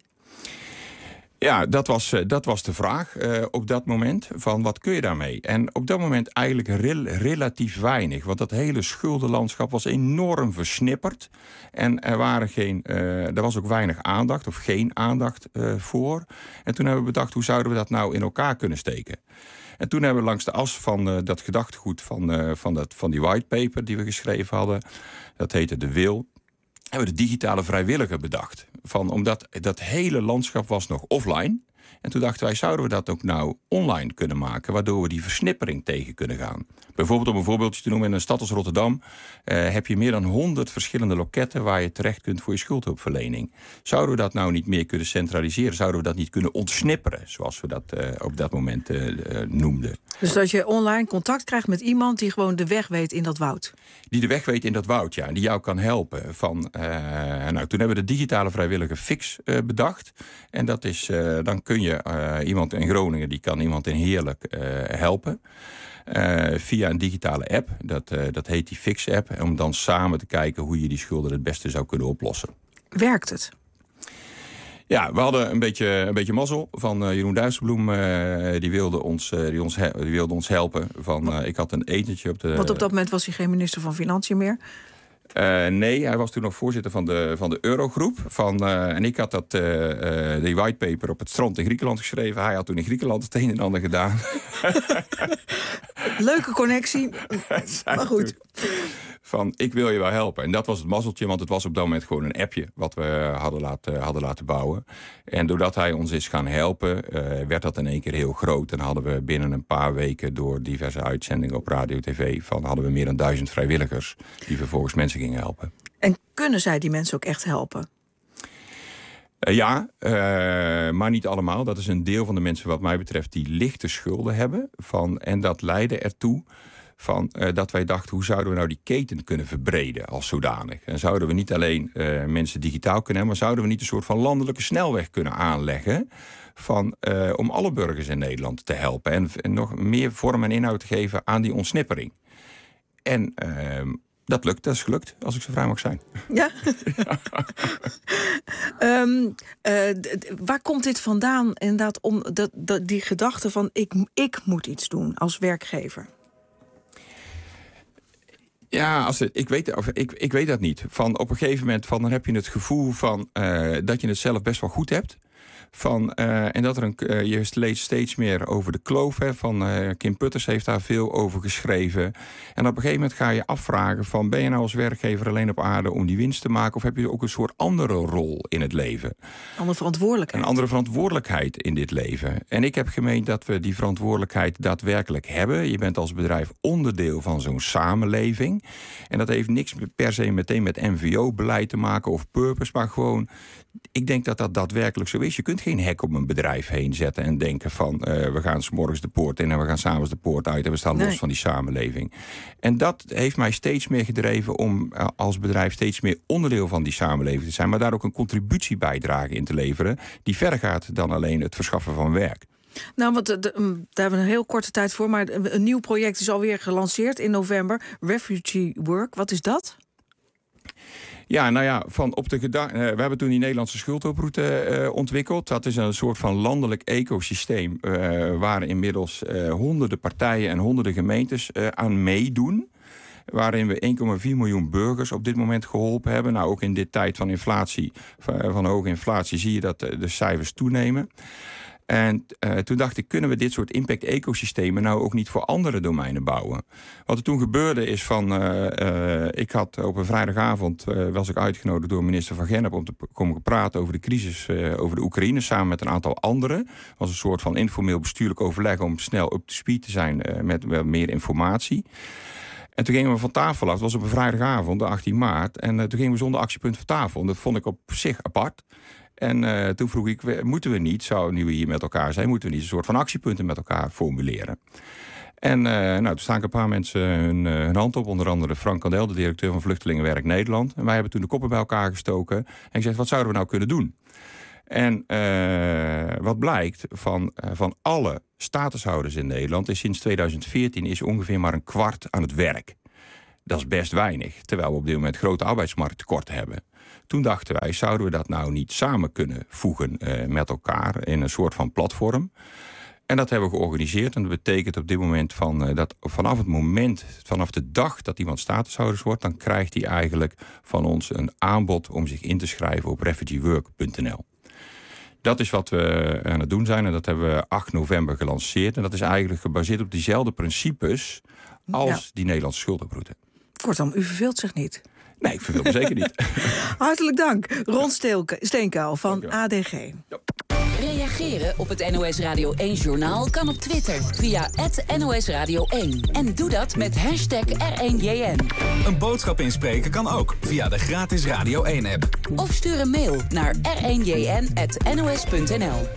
Ja, dat was de vraag op dat moment. Van wat kun je daarmee? En op dat moment eigenlijk relatief weinig. Want dat hele schuldenlandschap was enorm versnipperd. En er was ook weinig aandacht of geen aandacht voor. En toen hebben we bedacht, hoe zouden we dat nou in elkaar kunnen steken? En toen hebben we langs de as van dat gedachtegoed van die whitepaper die we geschreven hadden. Dat heette De Wil. Hebben we de digitale vrijwilliger bedacht. Omdat dat hele landschap was nog offline. En toen dachten wij, zouden we dat ook nou online kunnen maken, waardoor we die versnippering tegen kunnen gaan. Bijvoorbeeld, om een voorbeeldje te noemen, in een stad als Rotterdam heb je meer dan 100 verschillende loketten waar je terecht kunt voor je schuldhulpverlening. Zouden we dat nou niet meer kunnen centraliseren? Zouden we dat niet kunnen ontsnipperen, zoals we dat op dat moment noemden? Dus dat je online contact krijgt met iemand die gewoon de weg weet in dat woud? Die de weg weet in dat woud, ja. En die jou kan helpen. Toen hebben we de digitale vrijwilliger Fix bedacht. En dat is, dan kun je iemand in Groningen, die kan iemand in Heerlijk helpen. Via een digitale app, dat heet die Fix-app. Om dan samen te kijken hoe je die schulden het beste zou kunnen oplossen. Werkt het? Ja, we hadden een beetje mazzel van Jeroen Dijsselbloem. Die wilde ons helpen. Ik had een etentje op de... Want op dat moment was hij geen minister van Financiën meer? Nee, hij was toen nog voorzitter van de Eurogroep. En ik had die whitepaper op het strand in Griekenland geschreven. Hij had toen in Griekenland het een en ander gedaan. Leuke connectie, maar goed. Ik wil je wel helpen. En dat was het mazzeltje, want het was op dat moment gewoon een appje wat we hadden laten bouwen. En doordat hij ons is gaan helpen, werd dat in één keer heel groot. En hadden we binnen een paar weken door diverse uitzendingen op radio, tv, hadden we meer dan 1000 vrijwilligers die vervolgens mensen gingen helpen. En kunnen zij die mensen ook echt helpen? Ja, maar niet allemaal. Dat is een deel van de mensen wat mij betreft die lichte schulden hebben. En dat leidde ertoe dat wij dachten, hoe zouden we nou die keten kunnen verbreden als zodanig? En zouden we niet alleen mensen digitaal kunnen hebben, maar zouden we niet een soort van landelijke snelweg kunnen aanleggen om alle burgers in Nederland te helpen en nog meer vorm en inhoud te geven aan die ontsnippering? En dat is gelukt, als ik zo vrij mag zijn. Ja. Waar komt dit vandaan? Inderdaad, om die gedachte van ik moet iets doen als werkgever. Ja, ik weet dat niet. Op een gegeven moment dan heb je het gevoel dat je het zelf best wel goed hebt. En dat je leest steeds meer over de kloof. Kim Putters heeft daar veel over geschreven. En op een gegeven moment ga je afvragen ben je nou als werkgever alleen op aarde om die winst te maken? Of heb je ook een soort andere rol in het leven? Andere verantwoordelijkheid. Een andere verantwoordelijkheid in dit leven. En ik heb gemeend dat we die verantwoordelijkheid daadwerkelijk hebben. Je bent als bedrijf onderdeel van zo'n samenleving. En dat heeft niks per se meteen met NVO-beleid te maken of purpose, maar gewoon, ik denk dat dat daadwerkelijk zo is. Je kunt geen hek op een bedrijf heen zetten en denken we gaan 's morgens de poort in en we gaan 's avonds de poort uit en we staan los van die samenleving. En dat heeft mij steeds meer gedreven om als bedrijf steeds meer onderdeel van die samenleving te zijn, maar daar ook een contributiebijdrage in te leveren die verder gaat dan alleen het verschaffen van werk. Nou, want daar hebben we een heel korte tijd voor, maar een nieuw project is alweer gelanceerd in november. Refugee Work, wat is dat? Ja, we hebben toen die Nederlandse schuldhulproute ontwikkeld. Dat is een soort van landelijk ecosysteem waar inmiddels honderden partijen en honderden gemeentes aan meedoen. waarin we 1,4 miljoen burgers op dit moment geholpen hebben. Nou, ook in dit tijd van inflatie, van hoge inflatie, zie je dat de cijfers toenemen. En toen dacht ik, kunnen we dit soort impact-ecosystemen nou ook niet voor andere domeinen bouwen? Wat er toen gebeurde is ik had op een vrijdagavond, was ik uitgenodigd door minister Van Gennep om te komen praten over de crisis over de Oekraïne, samen met een aantal anderen. Het was een soort van informeel bestuurlijk overleg om snel up to speed te zijn met meer informatie. En toen gingen we van tafel af. Het was op een vrijdagavond, de 18 maart. En toen gingen we zonder actiepunt van tafel. En dat vond ik op zich apart. En toen vroeg ik, moeten we niet, nu we hier met elkaar zijn, moeten we niet een soort van actiepunten met elkaar formuleren? En toen staan een paar mensen hun hand op, onder andere Frank Kandel, de directeur van Vluchtelingenwerk Nederland. En wij hebben toen de koppen bij elkaar gestoken en gezegd, wat zouden we nou kunnen doen? En wat blijkt, van alle statushouders in Nederland is sinds 2014 is ongeveer maar een kwart aan het werk. Dat is best weinig, terwijl we op dit moment grote arbeidsmarkttekorten hebben. Toen dachten wij, zouden we dat nou niet samen kunnen voegen met elkaar in een soort van platform? En dat hebben we georganiseerd. En dat betekent op dit moment dat vanaf de dag dat iemand statushouders wordt, dan krijgt hij eigenlijk van ons een aanbod om zich in te schrijven op refugeework.nl. Dat is wat we aan het doen zijn en dat hebben we 8 november gelanceerd. En dat is eigenlijk gebaseerd op diezelfde principes als die Nederlandse schuldenroute. Kortom, u verveelt zich niet. Nee, ik verveel me zeker niet. Hartelijk dank, Ron Steenkuil van ADG. Ja. Reageren op het NOS Radio 1-journaal kan op Twitter via @NOS Radio 1. En doe dat met hashtag R1JN. Een boodschap inspreken kan ook via de gratis Radio 1-app. Of stuur een mail naar r1jn@nos.nl.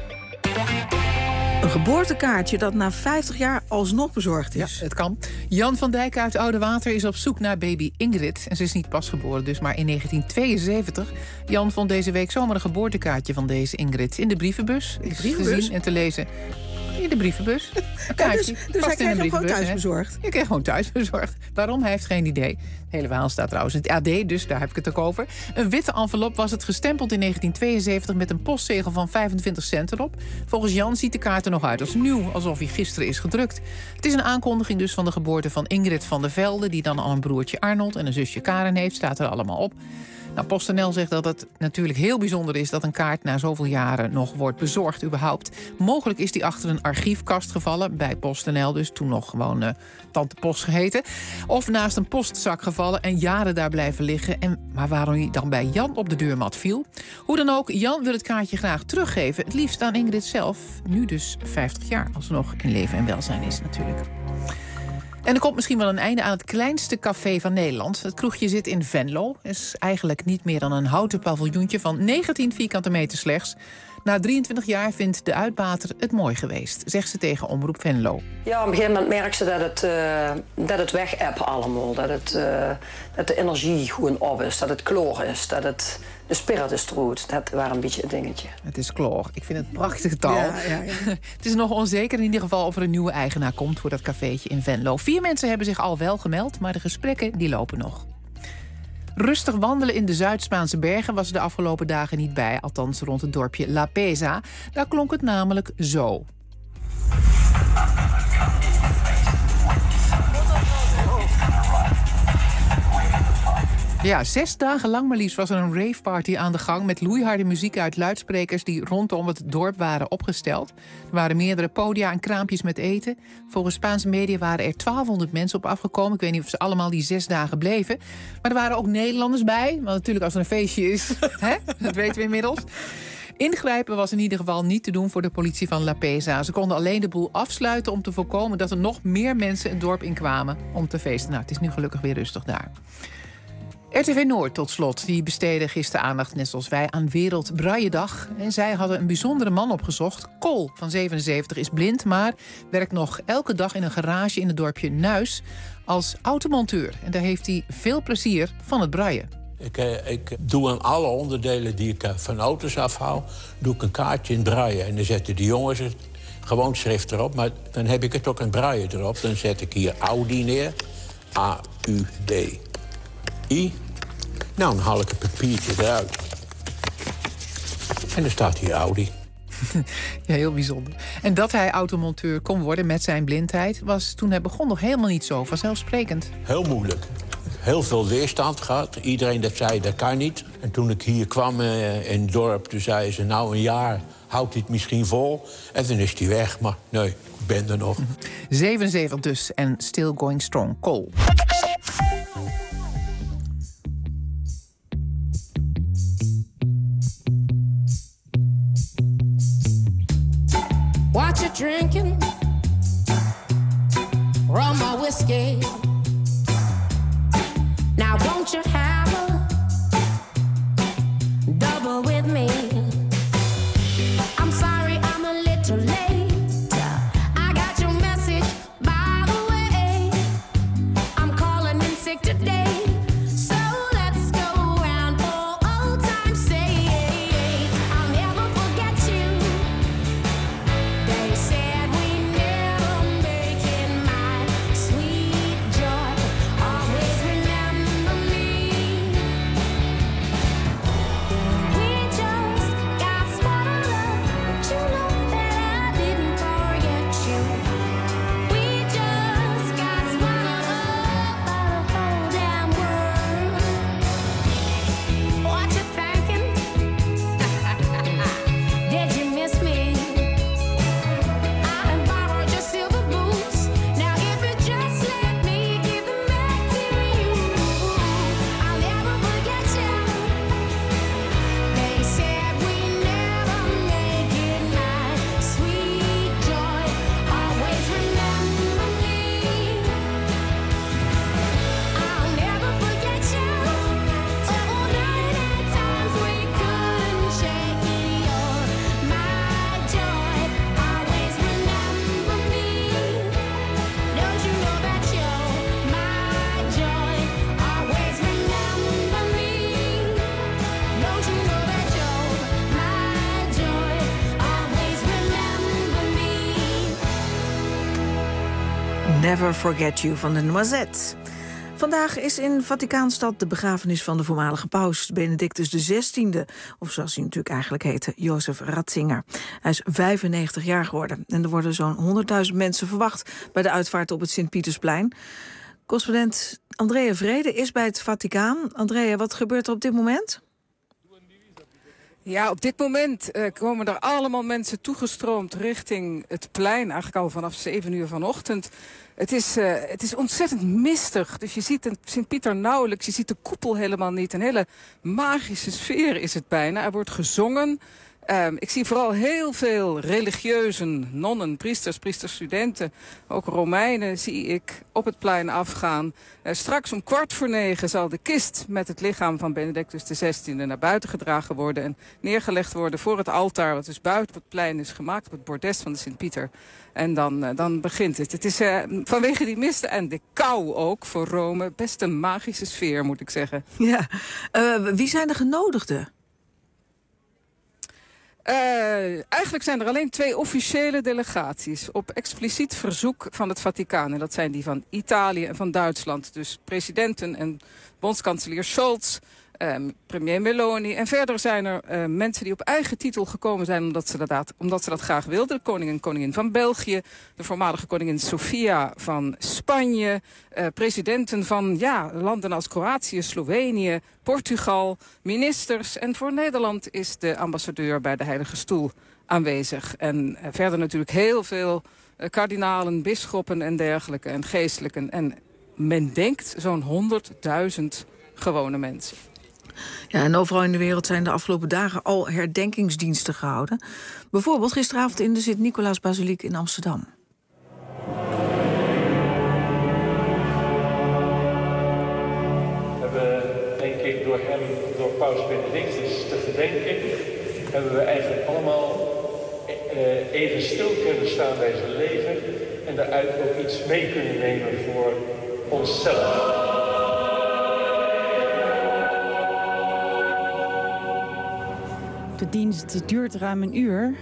Een geboortekaartje dat na 50 jaar alsnog bezorgd is. Ja, het kan. Jan van Dijk uit Oudewater is op zoek naar baby Ingrid. En ze is niet pas geboren, dus maar in 1972. Jan vond deze week zomaar een geboortekaartje van deze Ingrid in de brievenbus. In de brievenbus? Te zien en te lezen. In de brievenbus. Een kaartje. Dus hij kreeg hem gewoon thuis bezorgd? Je kreeg gewoon thuis bezorgd. Waarom? Hij heeft geen idee. Het hele verhaal staat trouwens in het AD, dus daar heb ik het ook over. Een witte envelop was het, gestempeld in 1972... met een postzegel van 25 cent erop. Volgens Jan ziet de kaart er nog uit als nieuw, alsof hij gisteren is gedrukt. Het is een aankondiging dus van de geboorte van Ingrid van der Velde... die dan al een broertje Arnold en een zusje Karen heeft. Staat er allemaal op. Nou, PostNL zegt dat het natuurlijk heel bijzonder is... dat een kaart na zoveel jaren nog wordt bezorgd überhaupt. Mogelijk is die achter een archiefkast gevallen, bij PostNL dus... toen nog gewoon Tante Post geheten. Of naast een postzak gevallen en jaren daar blijven liggen. Maar waarom hij dan bij Jan op de deurmat viel? Hoe dan ook, Jan wil het kaartje graag teruggeven. Het liefst aan Ingrid zelf, nu dus 50 jaar... als ze nog in leven en welzijn is natuurlijk. En er komt misschien wel een einde aan het kleinste café van Nederland. Het kroegje zit in Venlo. Het is eigenlijk niet meer dan een houten paviljoentje van 19 vierkante meter slechts. Na 23 jaar vindt de uitbater het mooi geweest, zegt ze tegen Omroep Venlo. Ja, op een gegeven moment merk ze dat het weg-app allemaal. Dat de energie gewoon op is, dat het kloor is, dat het de spirit is troet. Dat waren een beetje een dingetje. Het is kloor. Ik vind het prachtige taal. Ja. Het is nog onzeker in ieder geval of er een nieuwe eigenaar komt voor dat cafeetje in Venlo. 4 mensen hebben zich al wel gemeld, maar de gesprekken die lopen nog. Rustig wandelen in de Zuid-Spaanse bergen was de afgelopen dagen niet bij. Althans rond het dorpje La Pesa. Daar klonk het namelijk zo. Ja, 6 dagen lang maar liefst was er een raveparty aan de gang... met loeiharde muziek uit luidsprekers die rondom het dorp waren opgesteld. Er waren meerdere podia en kraampjes met eten. Volgens Spaanse media waren er 1200 mensen op afgekomen. Ik weet niet of ze allemaal die 6 dagen bleven. Maar er waren ook Nederlanders bij. Want natuurlijk als er een feestje is, hè? Dat weten we inmiddels. Ingrijpen was in ieder geval niet te doen voor de politie van La Pesa. Ze konden alleen de boel afsluiten om te voorkomen... dat er nog meer mensen het dorp inkwamen om te feesten. Nou, het is nu gelukkig weer rustig daar. RTV Noord tot slot, die besteedde gisteren aandacht, net zoals wij, aan Wereld Brailledag. En zij hadden een bijzondere man opgezocht. Col van 77 is blind, maar werkt nog elke dag in een garage in het dorpje Nuis als automonteur. En daar heeft hij veel plezier van het braille. Ik doe aan alle onderdelen die ik van auto's afhaal, doe ik een kaartje in braille. En dan zetten de jongens het gewoon schrift erop, maar dan heb ik het ook in braille erop. Dan zet ik hier Audi neer, A-U-D-I. Nou, dan haal ik het papiertje eruit. En dan staat hier Audi. Ja, heel bijzonder. En dat hij automonteur kon worden met zijn blindheid was toen hij begon nog helemaal niet zo vanzelfsprekend. Heel moeilijk. Heel veel weerstand gehad. Iedereen dat zei, dat kan niet. En toen ik hier kwam in het dorp, toen zeiden ze... nou, een jaar houdt hij het misschien vol. En toen is hij weg, maar nee, ik ben er nog. 77 dus en still going strong. Cole. What you drinking? Rum or whiskey? Now won't you have a double with me? I'm sorry I'm a little late. I got your message by the way. I'm calling in sick today. So let's go round for old time's sake. I'll never forget you. They said we never make it, my sweet joy. Always remember me. We just got spotted up, but you know that I didn't forget you. We just got spotted up by the whole damn world. What you thinking? Did you miss me? I borrowed your silver boots. Now if you just let me give them back to you, I'll never forget you. They said we never make it, my sweet joy. Always remember me. I'll never forget you. Oh, night and times we couldn't shake your my joy. Always remember me. Don't you know that you're my joy? Always remember me. Don't you know that you're my joy? Always remember me. Never Forget You van de Noisettes. Vandaag is in Vaticaanstad de begrafenis van de voormalige paus Benedictus XVI. Of zoals hij natuurlijk eigenlijk heette, Jozef Ratzinger. Hij is 95 jaar geworden. En er worden zo'n 100.000 mensen verwacht bij de uitvaart op het Sint-Pietersplein. Correspondent Andrea Vrede is bij het Vaticaan. Andrea, wat gebeurt er op dit moment? Ja, op dit moment komen er allemaal mensen toegestroomd richting het plein. Eigenlijk al vanaf 7 uur vanochtend. Het is ontzettend mistig. Dus je ziet Sint-Pieter nauwelijks. Je ziet de koepel helemaal niet. Een hele magische sfeer is het bijna. Er wordt gezongen. Ik zie vooral heel veel religieuzen, nonnen, priesters, priesterstudenten, ook Romeinen zie ik op het plein afgaan. Straks om 8:15 zal de kist met het lichaam van Benedictus XVI naar buiten gedragen worden en neergelegd worden voor het altaar, wat dus buiten op het plein is gemaakt, op het bordes van de Sint-Pieter. En dan begint het. Het is vanwege die mist en de kou ook voor Rome best een magische sfeer, moet ik zeggen. Ja, wie zijn de genodigden? Eigenlijk zijn er alleen 2 officiële delegaties op expliciet verzoek van het Vaticaan. En dat zijn die van Italië en van Duitsland. Dus presidenten en bondskanselier Scholz, premier Meloni. En verder zijn er mensen die op eigen titel gekomen zijn omdat ze dat graag wilden. De koning en koningin van België, de voormalige koningin Sofia van Spanje, presidenten van landen als Kroatië, Slovenië, Portugal, ministers. En voor Nederland is de ambassadeur bij de Heilige Stoel aanwezig. En verder natuurlijk heel veel kardinalen, bisschoppen en dergelijke en geestelijken. En men denkt zo'n 100.000 gewone mensen. Ja, en overal in de wereld zijn de afgelopen dagen al herdenkingsdiensten gehouden. Bijvoorbeeld gisteravond in de Sint-Nicolaas-basiliek in Amsterdam. We hebben, denk ik, door paus Benedictus te gedenken, hebben we eigenlijk allemaal even stil kunnen staan bij zijn leven en daaruit ook iets mee kunnen nemen voor onszelf. De dienst duurt ruim een uur.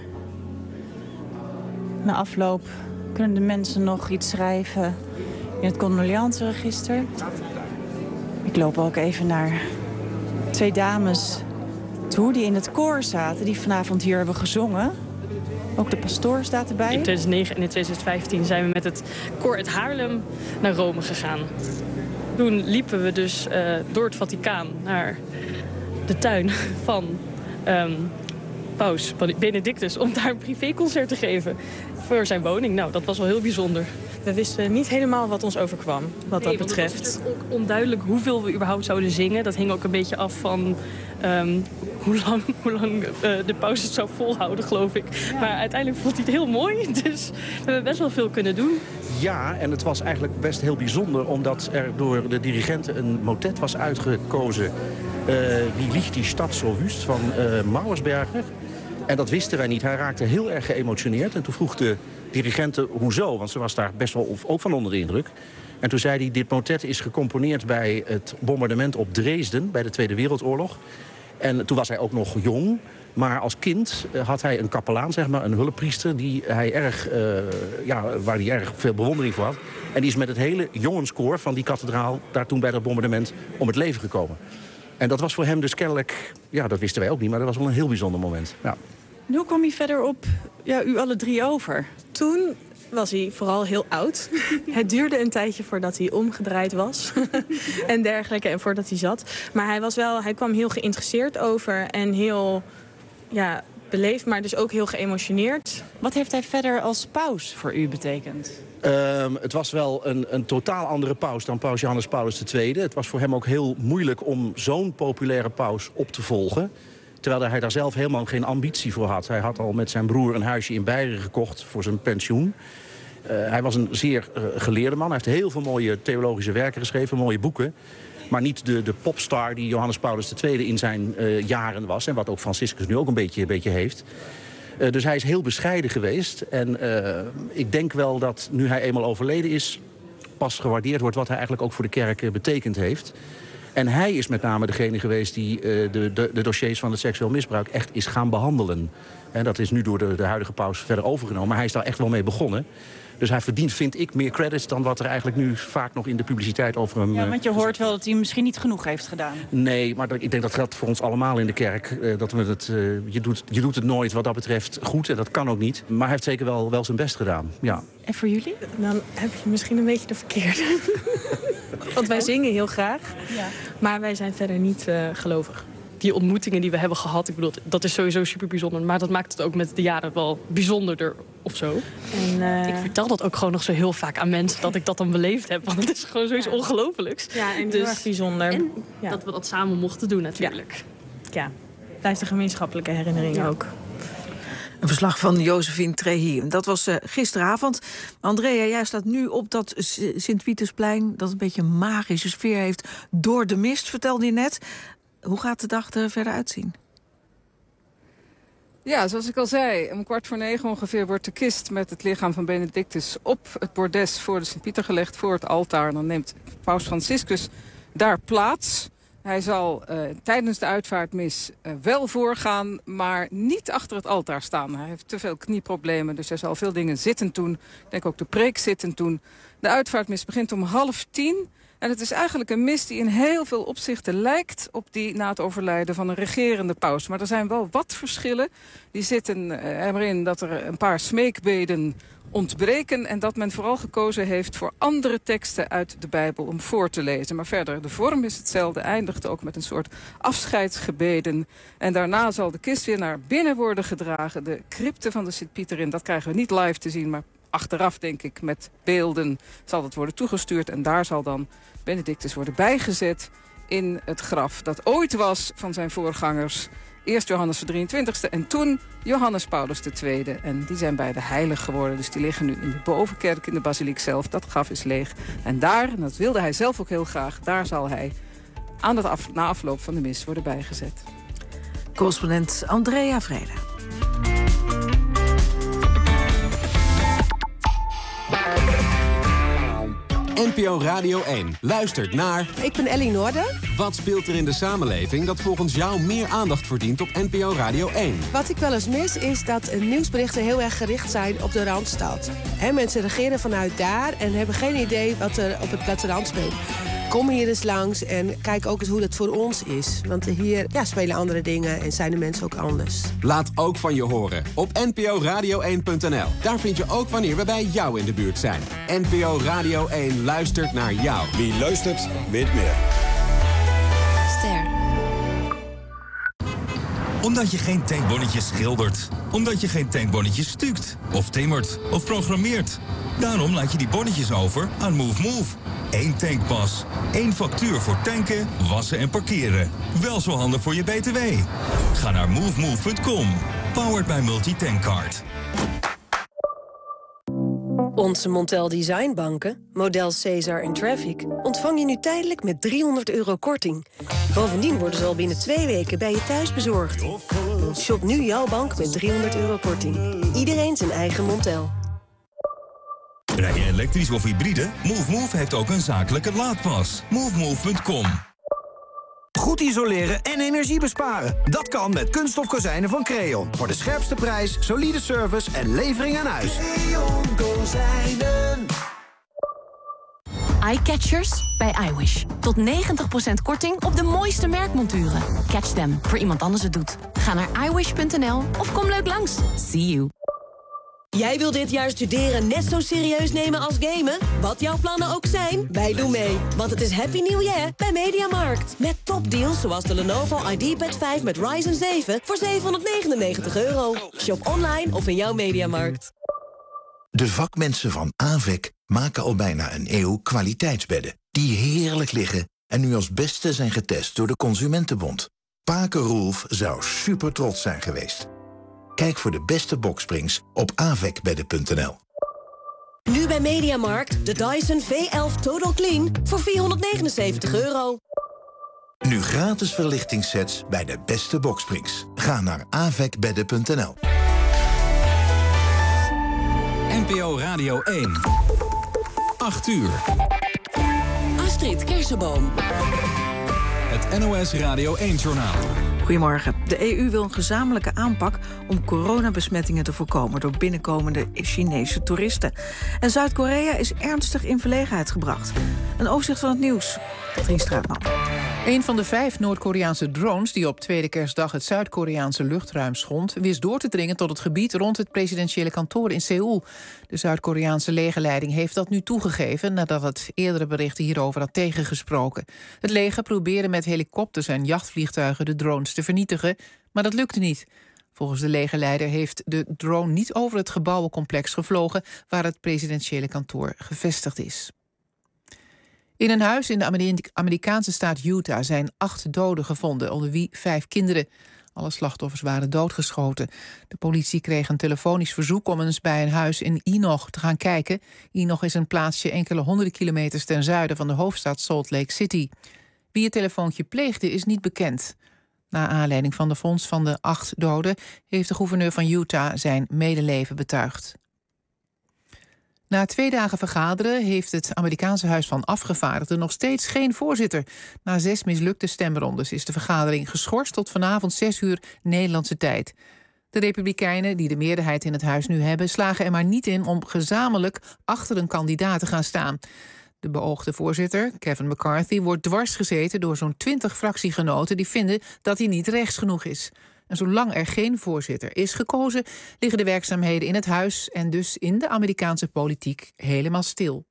Na afloop kunnen de mensen nog iets schrijven in het condoleanceregister. Ik loop ook even naar 2 dames toe die in het koor zaten, die vanavond hier hebben gezongen. Ook de pastoor staat erbij. In 2009 en in 2015 zijn we met het koor uit Haarlem naar Rome gegaan. Toen liepen we dus door het Vaticaan naar de tuin van paus Benedictus om daar een privéconcert te geven voor zijn woning. Nou, dat was wel heel bijzonder. We wisten niet helemaal wat ons overkwam, wat dat betreft. Het was ook onduidelijk hoeveel we überhaupt zouden zingen. Dat hing ook een beetje af van hoe lang de paus het zou volhouden, geloof ik. Ja. Maar uiteindelijk vond hij het heel mooi, dus we hebben best wel veel kunnen doen. Ja, en het was eigenlijk best heel bijzonder, omdat er door de dirigenten een motet was uitgekozen. Wie liegt die stad zo wust, van Mauersberger. En dat wisten wij niet. Hij raakte heel erg geëmotioneerd. En toen vroeg de dirigente hoezo, want ze was daar best wel ook van onder de indruk. En toen zei hij, dit motet is gecomponeerd bij het bombardement op Dresden, bij de Tweede Wereldoorlog. En toen was hij ook nog jong. Maar als kind had hij een kapelaan, zeg maar, een hulppriester, waar hij erg veel bewondering voor had. En die is met het hele jongenskoor van die kathedraal daar toen bij dat bombardement om het leven gekomen. En dat was voor hem dus kennelijk, ja, dat wisten wij ook niet, maar dat was wel een heel bijzonder moment. Ja. En hoe kwam hij verder op u alle drie over? Toen was hij vooral heel oud. Het duurde een tijdje voordat hij omgedraaid was en dergelijke en voordat hij zat. Maar hij kwam heel geïnteresseerd over en heel beleefd, maar dus ook heel geëmotioneerd. Wat heeft hij verder als paus voor u betekend? Het was wel een totaal andere paus dan paus Johannes Paulus II. Het was voor hem ook heel moeilijk om zo'n populaire paus op te volgen. Terwijl hij daar zelf helemaal geen ambitie voor had. Hij had al met zijn broer een huisje in Beieren gekocht voor zijn pensioen. Hij was een zeer geleerde man. Hij heeft heel veel mooie theologische werken geschreven, mooie boeken. Maar niet de popstar die Johannes Paulus II in zijn jaren was. En wat ook Franciscus nu ook een beetje heeft. Dus hij is heel bescheiden geweest. En ik denk wel dat nu hij eenmaal overleden is, pas gewaardeerd wordt wat hij eigenlijk ook voor de kerk betekend heeft. En hij is met name degene geweest die de dossiers van het seksueel misbruik echt is gaan behandelen. En dat is nu door de huidige paus verder overgenomen. Maar hij is daar echt wel mee begonnen. Dus hij verdient, vind ik, meer credits dan wat er eigenlijk nu vaak nog in de publiciteit over hem... Ja, want je hoort wel dat hij misschien niet genoeg heeft gedaan. Nee, maar ik denk dat geldt voor ons allemaal in de kerk. Je doet het nooit wat dat betreft goed en dat kan ook niet. Maar hij heeft zeker wel zijn best gedaan, ja. En voor jullie? Dan heb je misschien een beetje de verkeerde. Want wij zingen heel graag, maar wij zijn verder niet gelovig. Die ontmoetingen die we hebben gehad, ik bedoel, dat is sowieso super bijzonder. Maar dat maakt het ook met de jaren wel bijzonderder of zo. En ik vertel dat ook gewoon nog zo heel vaak aan mensen dat ik dat dan beleefd heb. Want het is gewoon zoiets ongelofelijks. Ja, en heel erg bijzonder. En dat we dat samen mochten doen natuurlijk. Ja, blijft een gemeenschappelijke herinnering ook. Een verslag van Josephine Trehi. Dat was gisteravond. Andrea, jij staat nu op dat Sint-Pietersplein, dat een beetje een magische sfeer heeft door de mist, vertelde je net. Hoe gaat de dag er verder uitzien? Ja, zoals ik al zei, om 8:45 ongeveer wordt de kist met het lichaam van Benedictus op het bordes voor de Sint-Pieter gelegd, voor het altaar. En dan neemt paus Franciscus daar plaats. Hij zal tijdens de uitvaartmis wel voorgaan, maar niet achter het altaar staan. Hij heeft te veel knieproblemen, dus hij zal veel dingen zittend doen. Ik denk ook de preek zittend doen. De uitvaartmis begint om 9:30. En het is eigenlijk een mis die in heel veel opzichten lijkt op die na het overlijden van een regerende paus. Maar er zijn wel wat verschillen. Die zitten erin dat er een paar smeekbeden ontbreken en dat men vooral gekozen heeft voor andere teksten uit de Bijbel om voor te lezen. Maar verder, de vorm is hetzelfde, eindigt ook met een soort afscheidsgebeden. En daarna zal de kist weer naar binnen worden gedragen. De crypte van de Sint-Pieter in, dat krijgen we niet live te zien, maar achteraf, denk ik, met beelden zal het worden toegestuurd. En daar zal dan Benedictus worden bijgezet in het graf dat ooit was van zijn voorgangers. Eerst Johannes de 23e en toen Johannes Paulus II. En die zijn beide heilig geworden. Dus die liggen nu in de bovenkerk in de basiliek zelf. Dat graf is leeg. En daar, en dat wilde hij zelf ook heel graag, daar zal hij na afloop van de mis worden bijgezet. Correspondent Andrea Vrede. NPO Radio 1 luistert naar... Ik ben Ellie Noorden. Wat speelt er in de samenleving dat volgens jou meer aandacht verdient op NPO Radio 1? Wat ik wel eens mis is dat nieuwsberichten heel erg gericht zijn op de Randstad. Mensen regeren vanuit daar en hebben geen idee wat er op het platteland speelt. Kom hier eens langs en kijk ook eens hoe dat voor ons is. Want hier spelen andere dingen en zijn de mensen ook anders. Laat ook van je horen op nporadio1.nl. Daar vind je ook wanneer we bij jou in de buurt zijn. NPO Radio 1 luistert naar jou. Wie luistert, weet meer. Ster. Omdat je geen tankbonnetjes schildert. Omdat je geen tankbonnetjes stukt. Of timmert. Of programmeert. Daarom laat je die bonnetjes over aan MoveMove. 1 tankpas. 1 factuur voor tanken, wassen en parkeren. Wel zo handig voor je BTW. Ga naar movemove.com. Powered by Multitankcard. Onze Montel Design banken, model Caesar en Traffic, ontvang je nu tijdelijk met €300 korting. Bovendien worden ze al binnen 2 weken bij je thuis bezorgd. Shop nu jouw bank met €300 korting. Iedereen zijn eigen Montel. Rij je elektrisch of hybride? MoveMove heeft ook een zakelijke laadpas. Movemove.com. Goed isoleren en energie besparen. Dat kan met kunststof kozijnen van Creon. Voor de scherpste prijs, solide service en levering aan huis. Creon Kozijnen. Eyecatchers bij iWish. Tot 90% korting op de mooiste merkmonturen. Catch them voor iemand anders het doet. Ga naar iWish.nl of kom leuk langs. See you. Jij wil dit jaar studeren net zo serieus nemen als gamen? Wat jouw plannen ook zijn, wij doen mee. Want het is Happy New Year bij Mediamarkt. Met topdeals zoals de Lenovo IdeaPad 5 met Ryzen 7 voor €799. Shop online of in jouw Mediamarkt. De vakmensen van AVEK maken al bijna een eeuw kwaliteitsbedden. Die heerlijk liggen en nu als beste zijn getest door de Consumentenbond. Paken Roelf zou super trots zijn geweest. Kijk voor de beste boksprings op avecbedden.nl. Nu bij Mediamarkt de Dyson V11 Total Clean voor €479. Nu gratis verlichtingssets bij de beste boksprings. Ga naar avecbedden.nl. NPO Radio 1. 8 uur. Astrid Kersenboom. Het NOS Radio 1-journaal. Goedemorgen. De EU wil een gezamenlijke aanpak om coronabesmettingen te voorkomen door binnenkomende Chinese toeristen. En Zuid-Korea is ernstig in verlegenheid gebracht. Een overzicht van het nieuws. Katrien Straatman. Een van de 5 Noord-Koreaanse drones die op tweede kerstdag het Zuid-Koreaanse luchtruim schond, wist door te dringen tot het gebied rond het presidentiële kantoor in Seoul. De Zuid-Koreaanse legerleiding heeft dat nu toegegeven nadat het eerdere berichten hierover had tegengesproken. Het leger probeerde met helikopters en jachtvliegtuigen de drones te vernietigen, maar dat lukte niet. Volgens de legerleider heeft de drone niet over het gebouwencomplex gevlogen waar het presidentiële kantoor gevestigd is. In een huis in de Amerikaanse staat Utah zijn 8 doden gevonden, onder wie 5 kinderen. Alle slachtoffers waren doodgeschoten. De politie kreeg een telefonisch verzoek om eens bij een huis in Enoch te gaan kijken. Enoch is een plaatsje enkele honderden kilometers ten zuiden van de hoofdstad Salt Lake City. Wie het telefoontje pleegde is niet bekend. Na aanleiding van de vondst van de 8 doden heeft de gouverneur van Utah zijn medeleven betuigd. Na 2 dagen vergaderen heeft het Amerikaanse Huis van Afgevaardigden nog steeds geen voorzitter. Na 6 mislukte stemrondes is de vergadering geschorst tot vanavond 6 uur Nederlandse tijd. De Republikeinen, die de meerderheid in het huis nu hebben, slagen er maar niet in om gezamenlijk achter een kandidaat te gaan staan. De beoogde voorzitter, Kevin McCarthy, wordt dwars gezeten door zo'n 20 fractiegenoten die vinden dat hij niet rechts genoeg is. En zolang er geen voorzitter is gekozen, liggen de werkzaamheden in het huis en dus in de Amerikaanse politiek helemaal stil.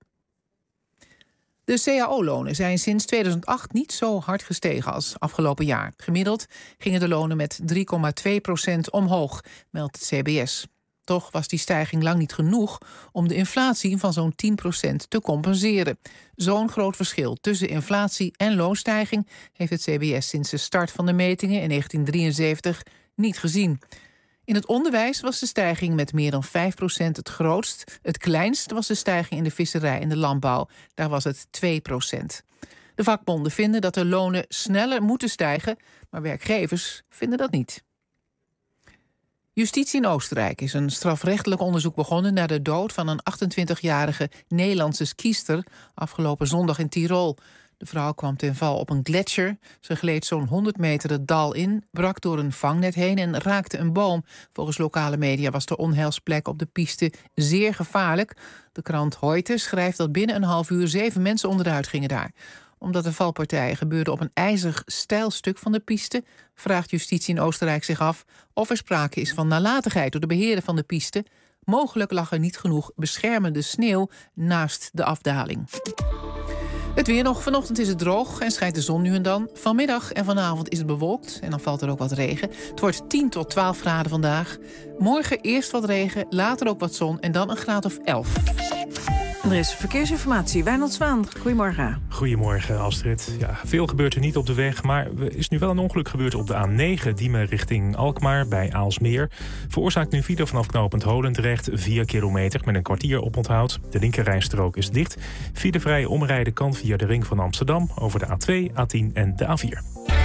De CAO-lonen zijn sinds 2008 niet zo hard gestegen als afgelopen jaar. Gemiddeld gingen de lonen met 3,2% omhoog, meldt het CBS. Toch was die stijging lang niet genoeg om de inflatie van zo'n 10% te compenseren. Zo'n groot verschil tussen inflatie en loonstijging heeft het CBS sinds de start van de metingen in 1973 niet gezien. In het onderwijs was de stijging met meer dan 5% het grootst. Het kleinst was de stijging in de visserij en de landbouw. Daar was het 2%. De vakbonden vinden dat de lonen sneller moeten stijgen, maar werkgevers vinden dat niet. Justitie in Oostenrijk is een strafrechtelijk onderzoek begonnen naar de dood van een 28-jarige Nederlandse skiester afgelopen zondag in Tirol. De vrouw kwam ten val op een gletsjer. Ze gleed zo'n 100 meter het dal in, brak door een vangnet heen en raakte een boom. Volgens lokale media was de onheilsplek op de piste zeer gevaarlijk. De krant Heute schrijft dat binnen een half uur 7 mensen onderuit gingen daar. Omdat de valpartij gebeurde op een ijzig steil stuk van de piste, vraagt justitie in Oostenrijk zich af of er sprake is van nalatigheid door de beheerder van de piste. Mogelijk lag er niet genoeg beschermende sneeuw naast de afdaling. Het weer nog. Vanochtend is het droog en schijnt de zon nu en dan. Vanmiddag en vanavond is het bewolkt en dan valt er ook wat regen. Het wordt 10 tot 12 graden vandaag. Morgen eerst wat regen, later ook wat zon en dan een graad of 11. Er is verkeersinformatie. Wijnald Zwaan, goedemorgen. Goedemorgen, Astrid. Ja, veel gebeurt er niet op de weg, maar er is nu wel een ongeluk gebeurd op de A9... Diemen richting Alkmaar bij Aalsmeer. Veroorzaakt nu file vanaf knooppunt Holendrecht 4 kilometer... met een kwartier oponthoud. De linkerrijstrook is dicht. Filevrij omrijden kan via de ring van Amsterdam... over de A2, A10 en de A4.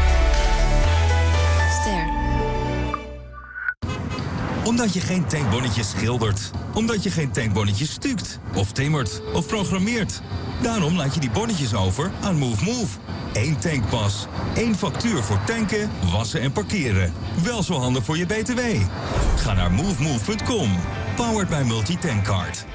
Omdat je geen tankbonnetjes schildert. Omdat je geen tankbonnetjes stukt. Of timmert. Of programmeert. Daarom laat je die bonnetjes over aan Move Move. 1 tankpas. 1 factuur voor tanken, wassen en parkeren. Wel zo handig voor je BTW. Ga naar movemove.com. Powered by Multitankcard.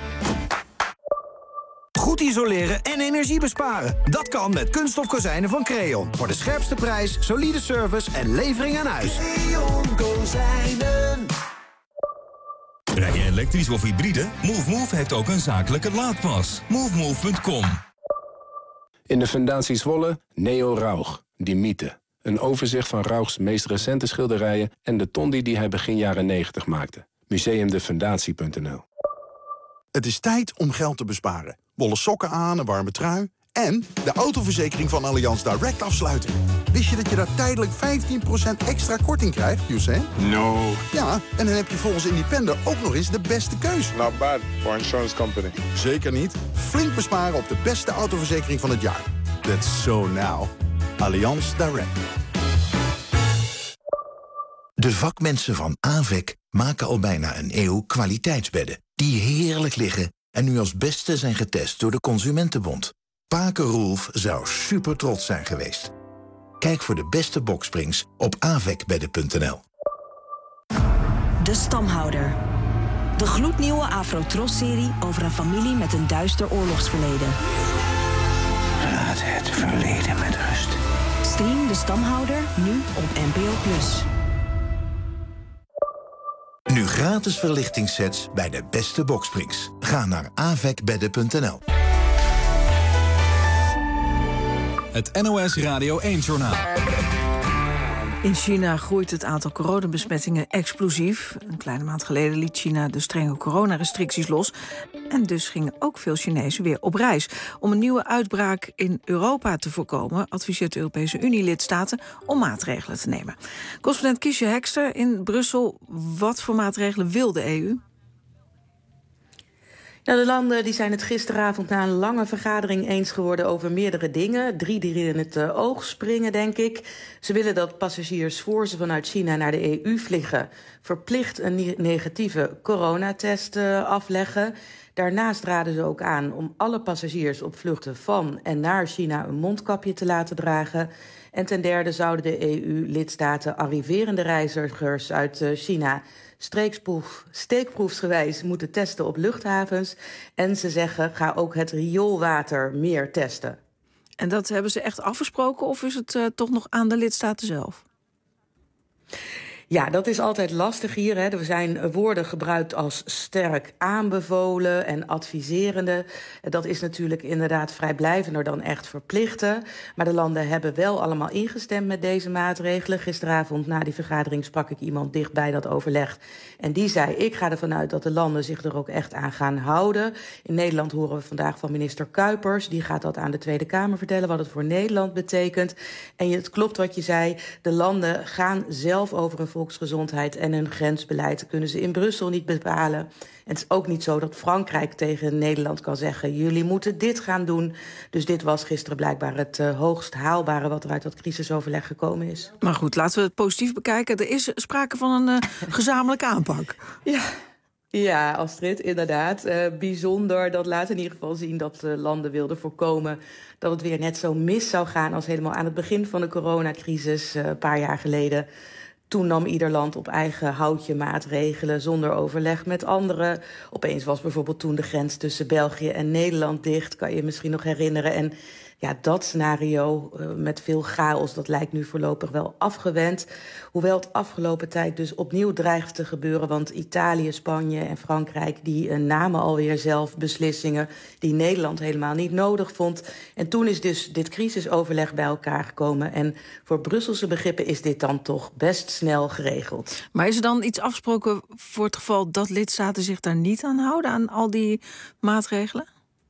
Goed isoleren en energie besparen. Dat kan met kunststof kozijnen van Creon. Voor de scherpste prijs, solide service en levering aan huis. Creon Kozijnen. Rij je elektrisch of hybride? Move Move heeft ook een zakelijke laadpas. Movemove.com. In de Fundatie Zwolle, Neo Rauch, die mythe. Een overzicht van Rauchs meest recente schilderijen... en de tondi die hij begin jaren 90 maakte. Museumdefundatie.nl. Het is tijd om geld te besparen. Wollen sokken aan, een warme trui... en de autoverzekering van Allianz Direct afsluiten. Wist je dat je daar tijdelijk 15% extra korting krijgt, Hussein? No. Ja, en dan heb je volgens Independer ook nog eens de beste keus. Not bad for insurance company. Zeker niet. Flink besparen op de beste autoverzekering van het jaar. That's so now. Allianz Direct. De vakmensen van AVEK maken al bijna een eeuw kwaliteitsbedden... die heerlijk liggen en nu als beste zijn getest door de Consumentenbond. Paken Roelf zou super trots zijn geweest. Kijk voor de beste boksprings op avekbedden.nl. De Stamhouder. De gloednieuwe Afro-Tros-serie over een familie met een duister oorlogsverleden. Laat het verleden met rust. Stream De Stamhouder nu op NPO+. Nu gratis verlichtingssets bij de beste boksprings. Ga naar avekbedden.nl. Het NOS Radio 1-journaal. In China groeit het aantal coronabesmettingen explosief. Een kleine maand geleden liet China de strenge coronarestricties los. En dus gingen ook veel Chinezen weer op reis. Om een nieuwe uitbraak in Europa te voorkomen... adviseert de Europese Unie-lidstaten om maatregelen te nemen. Correspondent Kiesje Hekster in Brussel. Wat voor maatregelen wil de EU? Ja, de landen die zijn het gisteravond na een lange vergadering eens geworden over meerdere dingen. 3 die in het oog springen, denk ik. Ze willen dat passagiers voor ze vanuit China naar de EU vliegen verplicht een negatieve coronatest afleggen. Daarnaast raden ze ook aan om alle passagiers op vluchten van en naar China een mondkapje te laten dragen. En ten derde zouden de EU-lidstaten arriverende reizigers uit China steekproefsgewijs moeten testen op luchthavens. En ze zeggen, ga ook het rioolwater meer testen. En dat hebben ze echt afgesproken of is het toch nog aan de lidstaten zelf? Ja, dat is altijd lastig hier. Hè. Er zijn woorden gebruikt als sterk aanbevolen en adviserende. Dat is natuurlijk inderdaad vrijblijvender dan echt verplichten. Maar de landen hebben wel allemaal ingestemd met deze maatregelen. Gisteravond na die vergadering sprak ik iemand dichtbij dat overleg. En die zei, ik ga ervan uit dat de landen zich er ook echt aan gaan houden. In Nederland horen we vandaag van minister Kuipers. Die gaat dat aan de Tweede Kamer vertellen, wat het voor Nederland betekent. En het klopt wat je zei, de landen gaan zelf over een volksgezondheid en een grensbeleid kunnen ze in Brussel niet bepalen. En het is ook niet zo dat Frankrijk tegen Nederland kan zeggen, jullie moeten dit gaan doen. Dus dit was gisteren blijkbaar het hoogst haalbare wat er uit dat crisisoverleg gekomen is. Maar goed, laten we het positief bekijken. Er is sprake van een gezamenlijke aanpak. Ja. Ja, Astrid, inderdaad. Bijzonder. Dat laat in ieder geval zien dat landen wilden voorkomen dat het weer net zo mis zou gaan als helemaal aan het begin van de coronacrisis een paar jaar geleden. Toen nam ieder land op eigen houtje maatregelen zonder overleg met anderen. Opeens was bijvoorbeeld toen de grens tussen België en Nederland dicht. Kan je je misschien nog herinneren. En ja, dat scenario met veel chaos, dat lijkt nu voorlopig wel afgewend. Hoewel het afgelopen tijd dus opnieuw dreigt te gebeuren. Want Italië, Spanje en Frankrijk die namen alweer zelf beslissingen die Nederland helemaal niet nodig vond. En toen is dus dit crisisoverleg bij elkaar gekomen. En voor Brusselse begrippen is dit dan toch best snel geregeld. Maar is er dan iets afgesproken voor het geval dat lidstaten zich daar niet aan houden, aan al die maatregelen?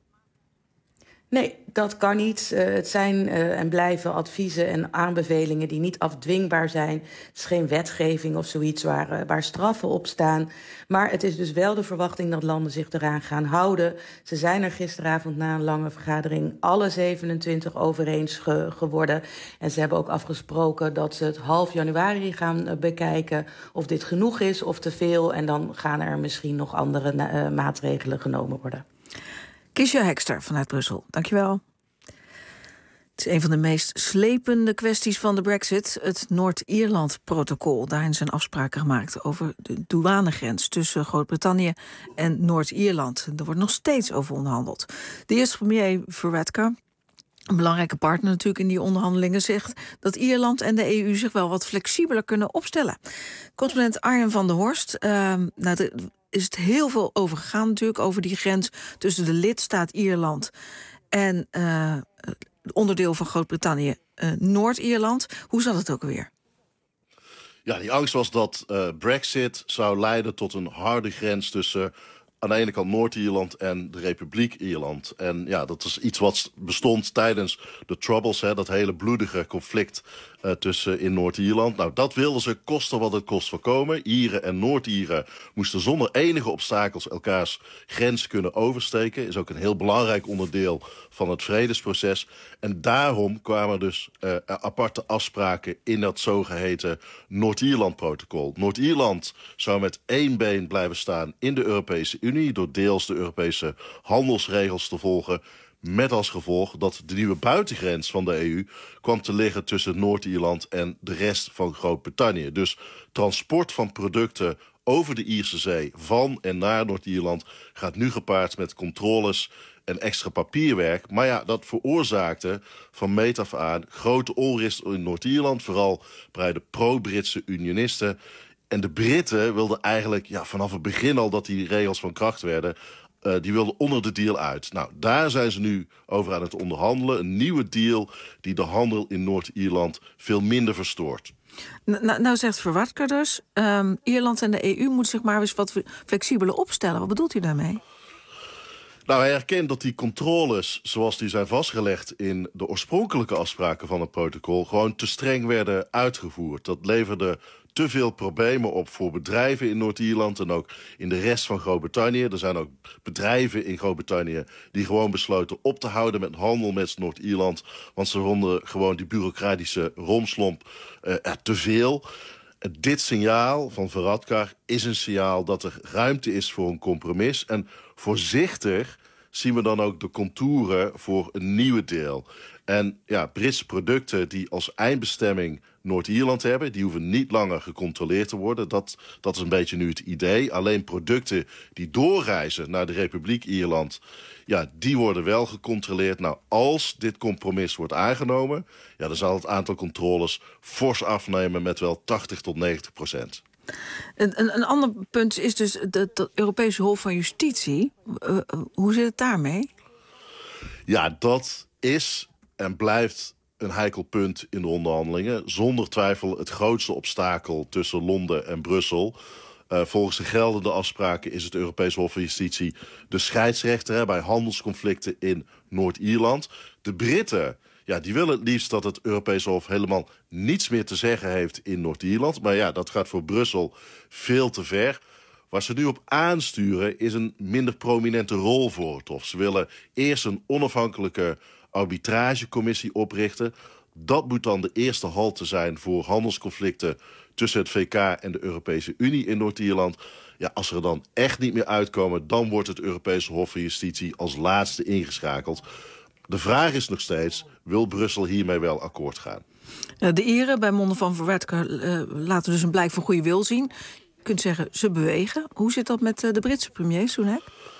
Nee, dat kan niet. Het zijn en blijven adviezen en aanbevelingen die niet afdwingbaar zijn. Het is geen wetgeving of zoiets waar straffen op staan. Maar het is dus wel de verwachting dat landen zich eraan gaan houden. Ze zijn er gisteravond na een lange vergadering alle 27 over eens geworden. En ze hebben ook afgesproken dat ze het half januari gaan bekijken of dit genoeg is of te veel. En dan gaan er misschien nog andere maatregelen genomen worden. Kiesja Hekster vanuit Brussel, dankjewel. Het is een van de meest slepende kwesties van de Brexit, het Noord-Ierland-protocol. Daarin zijn afspraken gemaakt over de douanegrens tussen Groot-Brittannië en Noord-Ierland. Er wordt nog steeds over onderhandeld. De eerste premier Varadkar, een belangrijke partner natuurlijk in die onderhandelingen, zegt dat Ierland en de EU zich wel wat flexibeler kunnen opstellen. Correspondent Arjen van der Horst, is het heel veel over gegaan natuurlijk, over die grens tussen de lidstaat Ierland en onderdeel van Groot-Brittannië, Noord-Ierland. Hoe zat het ook alweer? Ja, die angst was dat Brexit zou leiden tot een harde grens tussen aan de ene kant Noord-Ierland en de Republiek Ierland. En ja, dat is iets wat bestond tijdens de Troubles, dat hele bloedige conflict tussen in Noord-Ierland. Nou, dat wilden ze kosten wat het kost voorkomen. Ieren en Noord-Ieren moesten zonder enige obstakels elkaars grens kunnen oversteken. Is ook een heel belangrijk onderdeel van het vredesproces. En daarom kwamen dus aparte afspraken in dat zogeheten Noord-Ierland-protocol. Noord-Ierland zou met één been blijven staan in de Europese Unie, door deels de Europese handelsregels te volgen, met als gevolg dat de nieuwe buitengrens van de EU kwam te liggen tussen Noord-Ierland en de rest van Groot-Brittannië. Dus transport van producten over de Ierse Zee van en naar Noord-Ierland gaat nu gepaard met controles en extra papierwerk. Maar ja, dat veroorzaakte van meet af aan grote onrust in Noord-Ierland, vooral bij de pro-Britse unionisten. En de Britten wilden eigenlijk vanaf het begin al dat die regels van kracht werden, die wilden onder de deal uit. Nou, daar zijn ze nu over aan het onderhandelen. Een nieuwe deal die de handel in Noord-Ierland veel minder verstoort. Nou zegt Varadkar dus, Ierland en de EU moeten zich maar eens wat flexibeler opstellen. Wat bedoelt u daarmee? Nou, hij erkent dat die controles, zoals die zijn vastgelegd in de oorspronkelijke afspraken van het protocol, gewoon te streng werden uitgevoerd. Dat leverde te veel problemen op voor bedrijven in Noord-Ierland en ook in de rest van Groot-Brittannië. Er zijn ook bedrijven in Groot-Brittannië die gewoon besloten op te houden met handel met Noord-Ierland, want ze vonden gewoon die bureaucratische romslomp te veel. Dit signaal van Varadkar is een signaal dat er ruimte is voor een compromis. En voorzichtig zien we dan ook de contouren voor een nieuwe deal. En ja, Britse producten die als eindbestemming Noord-Ierland hebben, die hoeven niet langer gecontroleerd te worden. Dat is een beetje nu het idee. Alleen producten die doorreizen naar de Republiek Ierland, die worden wel gecontroleerd. Nou, als dit compromis wordt aangenomen, dan zal het aantal controles fors afnemen met wel 80 tot 90%. Een ander punt is dus het Europese Hof van Justitie. Hoe zit het daarmee? Ja, dat is en blijft een heikel punt in de onderhandelingen. Zonder twijfel het grootste obstakel tussen Londen en Brussel. Volgens de geldende afspraken is het Europese Hof van Justitie de scheidsrechter bij handelsconflicten in Noord-Ierland. De Britten, die willen het liefst dat het Europese Hof helemaal niets meer te zeggen heeft in Noord-Ierland. Maar dat gaat voor Brussel veel te ver. Waar ze nu op aansturen is een minder prominente rol voor het Hof. Ze willen eerst een onafhankelijke arbitragecommissie oprichten. Dat moet dan de eerste halte zijn voor handelsconflicten tussen het VK en de Europese Unie in Noord-Ierland. Ja, als ze er dan echt niet meer uitkomen, dan wordt het Europese Hof van Justitie als laatste ingeschakeld. De vraag is nog steeds, wil Brussel hiermee wel akkoord gaan? De Ieren bij monden van Verwertker laten dus een blijk van goede wil zien. Je kunt zeggen, ze bewegen. Hoe zit dat met de Britse premier, Sunak?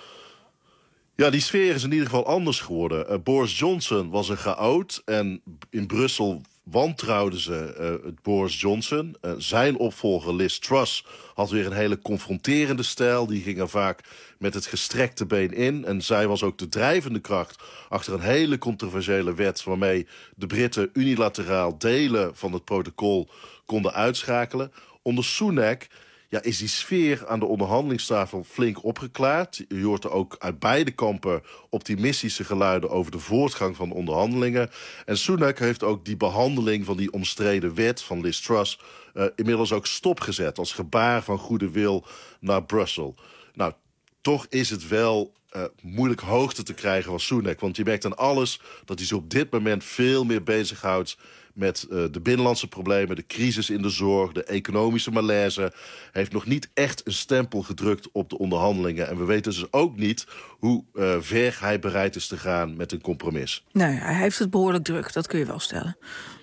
Ja, die sfeer is in ieder geval anders geworden. Boris Johnson was een chaot en in Brussel wantrouwden ze Boris Johnson. Zijn opvolger Liz Truss had weer een hele confronterende stijl. Die ging er vaak met het gestrekte been in. En zij was ook de drijvende kracht achter een hele controversiële wet waarmee de Britten unilateraal delen van het protocol konden uitschakelen. Onder Sunak is die sfeer aan de onderhandelingstafel flink opgeklaard. Je hoort er ook uit beide kampen optimistische geluiden over de voortgang van de onderhandelingen. En Sunak heeft ook die behandeling van die omstreden wet van Liz Truss inmiddels ook stopgezet als gebaar van goede wil naar Brussel. Nou, toch is het wel moeilijk hoogte te krijgen van Sunak. Want je merkt aan alles dat hij zich op dit moment veel meer bezighoudt met de binnenlandse problemen, de crisis in de zorg, de economische malaise. Hij heeft nog niet echt een stempel gedrukt op de onderhandelingen. En we weten dus ook niet hoe ver hij bereid is te gaan met een compromis. Nee, hij heeft het behoorlijk druk, dat kun je wel stellen.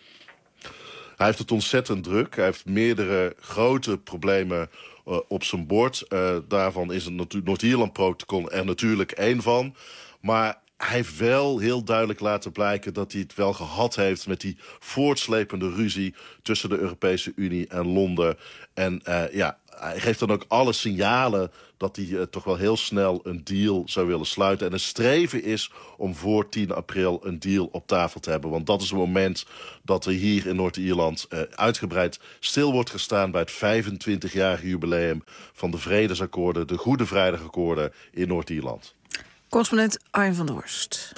Hij heeft het ontzettend druk. Hij heeft meerdere grote problemen op zijn bord. Daarvan is het Noord-Ierland-protocol er natuurlijk één van. Maar hij heeft wel heel duidelijk laten blijken dat hij het wel gehad heeft met die voortslepende ruzie tussen de Europese Unie en Londen. En hij geeft dan ook alle signalen dat hij toch wel heel snel een deal zou willen sluiten. En een streven is om voor 10 april een deal op tafel te hebben. Want dat is het moment dat er hier in Noord-Ierland uitgebreid stil wordt gestaan bij het 25-jarige jubileum van de vredesakkoorden, de Goede Vrijdagakkoorden in Noord-Ierland. Correspondent Arjen van der Horst.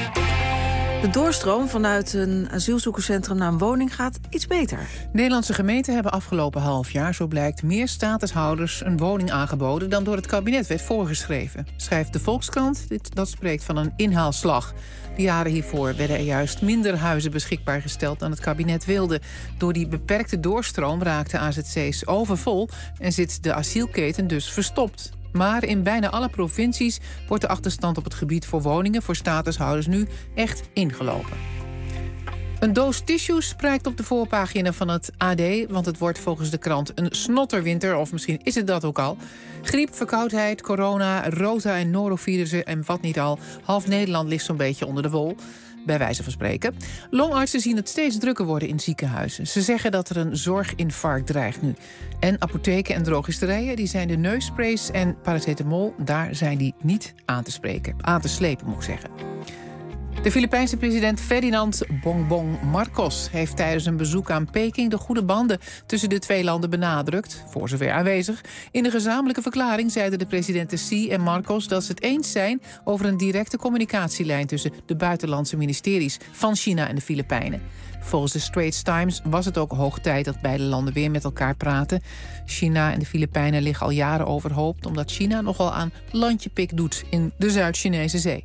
De doorstroom vanuit een asielzoekerscentrum naar een woning gaat iets beter. Nederlandse gemeenten hebben afgelopen half jaar, zo blijkt, meer statushouders een woning aangeboden dan door het kabinet werd voorgeschreven. Schrijft de Volkskrant, dat spreekt van een inhaalslag. De jaren hiervoor werden er juist minder huizen beschikbaar gesteld dan het kabinet wilde. Door die beperkte doorstroom raakten AZC's overvol en zit de asielketen dus verstopt. Maar in bijna alle provincies wordt de achterstand op het gebied voor woningen voor statushouders nu echt ingelopen. Een doos tissues prijkt op de voorpagina van het AD, want het wordt volgens de krant een snotterwinter, of misschien is het dat ook al. Griep, verkoudheid, corona, rota en norovirussen en wat niet al. Half Nederland ligt zo'n beetje onder de wol, bij wijze van spreken. Longartsen zien het steeds drukker worden in ziekenhuizen. Ze zeggen dat er een zorginfarct dreigt nu. En apotheken en drogisterijen, die zijn de neussprays en paracetamol, daar zijn die niet aan te slepen, moet ik zeggen. De Filipijnse president Ferdinand Bongbong Marcos heeft tijdens een bezoek aan Peking de goede banden tussen de twee landen benadrukt, voor zover aanwezig. In de gezamenlijke verklaring zeiden de presidenten Xi en Marcos dat ze het eens zijn over een directe communicatielijn tussen de buitenlandse ministeries van China en de Filipijnen. Volgens de Straits Times was het ook hoog tijd dat beide landen weer met elkaar praten. China en de Filipijnen liggen al jaren overhoop omdat China nogal aan landjepik doet in de Zuid-Chinese Zee.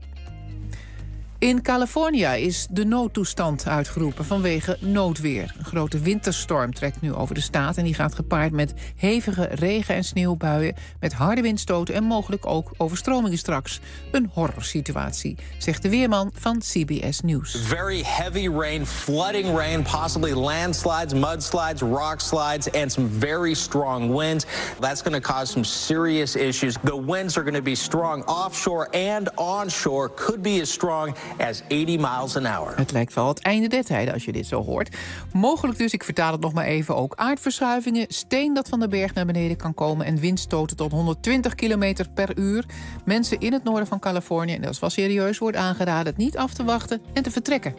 In Californië is de noodtoestand uitgeroepen vanwege noodweer. Een grote winterstorm trekt nu over de staat en die gaat gepaard met hevige regen- en sneeuwbuien, met harde windstoten en mogelijk ook overstromingen straks. Een horrorsituatie, zegt de weerman van CBS News. Very heavy rain, flooding rain, possibly landslides, mudslides, rock slides and some very strong winds. That's going to cause some serious issues. The winds are going to be strong offshore and onshore, could be as strong as 80 miles an hour. Het lijkt wel het einde der tijden als je dit zo hoort. Mogelijk dus, ik vertaal het nog maar even, ook aardverschuivingen, steen dat van de berg naar beneden kan komen en windstoten tot 120 kilometer per uur. Mensen in het noorden van Californië, en dat is wel serieus, wordt aangeraden het niet af te wachten en te vertrekken.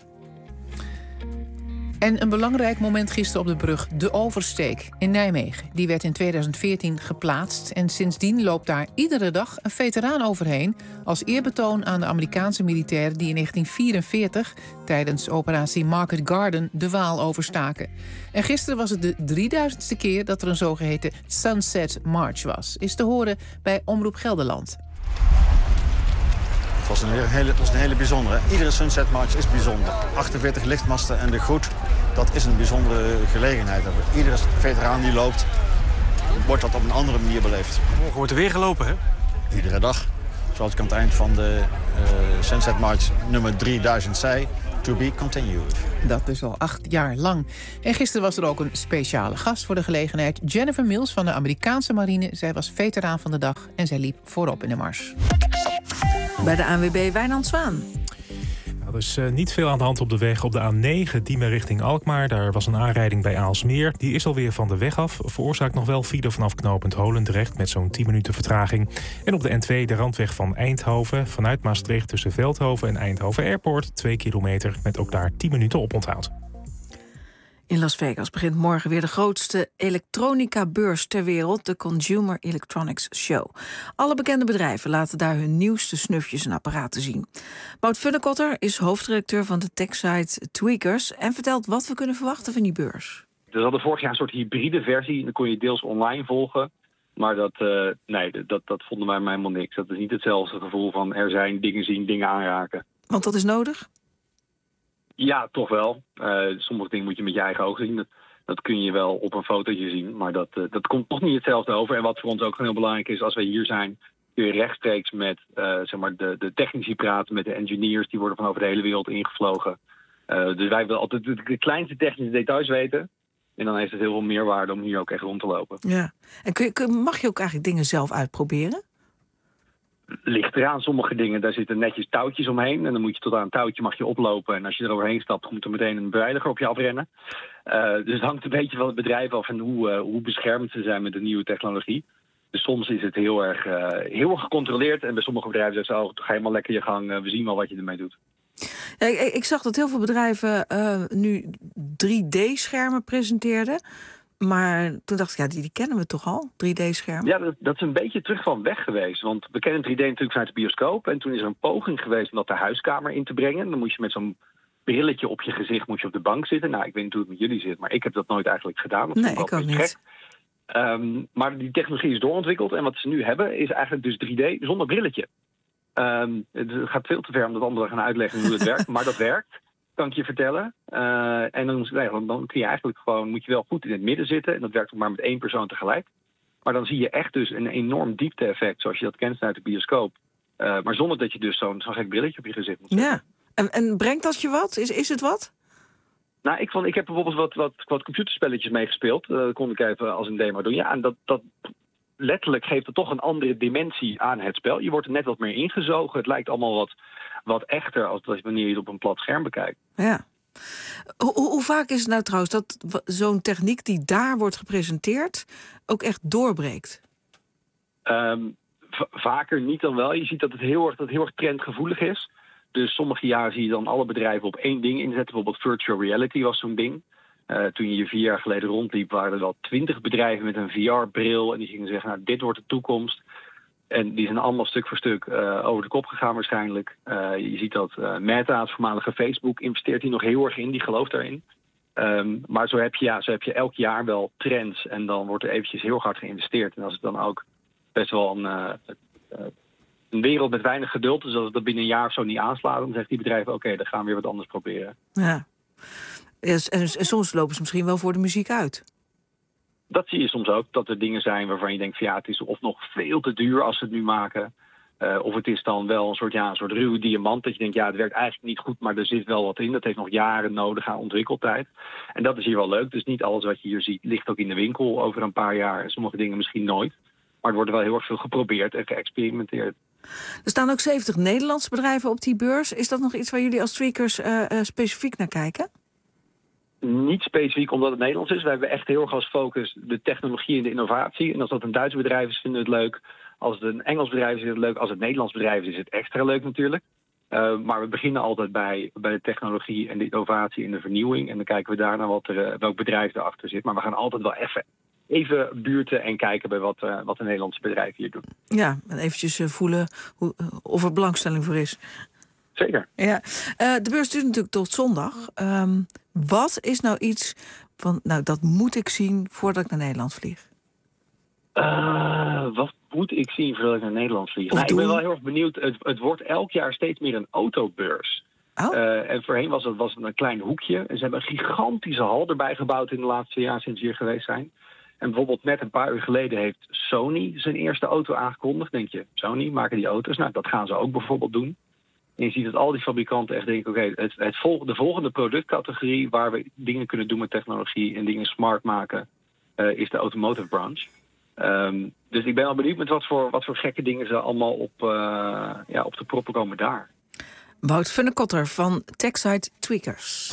En een belangrijk moment gisteren op de brug, de Oversteek in Nijmegen. Die werd in 2014 geplaatst en sindsdien loopt daar iedere dag een veteraan overheen als eerbetoon aan de Amerikaanse militairen die in 1944 tijdens operatie Market Garden de Waal overstaken. En gisteren was het de 3000ste keer dat er een zogeheten Sunset March was. Is te horen bij Omroep Gelderland. Het was een hele bijzondere. Iedere Sunset March is bijzonder. 48 lichtmasten en de groet, dat is een bijzondere gelegenheid. Iedere veteraan die loopt wordt dat op een andere manier beleefd. Morgen wordt er weer gelopen, hè? Iedere dag. Zoals ik aan het eind van de Sunset March nummer 3000 zei, to be continued. Dat dus al 8 jaar lang. En gisteren was er ook een speciale gast voor de gelegenheid. Jennifer Mills van de Amerikaanse marine. Zij was veteraan van de dag en zij liep voorop in de mars. Bij de ANWB Wijnand Zwaan. Er is niet veel aan de hand op de weg. Op de A9 Diemen richting Alkmaar. Daar was een aanrijding bij Aalsmeer. Die is alweer van de weg af. Veroorzaakt nog wel file vanaf knooppunt Holendrecht met zo'n 10 minuten vertraging. En op de N2 de randweg van Eindhoven. Vanuit Maastricht tussen Veldhoven en Eindhoven Airport. 2 kilometer met ook daar 10 minuten oponthoud. In Las Vegas begint morgen weer de grootste elektronica-beurs ter wereld, de Consumer Electronics Show. Alle bekende bedrijven laten daar hun nieuwste snufjes en apparaten zien. Wout Funnekotter is hoofdredacteur van de techsite Tweakers en vertelt wat we kunnen verwachten van die beurs. We hadden vorig jaar een soort hybride versie, dan kon je deels online volgen. Maar dat vonden wij helemaal niks. Dat is niet hetzelfde gevoel van er zijn dingen zien, dingen aanraken. Want dat is nodig? Ja, toch wel. Sommige dingen moet je met je eigen ogen zien. Dat kun je wel op een fotootje zien, maar dat komt toch niet hetzelfde over. En wat voor ons ook heel belangrijk is, als wij hier zijn, kun je rechtstreeks met de technici praten, met de engineers. Die worden van over de hele wereld ingevlogen. Dus wij willen altijd de kleinste technische details weten. En dan heeft het heel veel meerwaarde om hier ook echt rond te lopen. Ja. En mag je ook eigenlijk dingen zelf uitproberen? Ligt eraan, sommige dingen, daar zitten netjes touwtjes omheen. En dan moet je tot aan een touwtje mag je oplopen. En als je er overheen stapt, moet er meteen een beveiliger op je afrennen. Dus het hangt een beetje van het bedrijf af en hoe beschermd ze zijn met de nieuwe technologie. Dus soms is het heel erg gecontroleerd. En bij sommige bedrijven zeggen ze, ga je maar lekker je gang. We zien wel wat je ermee doet. Ja, ik zag dat heel veel bedrijven nu 3D-schermen presenteerden. Maar toen dacht ik, die kennen we toch al, 3D-schermen? Ja, dat is een beetje terug van weg geweest. Want we kennen 3D natuurlijk vanuit de bioscoop. En toen is er een poging geweest om dat de huiskamer in te brengen. Dan moet je met zo'n brilletje op je gezicht op de bank zitten. Nou, ik weet niet hoe het met jullie zit, maar ik heb dat nooit eigenlijk gedaan. Nee, ik ook niet. Maar die technologie is doorontwikkeld. En wat ze nu hebben is eigenlijk dus 3D zonder brilletje. Het gaat veel te ver om dat anderen gaan uitleggen hoe het werkt. Maar dat werkt. Kan ik je vertellen. En dan kun je eigenlijk gewoon, moet je wel goed in het midden zitten. En dat werkt ook maar met 1 persoon tegelijk. Maar dan zie je echt dus een enorm diepte-effect, zoals je dat kent uit de bioscoop. Maar zonder dat je dus zo'n gek brilletje op je gezicht moet zetten. Ja, en brengt dat je wat? Is het wat? Nou, ik heb bijvoorbeeld wat computerspelletjes meegespeeld. Dat kon ik even als een demo doen. Ja, en dat letterlijk geeft het toch een andere dimensie aan het spel. Je wordt er net wat meer ingezogen. Het lijkt allemaal wat echter als wanneer je het op een plat scherm bekijkt. Ja. Hoe vaak is het nou trouwens dat zo'n techniek die daar wordt gepresenteerd ook echt doorbreekt? Vaker niet dan wel. Je ziet dat het heel erg trendgevoelig is. Dus sommige jaren zie je dan alle bedrijven op 1 ding inzetten. Bijvoorbeeld virtual reality was zo'n ding. Toen je 4 jaar geleden rondliep, waren er wel 20 bedrijven met een VR-bril. En die gingen zeggen, nou, dit wordt de toekomst. En die zijn allemaal stuk voor stuk over de kop gegaan waarschijnlijk. Je ziet dat Meta, het voormalige Facebook, investeert hier nog heel erg in. Die gelooft daarin. Maar zo heb je elk jaar wel trends. En dan wordt er eventjes heel hard geïnvesteerd. En als het dan ook best wel een wereld met weinig geduld is, als het dat binnen een jaar of zo niet aanslaat, dan zegt die bedrijf, oké, dan gaan we weer wat anders proberen. Ja. En soms lopen ze misschien wel voor de muziek uit. Dat zie je soms ook, dat er dingen zijn waarvan je denkt van het is of nog veel te duur als ze het nu maken. Of het is dan wel een soort ruwe diamant dat je denkt, het werkt eigenlijk niet goed, maar er zit wel wat in. Dat heeft nog jaren nodig aan ontwikkeltijd. En dat is hier wel leuk. Dus niet alles wat je hier ziet ligt ook in de winkel over een paar jaar. En sommige dingen misschien nooit. Maar er wordt wel heel erg veel geprobeerd en geëxperimenteerd. Er staan ook 70 Nederlandse bedrijven op die beurs. Is dat nog iets waar jullie als Tweakers specifiek naar kijken? Niet specifiek omdat het Nederlands is. We hebben echt heel erg als focus de technologie en de innovatie. En als dat een Duits bedrijf is, vinden we het leuk. Als het een Engels bedrijf is, vinden we het leuk. Als het Nederlands bedrijf is het extra leuk natuurlijk. Maar we beginnen altijd bij de technologie en de innovatie en de vernieuwing. En dan kijken we daarna welk bedrijf erachter zit. Maar we gaan altijd wel even buurten en kijken bij wat de Nederlandse bedrijven hier doen. Ja, en eventjes voelen of er belangstelling voor is. Zeker. Ja. De beurs duurt natuurlijk tot zondag. Wat is nou iets van, dat moet ik zien voordat ik naar Nederland vlieg? Wat moet ik zien voordat ik naar Nederland vlieg? Ik ben wel heel erg benieuwd. Het wordt elk jaar steeds meer een autobeurs. Oh. En voorheen was het een klein hoekje. En ze hebben een gigantische hal erbij gebouwd in de laatste jaar sinds we hier geweest zijn. En bijvoorbeeld net een paar uur geleden heeft Sony zijn eerste auto aangekondigd. Denk je, Sony, maken die auto's? Nou, dat gaan ze ook bijvoorbeeld doen. En je ziet dat al die fabrikanten echt denken, oké, de volgende productcategorie waar we dingen kunnen doen met technologie en dingen smart maken, is de automotive branch. Dus ik ben wel benieuwd met wat voor gekke dingen ze allemaal op de proppen komen daar. Wout Funnekotter van TechSite Tweakers.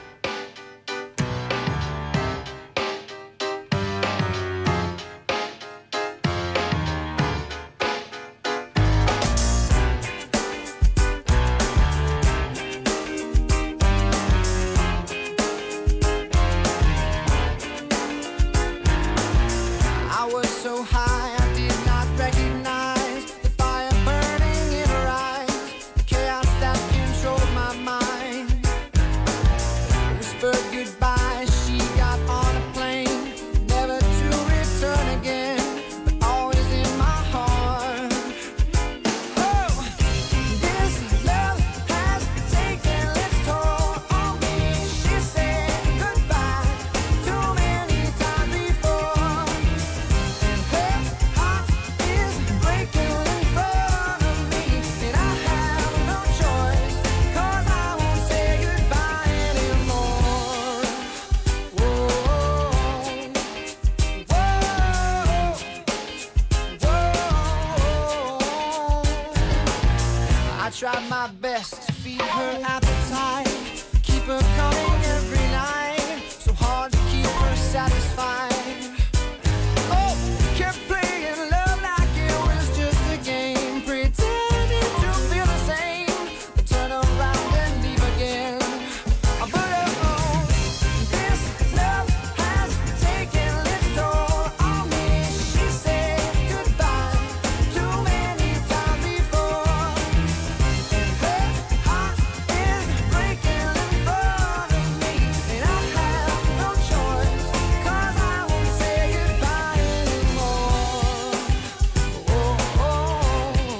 tried my best to feed her appetite, keep her coming every night, so hard to keep her satisfied. Oh, kept playing love like it was just a game, pretending to feel the same, but turn around and leave again. But oh, this love has taken its toll on me. She said goodbye too many times before, and her heart is breaking in front of me, and I have no choice, 'cause I won't say goodbye anymore. Oh, oh,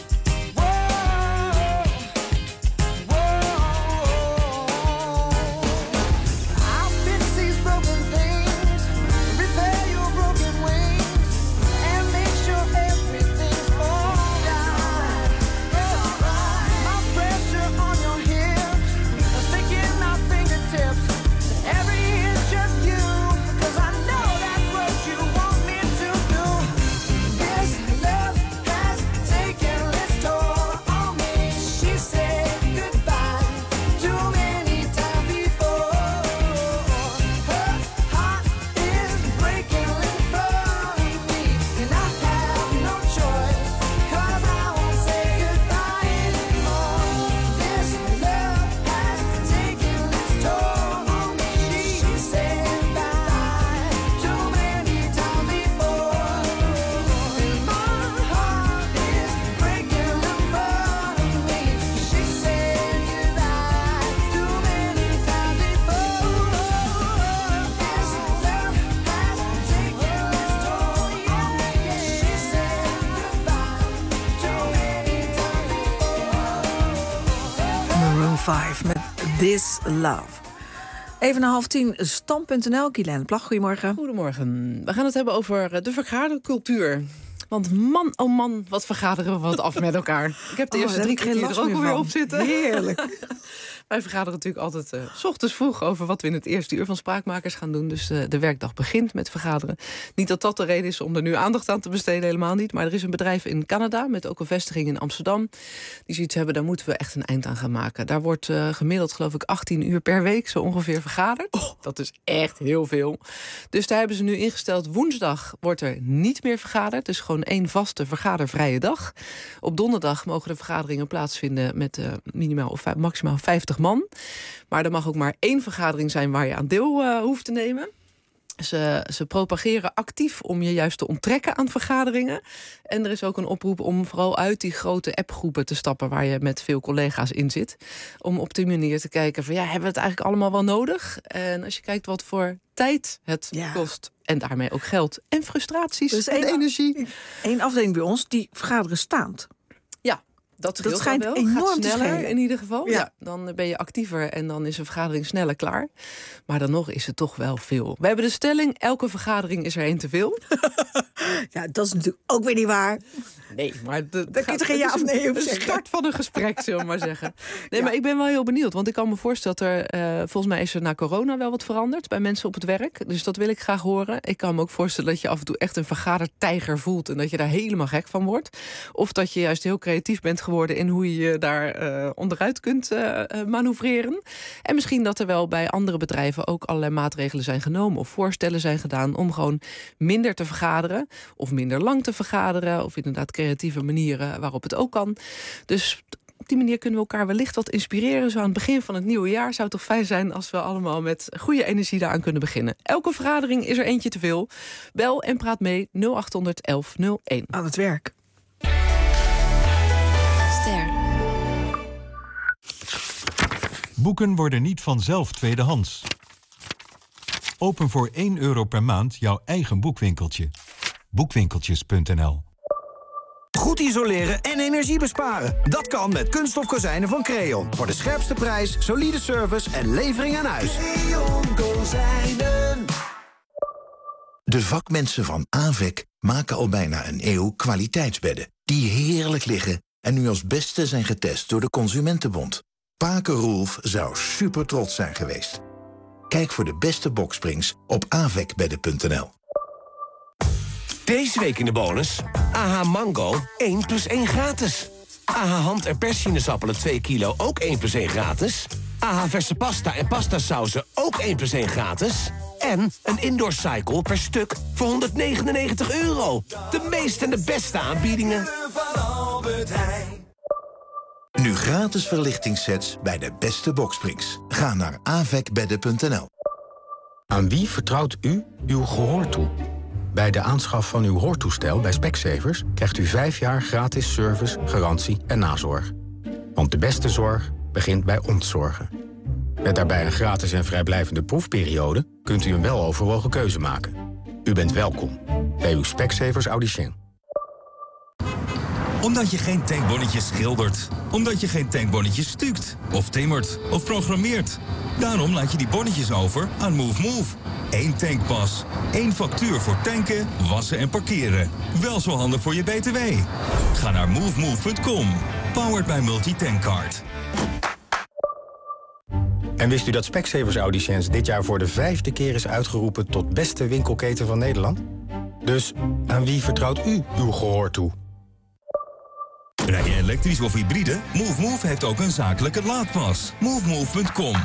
I'll fix these broken things, repair your broken wings, and make sure everything's alright. My pressure on your hips, sticking my fingertips to every inch of you, 'cause I know that's what you want me to do. This love has taken its toll on me. She said goodbye too many times before. Her heart is breaking in front of me, and I have no choice, 'cause I won't say goodbye anymore. This love has taken its toll on me. She said goodbye too many times before, and my heart is breaking in front of me. She said goodbye too many times before. This love has taken its toll on me. She said goodbye too many times before. Maroon 5 met This Love. Even na 9:30, Stand.nl, Guylaine Plag, goedemorgen. Goedemorgen. We gaan het hebben over de vergadercultuur. Want man, oh man, wat vergaderen we wat af met elkaar. Ik heb de eerste daar 3 heb ik geen kwartier er last ook meer alweer van. op zitten. Heerlijk. Wij vergaderen natuurlijk altijd 's ochtends vroeg over wat we in het eerste uur van Spraakmakers gaan doen. Dus de werkdag begint met vergaderen. Niet dat dat de reden is om er nu aandacht aan te besteden, helemaal niet. Maar er is een bedrijf in Canada met ook een vestiging in Amsterdam. Die zoiets hebben, daar moeten we echt een eind aan gaan maken. Daar wordt gemiddeld, geloof ik, 18 uur per week zo ongeveer vergaderd. Dat is echt heel veel. Dus daar hebben ze nu ingesteld, woensdag wordt er niet meer vergaderd. Dus gewoon 1 vaste vergadervrije dag. Op donderdag mogen de vergaderingen plaatsvinden met minimaal of maximaal 50 man. Maar er mag ook maar 1 vergadering zijn waar je aan deel hoeft te nemen. Ze propageren actief om je juist te onttrekken aan vergaderingen. En er is ook een oproep om vooral uit die grote appgroepen te stappen waar je met veel collega's in zit. Om op die manier te kijken van, ja, hebben we het eigenlijk allemaal wel nodig? En als je kijkt wat voor tijd het kost. En daarmee ook geld en frustraties Dus en energie. 1 afdeling bij ons, die vergaderen staand. Ja. Dat schijnt wel. Enorm gaat sneller in ieder geval. Ja, dan ben je actiever en dan is een vergadering sneller klaar. Maar dan nog is het toch wel veel. We hebben de stelling, elke vergadering is er één te veel. Ja, dat is natuurlijk ook weer niet waar. Nee, maar daar kun je er geen ja of nee op zeggen. De start van een gesprek, zullen we maar zeggen. Nee, maar ik ben wel heel benieuwd. Want ik kan me voorstellen dat er... volgens mij is er na corona wel wat veranderd bij mensen op het werk. Dus dat wil ik graag horen. Ik kan me ook voorstellen dat je af en toe echt een vergadertijger voelt. En dat je daar helemaal gek van wordt. Of dat je juist heel creatief bent geworden in hoe je je daar onderuit kunt manoeuvreren. En misschien dat er wel bij andere bedrijven ook allerlei maatregelen zijn genomen. Of voorstellen zijn gedaan om gewoon minder te vergaderen. Of minder lang te vergaderen. Of inderdaad creatieve manieren waarop het ook kan. Dus op die manier kunnen we elkaar wellicht wat inspireren. Zo aan het begin van het nieuwe jaar zou het toch fijn zijn als we allemaal met goede energie daaraan kunnen beginnen. Elke vergadering is er eentje te veel. Bel en praat mee 0800 1101. Aan het werk. Ster. Boeken worden niet vanzelf tweedehands. Open voor €1 per maand jouw eigen boekwinkeltje. Boekwinkeltjes.nl. Goed isoleren en energie besparen. Dat kan met kunststof kozijnen van Creon. Voor de scherpste prijs, solide service en levering aan huis. Creon Kozijnen. De vakmensen van AVEK maken al bijna een eeuw kwaliteitsbedden. Die heerlijk liggen en nu als beste zijn getest door de Consumentenbond. Paken Roelf zou super trots zijn geweest. Kijk voor de beste boksprings op avekbedden.nl. Deze week in de bonus. AH Mango 1 + 1 gratis. AH hand- en perssinezappelen 2 kilo ook 1 + 1 gratis. AH verse pasta en pastasauzen ook 1 + 1 gratis. En een indoor cycle per stuk voor €199. De meeste en de beste aanbiedingen. Nu gratis verlichtingssets bij de beste boksprings. Ga naar avekbedden.nl. Aan wie vertrouwt u uw gehoor toe? Bij de aanschaf van uw hoortoestel bij Specsavers krijgt u 5 jaar gratis service, garantie en nazorg. Want de beste zorg begint bij ontzorgen. Met daarbij een gratis en vrijblijvende proefperiode kunt u een weloverwogen keuze maken. U bent welkom bij uw Specsavers Audicien. Omdat je geen tankbonnetjes schildert. Omdat je geen tankbonnetjes stukt. Of timmert. Of programmeert. Daarom laat je die bonnetjes over aan MoveMove. 1 tankpas. 1 factuur voor tanken, wassen en parkeren. Wel zo handig voor je BTW. Ga naar movemove.com. Powered by Multitankcard. En wist u dat Specsavers Audiciëns dit jaar voor de 5e keer is uitgeroepen tot beste winkelketen van Nederland? Dus aan wie vertrouwt u uw gehoor toe? Rij je elektrisch of hybride? MoveMove heeft ook een zakelijke laadpas. Movemove.com.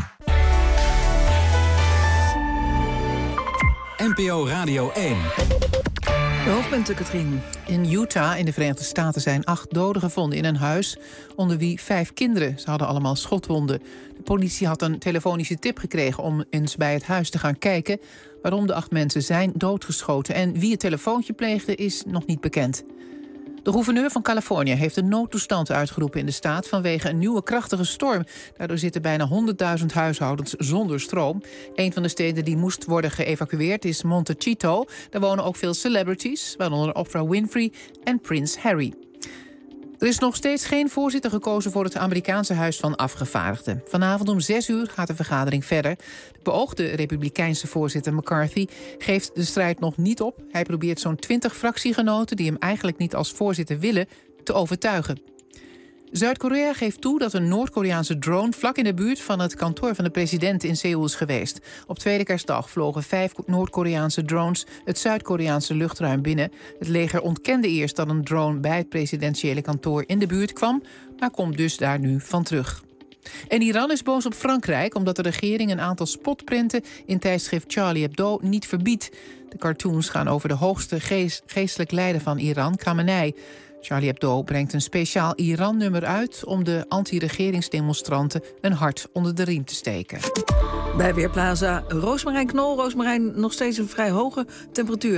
NPO Radio 1. De hoofdpunten, Katrien. In Utah in de Verenigde Staten zijn 8 doden gevonden in een huis, onder wie 5 kinderen. Ze hadden allemaal schotwonden. De politie had een telefonische tip gekregen om eens bij het huis te gaan kijken. Waarom de 8 mensen zijn doodgeschoten en wie het telefoontje pleegde is nog niet bekend. De gouverneur van Californië heeft een noodtoestand uitgeroepen in de staat vanwege een nieuwe krachtige storm. Daardoor zitten bijna 100.000 huishoudens zonder stroom. Een van de steden die moest worden geëvacueerd is Montecito. Daar wonen ook veel celebrities, waaronder Oprah Winfrey en Prins Harry. Er is nog steeds geen voorzitter gekozen voor het Amerikaanse Huis van Afgevaardigden. Vanavond om 6:00 gaat de vergadering verder. De beoogde republikeinse voorzitter McCarthy geeft de strijd nog niet op. Hij probeert zo'n 20 fractiegenoten die hem eigenlijk niet als voorzitter willen te overtuigen. Zuid-Korea geeft toe dat een Noord-Koreaanse drone vlak in de buurt van het kantoor van de president in Seoul is geweest. Op tweede kerstdag vlogen 5 Noord-Koreaanse drones het Zuid-Koreaanse luchtruim binnen. Het leger ontkende eerst dat een drone bij het presidentiële kantoor in de buurt kwam, maar komt dus daar nu van terug. En Iran is boos op Frankrijk omdat de regering een aantal spotprenten in tijdschrift Charlie Hebdo niet verbiedt. De cartoons gaan over de hoogste geestelijk leider van Iran, Khamenei. Charlie Hebdo brengt een speciaal Iran-nummer uit om de anti-regeringsdemonstranten een hart onder de riem te steken. Bij Weerplaza Roosmarijn Knol. Roosmarijn, nog steeds een vrij hoge temperatuur, hè?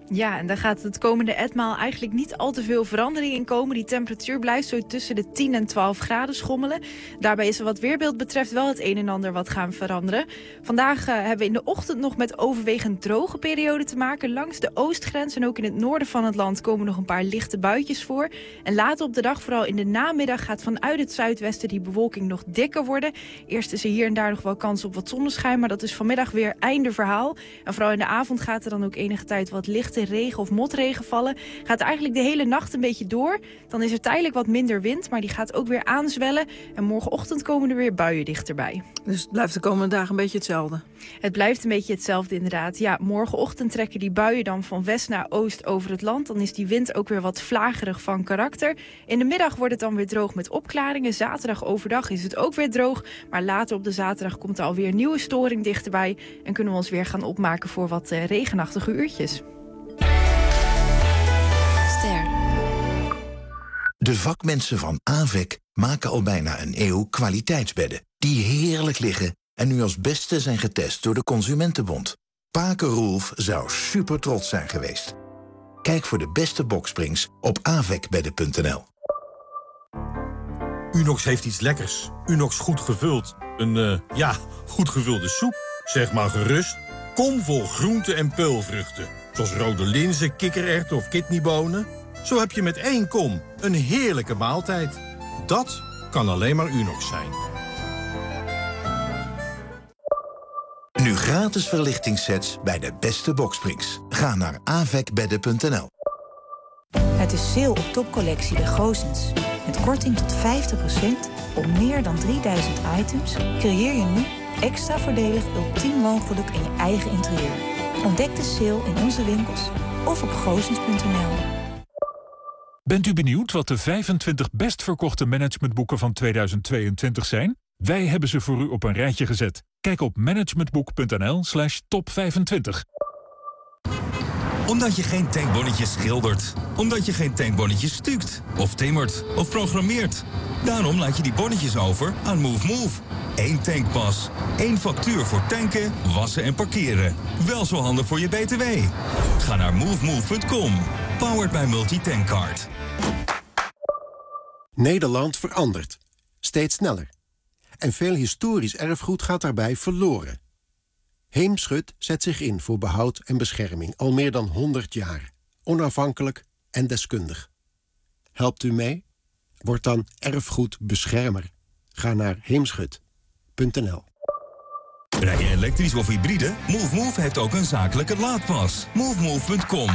Ja, en daar gaat het komende etmaal eigenlijk niet al te veel verandering in komen. Die temperatuur blijft zo tussen de 10 en 12 graden schommelen. Daarbij is er wat weerbeeld betreft wel het een en ander wat gaan veranderen. Vandaag hebben we in de ochtend nog met overwegend droge perioden te maken. Langs de oostgrens en ook in het noorden van het land komen nog een paar lichte buitjes voor. En later op de dag, vooral in de namiddag, gaat vanuit het zuidwesten die bewolking nog dikker worden. Eerst is er hier en daar nog wel kans op wat zonneschijn, maar dat is vanmiddag weer einde verhaal. En vooral in de avond gaat er dan ook enige tijd wat lichte regen of motregen vallen. Gaat eigenlijk de hele nacht een beetje door. Dan is er tijdelijk wat minder wind, maar die gaat ook weer aanzwellen. En morgenochtend komen er weer buien dichterbij. Dus het blijft de komende dagen een beetje hetzelfde? Het blijft een beetje hetzelfde inderdaad. Ja, morgenochtend trekken die buien dan van west naar oost over het land. Dan is die wind ook weer wat vlagerig van karakter. In de middag wordt het dan weer droog met opklaringen. Zaterdag overdag is het ook weer droog. Maar later op de zaterdag komt er alweer een nieuwe storing dichterbij. En kunnen we ons weer gaan opmaken voor wat regenachtige uurtjes. De vakmensen van AVEK maken al bijna een eeuw kwaliteitsbedden die heerlijk liggen en nu als beste zijn getest door de Consumentenbond. Paken Roelf zou super trots zijn geweest. Kijk voor de beste boksprings op avekbedden.nl. Unox heeft iets lekkers. Unox goed gevuld. Een goed gevulde soep. Zeg maar gerust. Kom vol groenten en peulvruchten. Zoals rode linzen, kikkererwten of kidneybonen. Zo heb je met 1 kom een heerlijke maaltijd. Dat kan alleen maar Unox zijn. Nu gratis verlichtingssets bij de beste boksprings. Ga naar avekbedden.nl. Het is sale op topcollectie bij Goossens. Met korting tot 50% op meer dan 3000 items creëer je nu extra voordelig ultiem woongeluk in je eigen interieur. Ontdek de sale in onze winkels of op goossens.nl. Bent u benieuwd wat de 25 best verkochte managementboeken van 2022 zijn? Wij hebben ze voor u op een rijtje gezet. Kijk op managementboek.nl/top25. Omdat je geen tankbonnetjes schildert. Omdat je geen tankbonnetjes stukt. Of timmert. Of programmeert. Daarom laat je die bonnetjes over aan MoveMove. 1 tankpas. 1 factuur voor tanken, wassen en parkeren. Wel zo handig voor je BTW. Ga naar movemove.com. Powered by Multitankcard. Nederland verandert. Steeds sneller. En veel historisch erfgoed gaat daarbij verloren. Heemschut zet zich in voor behoud en bescherming al meer dan 100 jaar. Onafhankelijk en deskundig. Helpt u mee? Word dan erfgoedbeschermer. Ga naar heemschut.nl. Rij je elektrisch of hybride? MoveMove heeft ook een zakelijke laadpas. Movemove.com.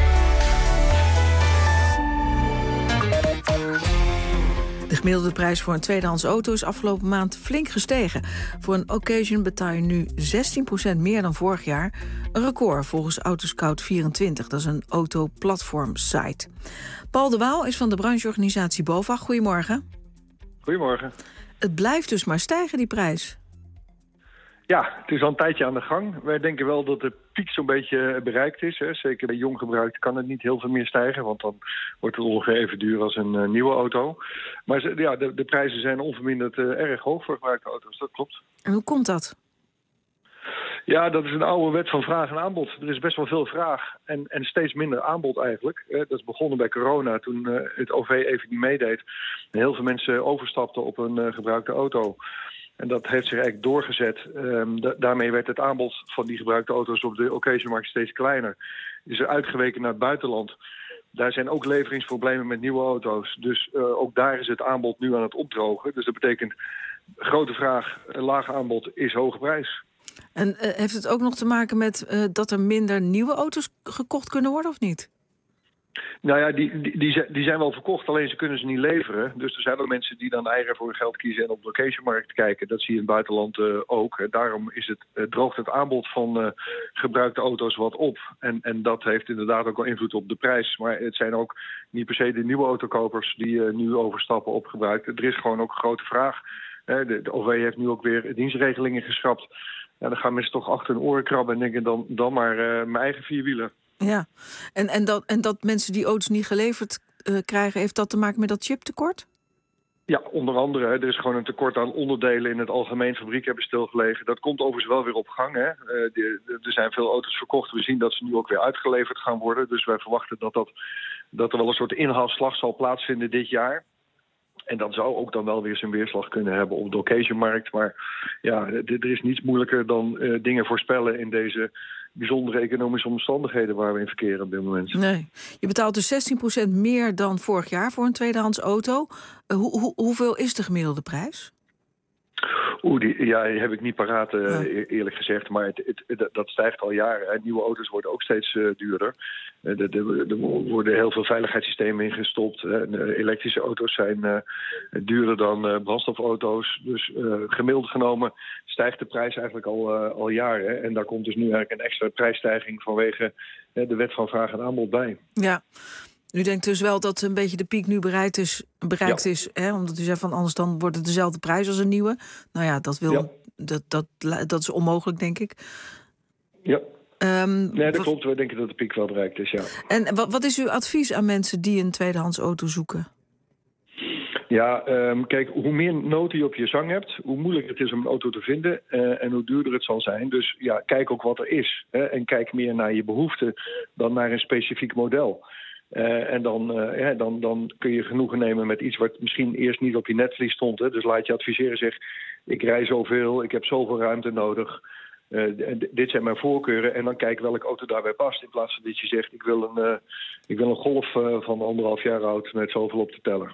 De gemiddelde prijs voor een tweedehands auto is afgelopen maand flink gestegen. Voor een occasion betaal je nu 16% meer dan vorig jaar. Een record volgens Autoscout24, dat is een autoplatform-site. Paul de Waal is van de brancheorganisatie BOVAG. Goedemorgen. Goedemorgen. Het blijft dus maar stijgen, die prijs. Ja, het is al een tijdje aan de gang. Wij denken wel dat de piek zo'n beetje bereikt is. Hè. Zeker bij jong gebruikt kan het niet heel veel meer stijgen, want dan wordt het ongeveer even duur als een nieuwe auto. Maar ja, de prijzen zijn onverminderd erg hoog voor gebruikte auto's, dat klopt. En hoe komt dat? Ja, dat is een oude wet van vraag en aanbod. Er is best wel veel vraag en steeds minder aanbod eigenlijk. Dat is begonnen bij corona, toen het OV even niet meedeed. En heel veel mensen overstapten op een gebruikte auto. En dat heeft zich eigenlijk doorgezet. Daarmee werd het aanbod van die gebruikte auto's op de occasionmarkt steeds kleiner. Is er uitgeweken naar het buitenland. Daar zijn ook leveringsproblemen met nieuwe auto's. Dus ook daar is het aanbod nu aan het opdrogen. Dus dat betekent grote vraag, laag aanbod is hoge prijs. En heeft het ook nog te maken met dat er minder nieuwe auto's gekocht kunnen worden of niet? Nou ja, die zijn wel verkocht, alleen ze kunnen ze niet leveren. Dus er zijn ook mensen die dan eigen voor hun geld kiezen en op de locationmarkt kijken. Dat zie je in het buitenland ook. Daarom is droogt het aanbod van gebruikte auto's wat op. En dat heeft inderdaad ook wel invloed op de prijs. Maar het zijn ook niet per se de nieuwe autokopers die nu overstappen op gebruikte. Er is gewoon ook een grote vraag. De OV heeft nu ook weer dienstregelingen geschrapt. Ja, dan gaan mensen toch achter hun oren krabben en denken dan maar mijn eigen 4 wielen. Ja, en dat mensen die auto's niet geleverd krijgen, heeft dat te maken met dat chiptekort? Ja, onder andere. Er is gewoon een tekort aan onderdelen in het algemeen. Fabriek hebben stilgelegen. Dat komt overigens wel weer op gang. Hè. Er zijn veel auto's verkocht. We zien dat ze nu ook weer uitgeleverd gaan worden. Dus wij verwachten dat er wel een soort inhaalslag zal plaatsvinden dit jaar. En dat zou ook dan wel weer zijn weerslag kunnen hebben op de occasionmarkt. Maar ja, er is niets moeilijker dan dingen voorspellen in deze bijzondere economische omstandigheden waar we in verkeren op dit moment. Nee. Je betaalt dus 16% meer dan vorig jaar voor een tweedehands auto. Hoeveel is de gemiddelde prijs? Die heb ik niet paraat, eerlijk gezegd. Maar dat stijgt al jaren. Nieuwe auto's worden ook steeds duurder. Er worden heel veel veiligheidssystemen ingestopt. Elektrische auto's zijn duurder dan brandstofauto's. Dus gemiddeld genomen stijgt de prijs eigenlijk al jaren. En daar komt dus nu eigenlijk een extra prijsstijging vanwege de wet van vraag en aanbod bij. Ja. U denkt dus wel dat een beetje de piek nu bereikt is, hè? Omdat u zei van anders dan wordt het dezelfde prijs als een nieuwe. Nou ja, dat is onmogelijk, denk ik. Ja. Nee, dat klopt. We denken dat de piek wel bereikt is, ja. En wat is uw advies aan mensen die een tweedehands auto zoeken? Ja, kijk, hoe meer noten je op je zang hebt, hoe moeilijker het is om een auto te vinden en hoe duurder het zal zijn. Dus ja, kijk ook wat er is. Hè, en kijk meer naar je behoeften dan naar een specifiek model. En dan kun je genoegen nemen met iets wat misschien eerst niet op je netvlies stond. Hè. Dus laat je adviseren, zeg, ik rij zoveel, ik heb zoveel ruimte nodig. Dit zijn mijn voorkeuren en dan kijk welke auto daarbij past. In plaats van dat je zegt, ik wil een Golf van 1,5 jaar oud met zoveel op de teller.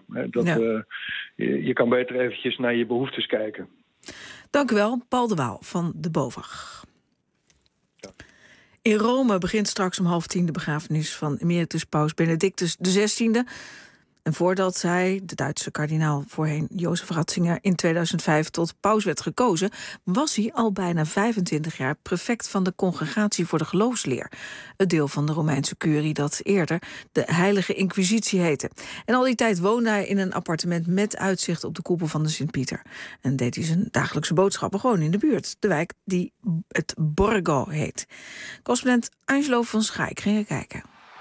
Je kan beter eventjes naar je behoeftes kijken. Dank u wel, Paul de Waal van de BOVAG. Ja. In Rome begint straks om 9:30 de begrafenis van emeritus paus Benedictus XVI. En voordat hij, de Duitse kardinaal voorheen Jozef Ratzinger, in 2005 tot paus werd gekozen, was hij al bijna 25 jaar prefect van de Congregatie voor de Geloofsleer. Het deel van de Romeinse curie dat eerder de Heilige Inquisitie heette. En al die tijd woonde hij in een appartement met uitzicht op de koepel van de Sint-Pieter. En deed hij zijn dagelijkse boodschappen gewoon in de buurt. De wijk die het Borgo heet. Correspondent Angelo van Schaik ging er kijken.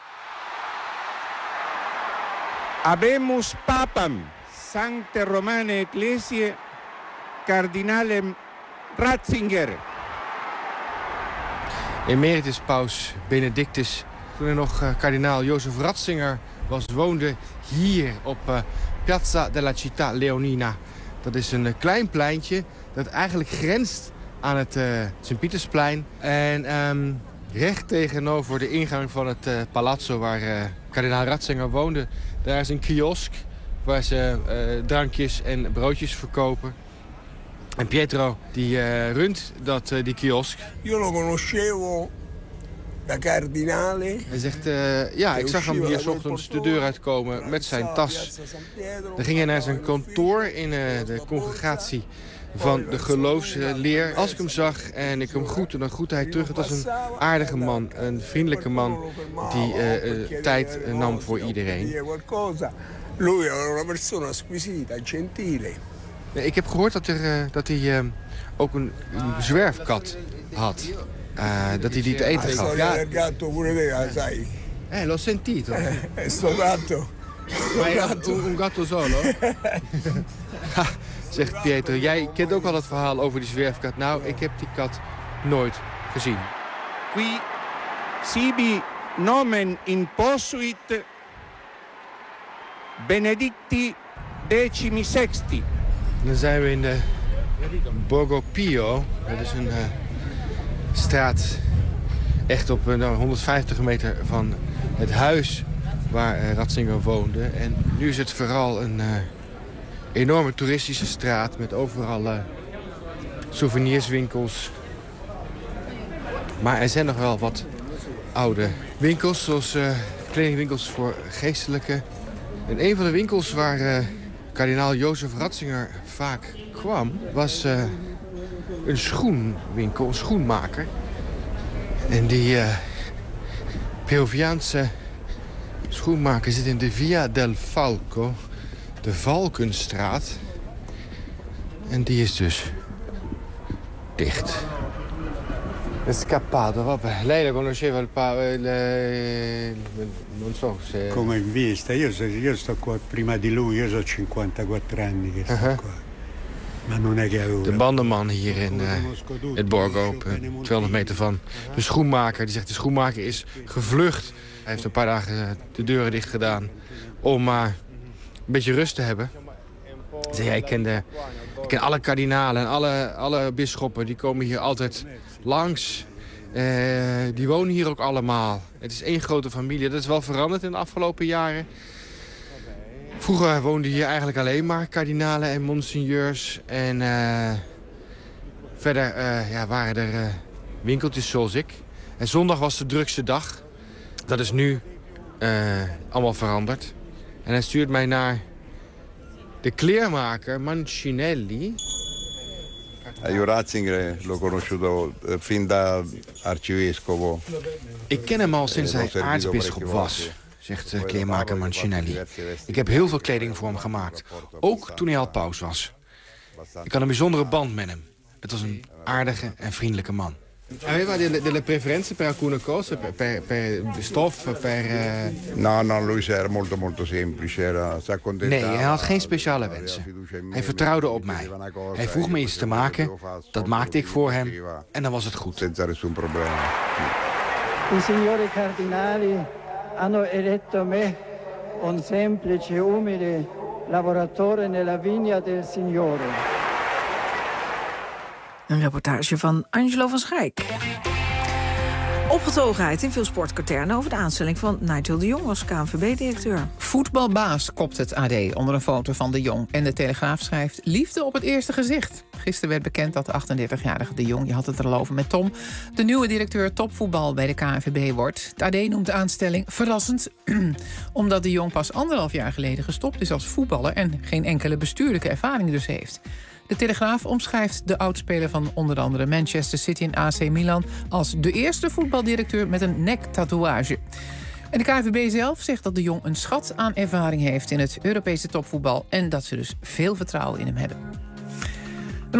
Habemus papam, sancte Romane Ecclesiae, cardinalem Ratzinger. Emeritus paus Benedictus, toen er nog kardinaal Jozef Ratzinger was, woonde hier op Piazza della Città Leonina. Dat is een klein pleintje dat eigenlijk grenst aan het Sint-Pietersplein. En recht tegenover de ingang van het palazzo waar kardinaal Ratzinger woonde, daar is een kiosk waar ze drankjes en broodjes verkopen. En Pietro die runt die kiosk. Io lo conoscevo da cardinale. Hij zegt, ik zag hem hier 's ochtends de deur uitkomen met zijn tas. Dan ging hij naar zijn kantoor in de congregatie van de geloofsleer. Als ik hem zag en ik hem groette, dan groette hij terug. Het was een aardige man, een vriendelijke man die tijd nam voor iedereen. Lui era una persona squisita, gentile. Ik heb gehoord dat hij ook een zwerfkat had. Dat hij die te eten gaf. Ja, il gatto pure te, sai. L'ho sentito. Sto gatto. Un gatto solo? Zegt Pietro, jij kent ook al het verhaal over die zwerfkat. Nou, ik heb die kat nooit gezien. Qui sibi nomen in posuit Benedicti XVI. Dan zijn we in de Borgo Pio. Dat is een straat echt op 150 meter van het huis waar Ratzinger woonde. En nu is het vooral een enorme toeristische straat met overal souvenirswinkels. Maar er zijn nog wel wat oude winkels, zoals kledingwinkels voor geestelijken. En een van de winkels waar kardinaal Jozef Ratzinger vaak kwam, was een schoenwinkel, een schoenmaker. En die Peruviaanse schoenmaker zit in de Via del Falco, de Valkenstraat. En die is dus dicht. È scappato, vabbè. Lei lo conosceva non so se... Come in vista, io sto qua prima di lui, io ho 54 anni che sto qua. Maar non è che avevo... De bandenman hier in het Borgo, 200 meter van de schoenmaker. Die zegt de schoenmaker is gevlucht. Hij heeft een paar dagen de deuren dicht gedaan om maar een beetje rust te hebben. Hij zei, ik ken alle kardinalen en alle bisschoppen. Die komen hier altijd langs. Die wonen hier ook allemaal. Het is één grote familie. Dat is wel veranderd in de afgelopen jaren. Vroeger woonden hier eigenlijk alleen maar kardinalen en monseigneurs. En verder waren er winkeltjes zoals ik. En zondag was de drukste dag. Dat is nu allemaal veranderd. En hij stuurt mij naar de kleermaker Mancinelli. Io Ratzinger l'ho conosciuto fin da arcivescovo. Ik ken hem al sinds hij aartsbisschop was, zegt kleermaker Mancinelli. Ik heb heel veel kleding voor hem gemaakt, ook toen hij al paus was. Ik had een bijzondere band met hem. Het was een aardige en vriendelijke man. Aveva delle preferenze per alcune cose, per stof, per... No, lui era molto semplice. Nee, hij had geen speciale wensen. Hij vertrouwde op mij. Hij vroeg me iets te maken, dat maakte ik voor hem en dan was het goed. Senza nessun problema. I signori cardinali hanno eletto me, un semplice, umile lavoratore nella vigna del Signore. Een reportage van Angelo van Schijk. Opgetogenheid in veel sportkaternen over de aanstelling van Nigel de Jong als KNVB-directeur. Voetbalbaas kopt het AD onder een foto van de Jong. En de Telegraaf schrijft liefde op het eerste gezicht. Gisteren werd bekend dat de 38-jarige de Jong, je had het er al over met Tom, de nieuwe directeur topvoetbal bij de KNVB wordt. Het AD noemt de aanstelling verrassend, omdat de Jong pas 1,5 jaar geleden gestopt is als voetballer en geen enkele bestuurlijke ervaring dus heeft. De Telegraaf omschrijft de oudspeler van onder andere Manchester City en AC Milan als de eerste voetbaldirecteur met een nektatoeage. En de KNVB zelf zegt dat de Jong een schat aan ervaring heeft in het Europese topvoetbal en dat ze dus veel vertrouwen in hem hebben. Een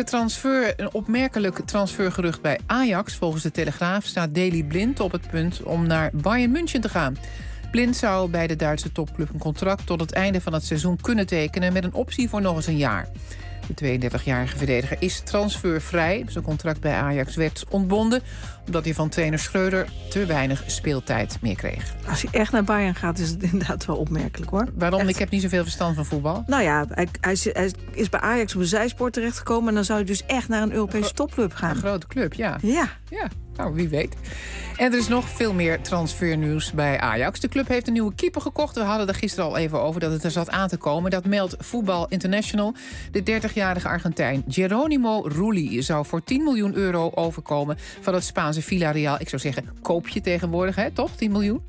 opmerkelijk transfergerucht bij Ajax. Volgens de Telegraaf staat Daley Blind op het punt om naar Bayern München te gaan. Blind zou bij de Duitse topclub een contract tot het einde van het seizoen kunnen tekenen met een optie voor nog eens een jaar. De 32-jarige verdediger is transfervrij. Zijn contract bij Ajax werd ontbonden omdat hij van trainer Schreuder te weinig speeltijd meer kreeg. Als hij echt naar Bayern gaat, is het inderdaad wel opmerkelijk, hoor. Waarom? Echt. Ik heb niet zoveel verstand van voetbal. Nou ja, hij is bij Ajax op een zijspoor terechtgekomen en dan zou hij dus echt naar een Europese topclub gaan. Een grote club, ja. Ja. Nou, wie weet. En er is nog veel meer transfernieuws bij Ajax. De club heeft een nieuwe keeper gekocht. We hadden er gisteren al even over dat het er zat aan te komen. Dat meldt Voetbal International. De 30-jarige Argentijn Geronimo Rulli zou voor 10 miljoen euro overkomen van het Spaanse Villarreal. Ik zou zeggen, koop je tegenwoordig, hè? Toch? 10 miljoen?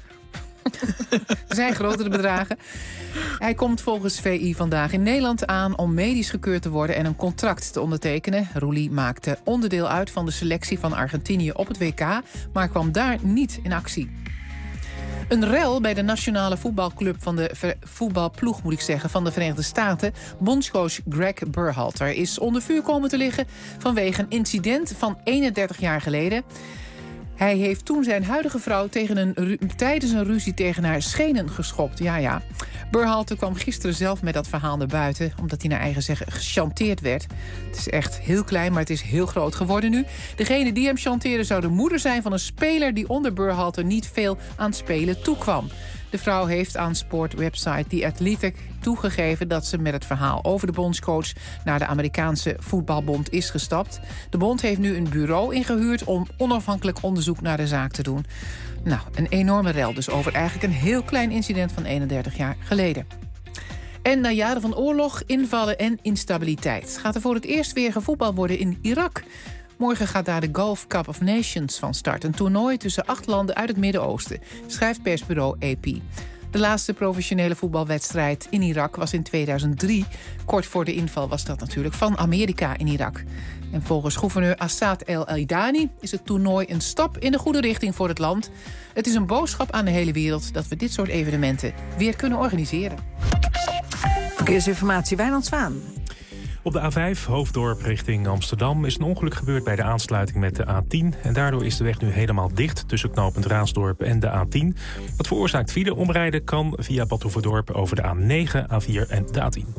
Er zijn grotere bedragen. Hij komt volgens VI vandaag in Nederland aan om medisch gekeurd te worden en een contract te ondertekenen. Rulli maakte onderdeel uit van de selectie van Argentinië op het WK, maar kwam daar niet in actie. Een rel bij de nationale voetbalclub van de voetbalploeg, moet ik zeggen, van de Verenigde Staten. Bondscoach Greg Berhalter is onder vuur komen te liggen vanwege een incident van 31 jaar geleden. Hij heeft toen zijn huidige vrouw tijdens een ruzie tegen haar schenen geschopt. Ja. Berhalter kwam gisteren zelf met dat verhaal naar buiten, omdat hij naar eigen zeggen gechanteerd werd. Het is echt heel klein, maar het is heel groot geworden nu. Degene die hem chanteerde zou de moeder zijn van een speler die onder Berhalter niet veel aan spelen toekwam. De vrouw heeft aan sportwebsite The Athletic toegegeven dat ze met het verhaal over de bondscoach naar de Amerikaanse voetbalbond is gestapt. De bond heeft nu een bureau ingehuurd om onafhankelijk onderzoek naar de zaak te doen. Nou, een enorme rel dus over eigenlijk een heel klein incident van 31 jaar geleden. En na jaren van oorlog, invallen en instabiliteit gaat er voor het eerst weer gevoetbald worden in Irak. Morgen gaat daar de Gulf Cup of Nations van start. Een toernooi tussen 8 landen uit het Midden-Oosten, schrijft persbureau AP. De laatste professionele voetbalwedstrijd in Irak was in 2003. Kort voor de inval was dat natuurlijk van Amerika in Irak. En volgens gouverneur Assad El-Aidani is het toernooi een stap in de goede richting voor het land. Het is een boodschap aan de hele wereld dat we dit soort evenementen weer kunnen organiseren. Verkeersinformatie, Wijnand Zwaan. Op de A5, Hoofddorp richting Amsterdam, is een ongeluk gebeurd bij de aansluiting met de A10. En daardoor is de weg nu helemaal dicht tussen knooppunt Raasdorp en de A10. Dat veroorzaakt file. Omrijden kan via Bad Hoeverdorp over de A9, A4 en de A10.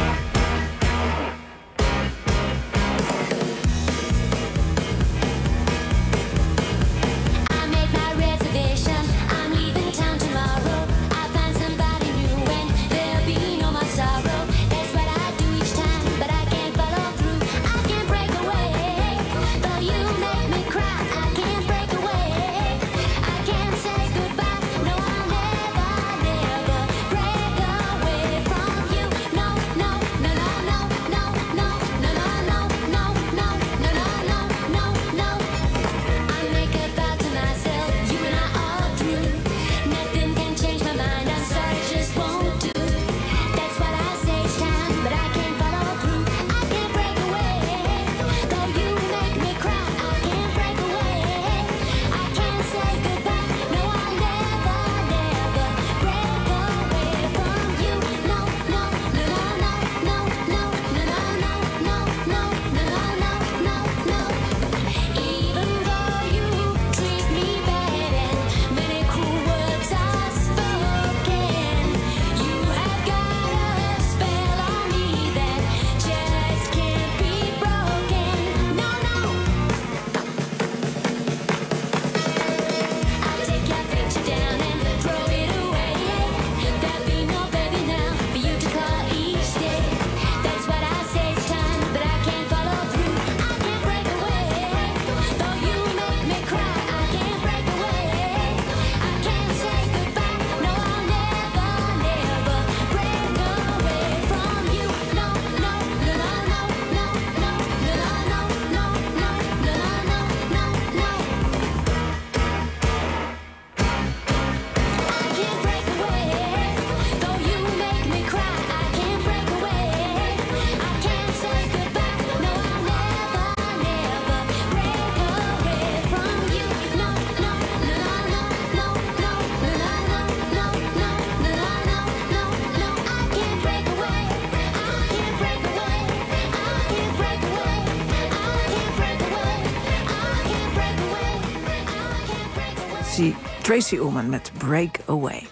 Tracy Ullman met Break Away.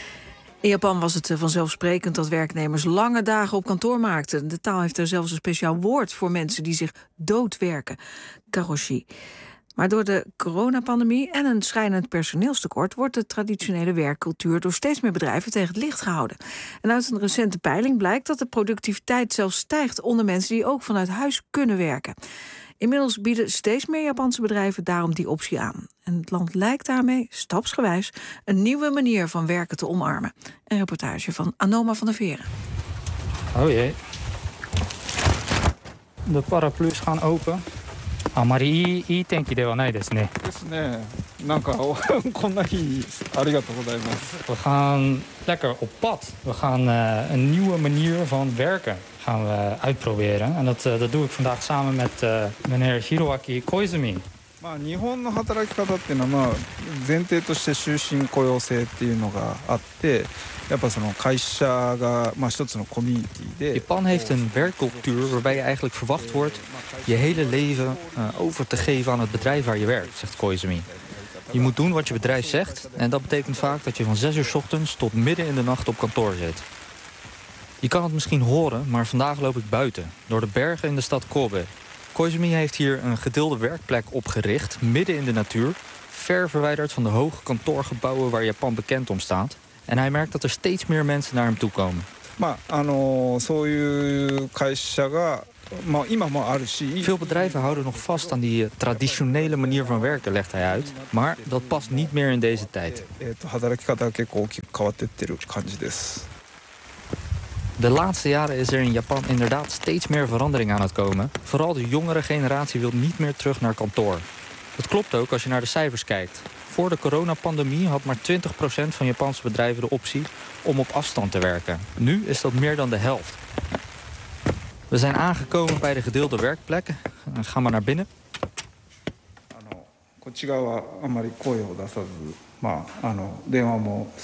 In Japan was het vanzelfsprekend dat werknemers lange dagen op kantoor maakten. De taal heeft er zelfs een speciaal woord voor mensen die zich doodwerken. Karoshi. Maar door de coronapandemie en een schrijnend personeelstekort wordt de traditionele werkcultuur door steeds meer bedrijven tegen het licht gehouden. En uit een recente peiling blijkt dat de productiviteit zelfs stijgt onder mensen die ook vanuit huis kunnen werken. Inmiddels bieden steeds meer Japanse bedrijven daarom die optie aan. En het land lijkt daarmee, stapsgewijs, een nieuwe manier van werken te omarmen. Een reportage van Anoma van der Veren. Oh jee. De paraplu's gaan open. あまりいい天気ではないですね。ですね。なんかこんな日ありがとうございます。We gaan lekker op pad. We gaan een nieuwe manier van werken gaan we uitproberen. En dat doe ik vandaag samen met meneer Hiroaki Koizumi. 日本の働き方っていうのは前提として終身雇用制っていうのがあって、やっぱその会社が一つのコミュニティで。 Japan heeft een werkcultuur waarbij je eigenlijk verwacht wordt je hele leven over te geven aan het bedrijf waar je werkt, zegt Koizumi. Je moet doen wat je bedrijf zegt en dat betekent vaak dat je van 6 uur 's ochtends tot midden in de nacht op kantoor zit. Je kan het misschien horen, maar vandaag loop ik buiten, door de bergen in de stad Kobe. Koizumi heeft hier een gedeelde werkplek opgericht, midden in de natuur, ver verwijderd van de hoge kantoorgebouwen waar Japan bekend om staat. En hij merkt dat er steeds meer mensen naar hem toe komen. そういう会社が Veel bedrijven houden nog vast aan die traditionele manier van werken, legt hij uit. Maar dat past niet meer in deze tijd. De laatste jaren is er in Japan inderdaad steeds meer verandering aan het komen. Vooral de jongere generatie wil niet meer terug naar kantoor. Dat klopt ook als je naar de cijfers kijkt. Voor de coronapandemie had maar 20% van Japanse bedrijven de optie om op afstand te werken. Nu is dat meer dan de helft. We zijn aangekomen bij de gedeelde werkplekken. Ga maar naar binnen.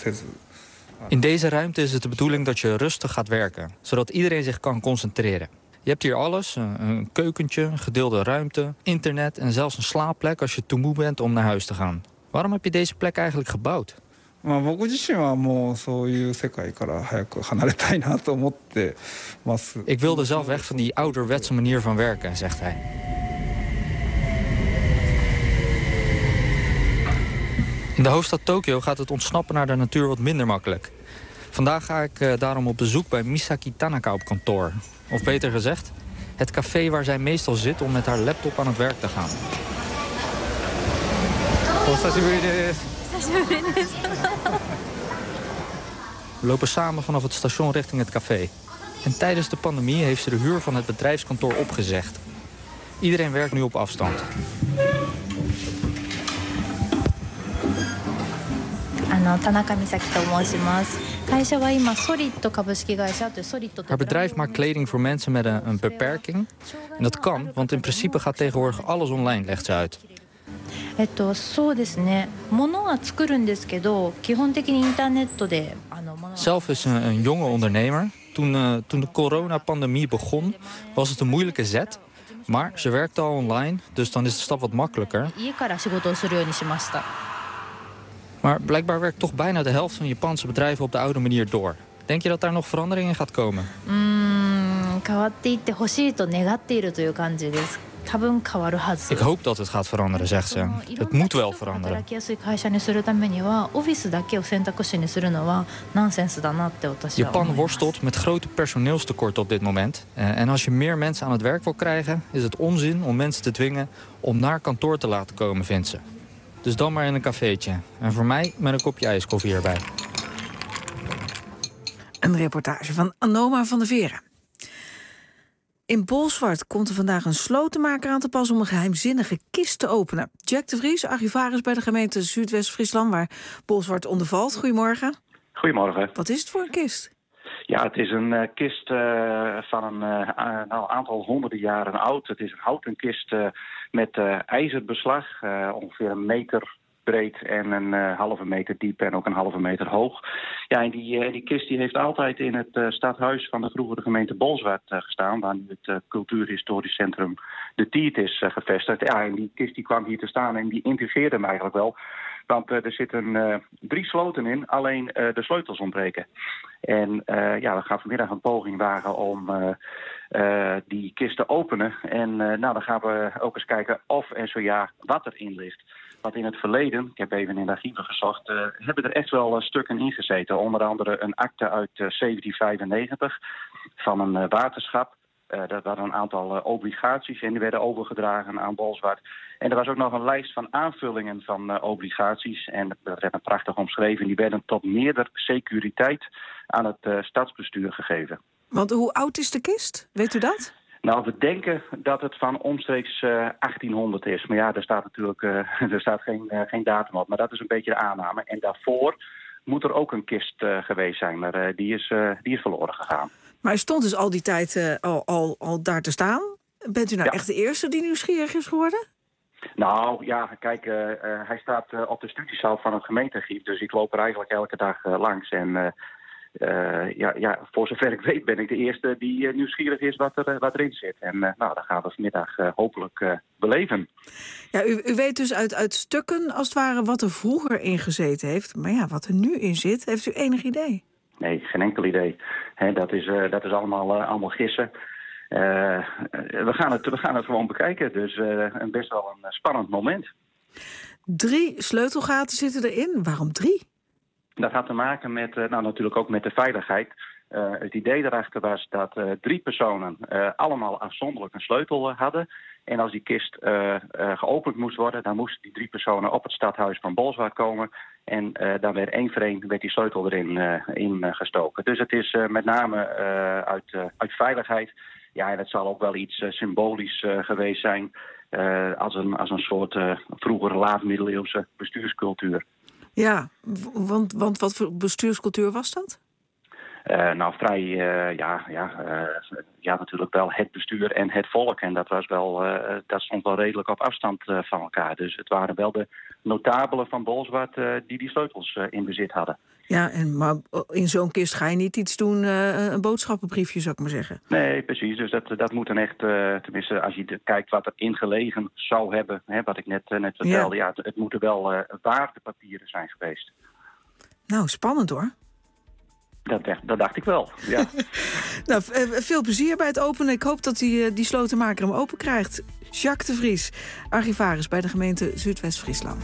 In deze ruimte is het de bedoeling dat je rustig gaat werken, zodat iedereen zich kan concentreren. Je hebt hier alles, een keukentje, een gedeelde ruimte, internet en zelfs een slaapplek als je te moe bent om naar huis te gaan. Waarom heb je deze plek eigenlijk gebouwd? Ik wilde zelf weg van die ouderwetse manier van werken, zegt hij. In de hoofdstad Tokio gaat het ontsnappen naar de natuur wat minder makkelijk. Vandaag ga ik daarom op bezoek bij Misaki Tanaka op kantoor. Of beter gezegd, het café waar zij meestal zit om met haar laptop aan het werk te gaan. We lopen samen vanaf het station richting het café. En tijdens de pandemie heeft ze de huur van het bedrijfskantoor opgezegd. Iedereen werkt nu op afstand. Haar bedrijf maakt kleding voor mensen met een beperking. En dat kan, want in principe gaat tegenwoordig alles online, legt ze uit. Zelf is ze een jonge ondernemer. Toen de coronapandemie begon, was het een moeilijke zet. Maar ze werkte al online, dus dan is de stap wat makkelijker. Maar blijkbaar werkt toch bijna de helft van Japanse bedrijven op de oude manier door. Denk je dat daar nog verandering in gaat komen? Ik hoop dat het gaat veranderen, zegt ze. Het moet wel veranderen. Japan worstelt met grote personeelstekorten op dit moment. En als je meer mensen aan het werk wil krijgen, is het onzin om mensen te dwingen om naar kantoor te laten komen, vindt ze. Dus dan maar in een cafeetje. En voor mij met een kopje ijskoffie erbij. Een reportage van Anoma van der Veren. In Bolsward komt er vandaag een slotenmaker aan te pas om een geheimzinnige kist te openen. Jack de Vries, archivaris bij de gemeente Zuidwest-Friesland, waar Bolsward onder valt. Goedemorgen. Goedemorgen. Wat is het voor een kist? Ja, het is een kist van een aantal honderden jaren oud. Het is een houten kist met ijzerbeslag, ongeveer 1 meter breed en een halve meter diep en ook een halve meter hoog. Ja, en die kist die heeft altijd in het stadhuis van de vroegere gemeente Bolsward gestaan, waar nu het cultuurhistorisch centrum De Tiert is gevestigd. Ja, en die kist die kwam hier te staan en die intrigeerde me eigenlijk wel. Want er zitten 3 sloten in, alleen de sleutels ontbreken. En we gaan vanmiddag een poging wagen om die kist te openen. En dan gaan we ook eens kijken of en zo ja wat erin ligt. Want in het verleden, ik heb even in de archieven gezocht, hebben er echt wel stukken in gezeten. Onder andere een akte uit 1795 van een waterschap. Dat waren een aantal obligaties en die werden overgedragen aan Bolsward. En er was ook nog een lijst van aanvullingen van obligaties. En dat werd prachtig omschreven. Die werden tot meerder securiteit aan het stadsbestuur gegeven. Want hoe oud is de kist? Weet u dat? Nou, we denken dat het van omstreeks 1800 is. Maar ja, er staat natuurlijk er staat geen datum op. Maar dat is een beetje de aanname. En daarvoor moet er ook een kist geweest zijn. Maar die is verloren gegaan. Maar hij stond dus al die tijd al daar te staan. Bent u nou echt de eerste die nieuwsgierig is geworden? Nou ja, kijk, hij staat op de studiezaal van het gemeentearchief. Dus ik loop er eigenlijk elke dag langs. En voor zover ik weet ben ik de eerste die nieuwsgierig is wat erin zit. En dat gaan we vanmiddag hopelijk beleven. Ja, u weet dus uit stukken als het ware wat er vroeger in gezeten heeft. Maar ja, wat er nu in zit, heeft u enig idee? Nee, geen enkel idee. Dat is allemaal gissen. We gaan het gewoon bekijken. Dus best wel een spannend moment. 3 sleutelgaten zitten erin. Waarom 3? Dat had te maken met, natuurlijk ook met de veiligheid. Het idee erachter was dat 3 personen allemaal afzonderlijk een sleutel hadden. En als die kist geopend moest worden, dan moesten die 3 personen op het stadhuis van Bolsward komen. En dan werd 1 voor 1 die sleutel erin gestoken. Dus het is met name uit veiligheid. Ja, en het zal ook wel iets symbolisch geweest zijn als een soort vroegere laat-middeleeuwse bestuurscultuur. Ja, want wat voor bestuurscultuur was dat? Natuurlijk wel het bestuur en het volk. En dat stond wel redelijk op afstand van elkaar. Dus het waren wel de notabelen van Bolsward die sleutels in bezit hadden. Ja, maar in zo'n kist ga je niet iets doen, een boodschappenbriefje, zou ik maar zeggen. Nee, precies. Dus dat moet dan echt, tenminste als je kijkt wat er ingelegen zou hebben, hè, wat ik net vertelde, ja, het moeten wel waardepapieren zijn geweest. Nou, spannend hoor. Dat dacht ik wel, ja. Nou, veel plezier bij het openen. Ik hoop dat die slotenmaker hem open krijgt. Jacques de Vries, archivaris bij de gemeente Zuidwest-Friesland.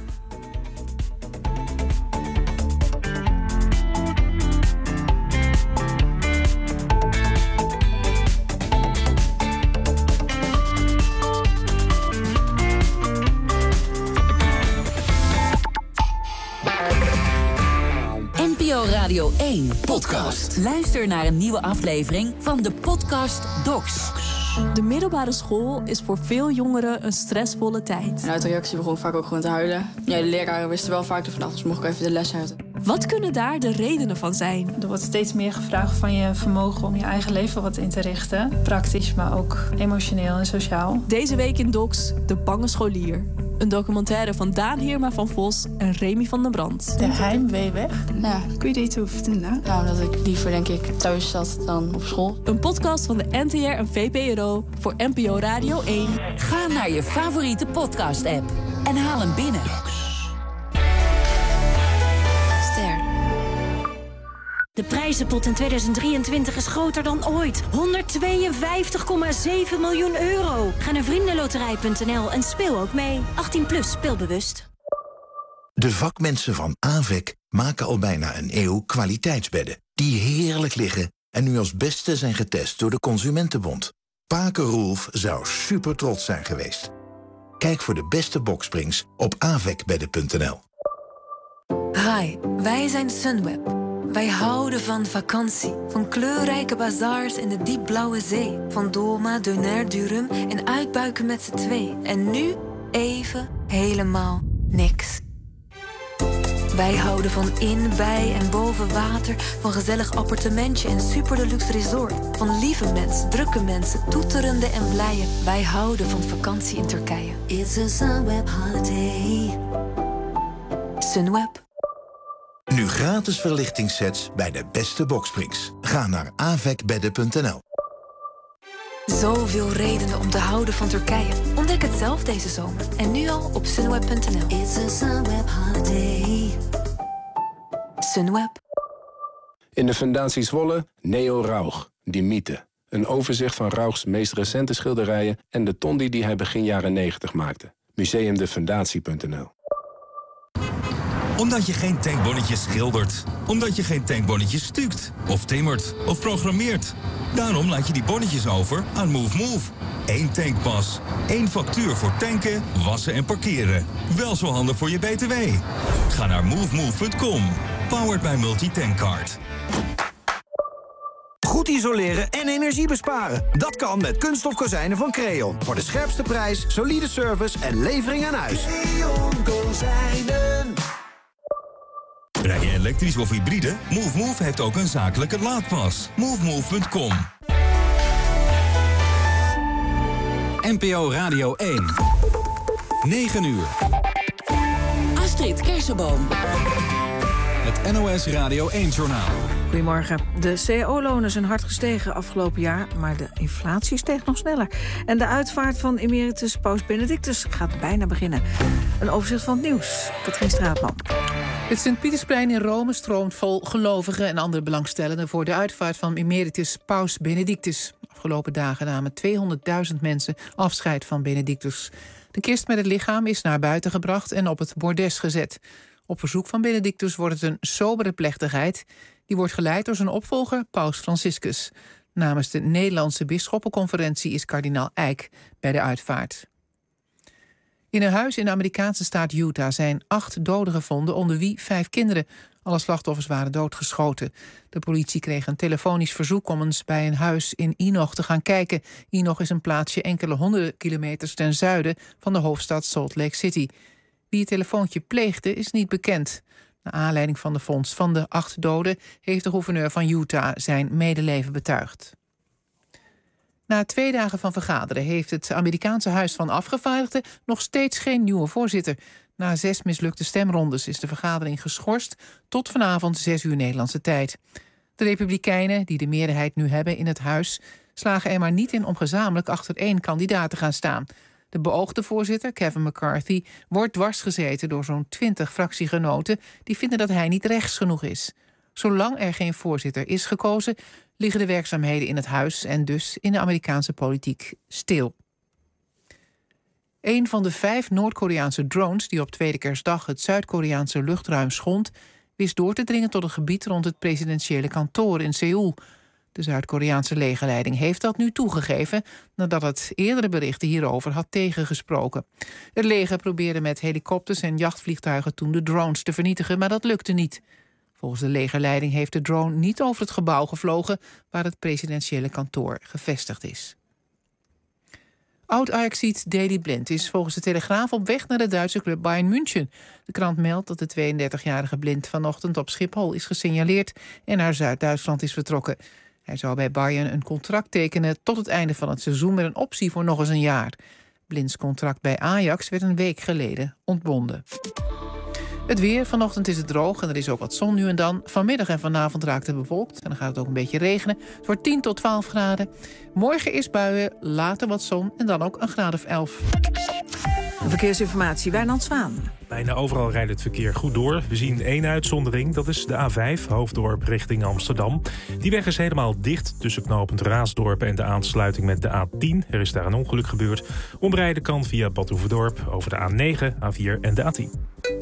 NPO Radio 1 podcast. Luister naar een nieuwe aflevering van de podcast Docs. De middelbare school is voor veel jongeren een stressvolle tijd. En uit reactie begon vaak ook gewoon te huilen. Ja, de leraren wisten wel vaak ervan af, dus mocht ik even de les uit. Wat kunnen daar de redenen van zijn? Er wordt steeds meer gevraagd van je vermogen om je eigen leven wat in te richten. Praktisch, maar ook emotioneel en sociaal. Deze week in Docs, De Bange Scholier. Een documentaire van Daan Heerma van Vos en Remy van den Brand. De heimwee weg? Ja. Kun je er iets over vertellen? Nou, dat ik liever denk ik thuis zat dan op school. Een podcast van de NTR en VPRO voor NPO Radio 1. Ga naar je favoriete podcast-app en haal hem binnen. Ster. De prijzenpot in 2023 is groter dan ooit. 152,7 miljoen euro. Ga naar vriendenloterij.nl en speel ook mee. 18+ speelbewust. De vakmensen van AVEK maken al bijna een eeuw kwaliteitsbedden. Die heerlijk liggen en nu als beste zijn getest door de Consumentenbond. Paken Roelf zou super trots zijn geweest. Kijk voor de beste boksprings op avekbedden.nl. Hi, wij zijn Sunweb. Wij houden van vakantie, van kleurrijke bazaars in de diepblauwe zee. Van Doma, Donair, Durum en uitbuiken met z'n twee. En nu even helemaal niks. Wij houden van in, bij en boven water. Van gezellig appartementje en super deluxe resort. Van lieve mensen, drukke mensen, toeterende en blije. Wij houden van vakantie in Turkije. It's a Sunweb holiday. Sunweb. Nu gratis verlichtingssets bij de beste boksprings. Ga naar avekbedden.nl. Zoveel redenen om te houden van Turkije. Ontdek het zelf deze zomer. En nu al op sunweb.nl. It's a Sunweb holiday. Sunweb. In de Fundatie Zwolle, Neo Rauch, die mythe. Een overzicht van Rauchs meest recente schilderijen en de tondi die hij begin jaren 90 maakte. Museumdefundatie.nl. Omdat je geen tankbonnetjes schildert. Omdat je geen tankbonnetjes stukt. Of timmert. Of programmeert. Daarom laat je die bonnetjes over aan MoveMove. 1 tankpas. 1 factuur voor tanken, wassen en parkeren. Wel zo handig voor je BTW. Ga naar movemove.com. Powered by Multitankcard. Goed isoleren en energie besparen. Dat kan met kunststof kozijnen van Creon. Voor de scherpste prijs, solide service en levering aan huis. Creon Kozijnen. Rij je elektrisch of hybride? MoveMove heeft ook een zakelijke laadpas. Movemove.com. NPO Radio 1. 9 uur. Astrid Kersenboom. Het NOS Radio 1-journaal. Goedemorgen. De cao-lonen zijn hard gestegen afgelopen jaar, maar de inflatie steeg nog sneller. En de uitvaart van emeritus Paus Benedictus gaat bijna beginnen. Een overzicht van het nieuws. Katrien Straatman. Het Sint-Pietersplein in Rome stroomt vol gelovigen en andere belangstellenden voor de uitvaart van emeritus Paus Benedictus. Afgelopen dagen namen 200.000 mensen afscheid van Benedictus. De kist met het lichaam is naar buiten gebracht en op het bordes gezet. Op verzoek van Benedictus wordt het een sobere plechtigheid. Die wordt geleid door zijn opvolger, Paus Franciscus. Namens de Nederlandse Bisschoppenconferentie is kardinaal Eijk bij de uitvaart. In een huis in de Amerikaanse staat Utah zijn 8 doden gevonden, onder wie 5 kinderen. Alle slachtoffers waren doodgeschoten. De politie kreeg een telefonisch verzoek om eens bij een huis in Enoch te gaan kijken. Enoch is een plaatsje enkele honderden kilometers ten zuiden van de hoofdstad Salt Lake City. Wie het telefoontje pleegde is niet bekend. Naar aanleiding van de vondst van de 8 doden heeft de gouverneur van Utah zijn medeleven betuigd. Na 2 dagen van vergaderen heeft het Amerikaanse Huis van Afgevaardigden nog steeds geen nieuwe voorzitter. Na 6 mislukte stemrondes is de vergadering geschorst tot vanavond 6 uur Nederlandse tijd. De Republikeinen, die de meerderheid nu hebben in het huis, slagen er maar niet in om gezamenlijk achter 1 kandidaat te gaan staan. De beoogde voorzitter, Kevin McCarthy, wordt dwarsgezeten door zo'n 20 fractiegenoten die vinden dat hij niet rechts genoeg is. Zolang er geen voorzitter is gekozen, liggen de werkzaamheden in het huis en dus in de Amerikaanse politiek stil. Een van de 5 Noord-Koreaanse drones die op tweede kerstdag het Zuid-Koreaanse luchtruim schond, wist door te dringen tot het gebied rond het presidentiële kantoor in Seoul. De Zuid-Koreaanse legerleiding heeft dat nu toegegeven nadat het eerdere berichten hierover had tegengesproken. Het leger probeerde met helikopters en jachtvliegtuigen toen de drones te vernietigen, maar dat lukte niet. Volgens de legerleiding heeft de drone niet over het gebouw gevlogen waar het presidentiële kantoor gevestigd is. Oud-Ajaxiet Daley Blind is volgens de Telegraaf op weg naar de Duitse club Bayern München. De krant meldt dat de 32-jarige Blind vanochtend op Schiphol is gesignaleerd en naar Zuid-Duitsland is vertrokken. Hij zou bij Bayern een contract tekenen tot het einde van het seizoen met een optie voor nog eens een jaar. Blinds contract bij Ajax werd een week geleden ontbonden. Het weer, vanochtend is het droog en er is ook wat zon nu en dan. Vanmiddag en vanavond raakt het bewolkt en dan gaat het ook een beetje regenen. Het wordt 10 tot 12 graden. Morgen is buien, later wat zon en dan ook een graad of 11. Verkeersinformatie, Wijnand Zwaan. Bijna overal rijdt het verkeer goed door. We zien 1 uitzondering, dat is de A5, Hoofddorp richting Amsterdam. Die weg is helemaal dicht tussen knooppunt Raasdorp en de aansluiting met de A10. Er is daar een ongeluk gebeurd. Omrijden kan via Bad Oeverdorp over de A9, A4 en de A10.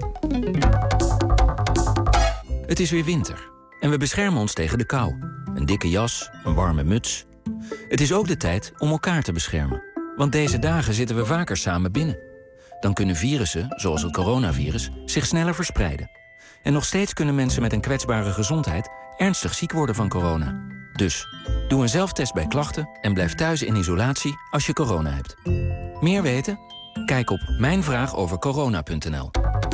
Het is weer winter en we beschermen ons tegen de kou. Een dikke jas, een warme muts. Het is ook de tijd om elkaar te beschermen. Want deze dagen zitten we vaker samen binnen. Dan kunnen virussen, zoals het coronavirus, zich sneller verspreiden. En nog steeds kunnen mensen met een kwetsbare gezondheid ernstig ziek worden van corona. Dus, doe een zelftest bij klachten en blijf thuis in isolatie als je corona hebt. Meer weten? Kijk op mijnvraagovercorona.nl.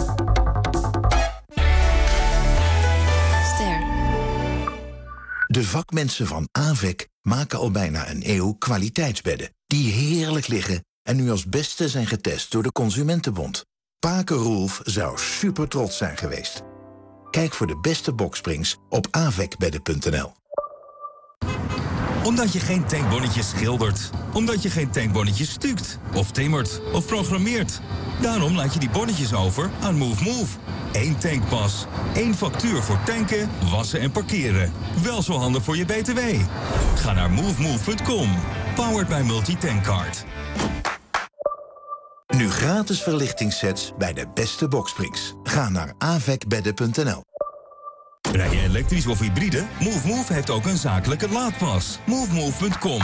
De vakmensen van AVEC maken al bijna een eeuw kwaliteitsbedden die heerlijk liggen en nu als beste zijn getest door de Consumentenbond. Paken Roelf zou super trots zijn geweest. Kijk voor de beste boksprings op avecbedden.nl. Omdat je geen tankbonnetjes schildert. Omdat je geen tankbonnetjes stukt. Of timmert. Of programmeert. Daarom laat je die bonnetjes over aan MoveMove. 1 tankpas. 1 factuur voor tanken, wassen en parkeren. Wel zo handig voor je BTW. Ga naar movemove.com. Powered by Multitankcard. Nu gratis verlichtingssets bij de beste boksprings. Ga naar avecbedden.nl. Rij je elektrisch of hybride? MoveMove heeft ook een zakelijke laadpas. Movemove.com.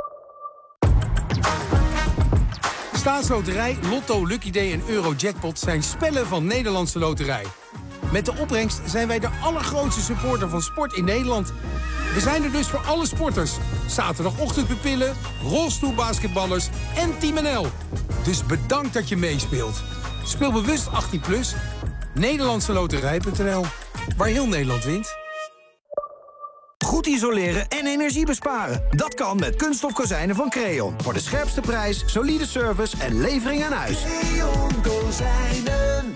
Staatsloterij, Lotto, Lucky Day en Eurojackpot zijn spellen van Nederlandse Loterij. Met de opbrengst zijn wij de allergrootste supporter van sport in Nederland. We zijn er dus voor alle sporters. Zaterdagochtendpupillen, rolstoelbasketballers en Team NL. Dus bedankt dat je meespeelt. Speel bewust 18+. Nederlandseloterij.nl, waar heel Nederland wint. Goed isoleren en energie besparen. Dat kan met kunststof kozijnen van Creon. Voor de scherpste prijs, solide service en levering aan huis. Creon Kozijnen.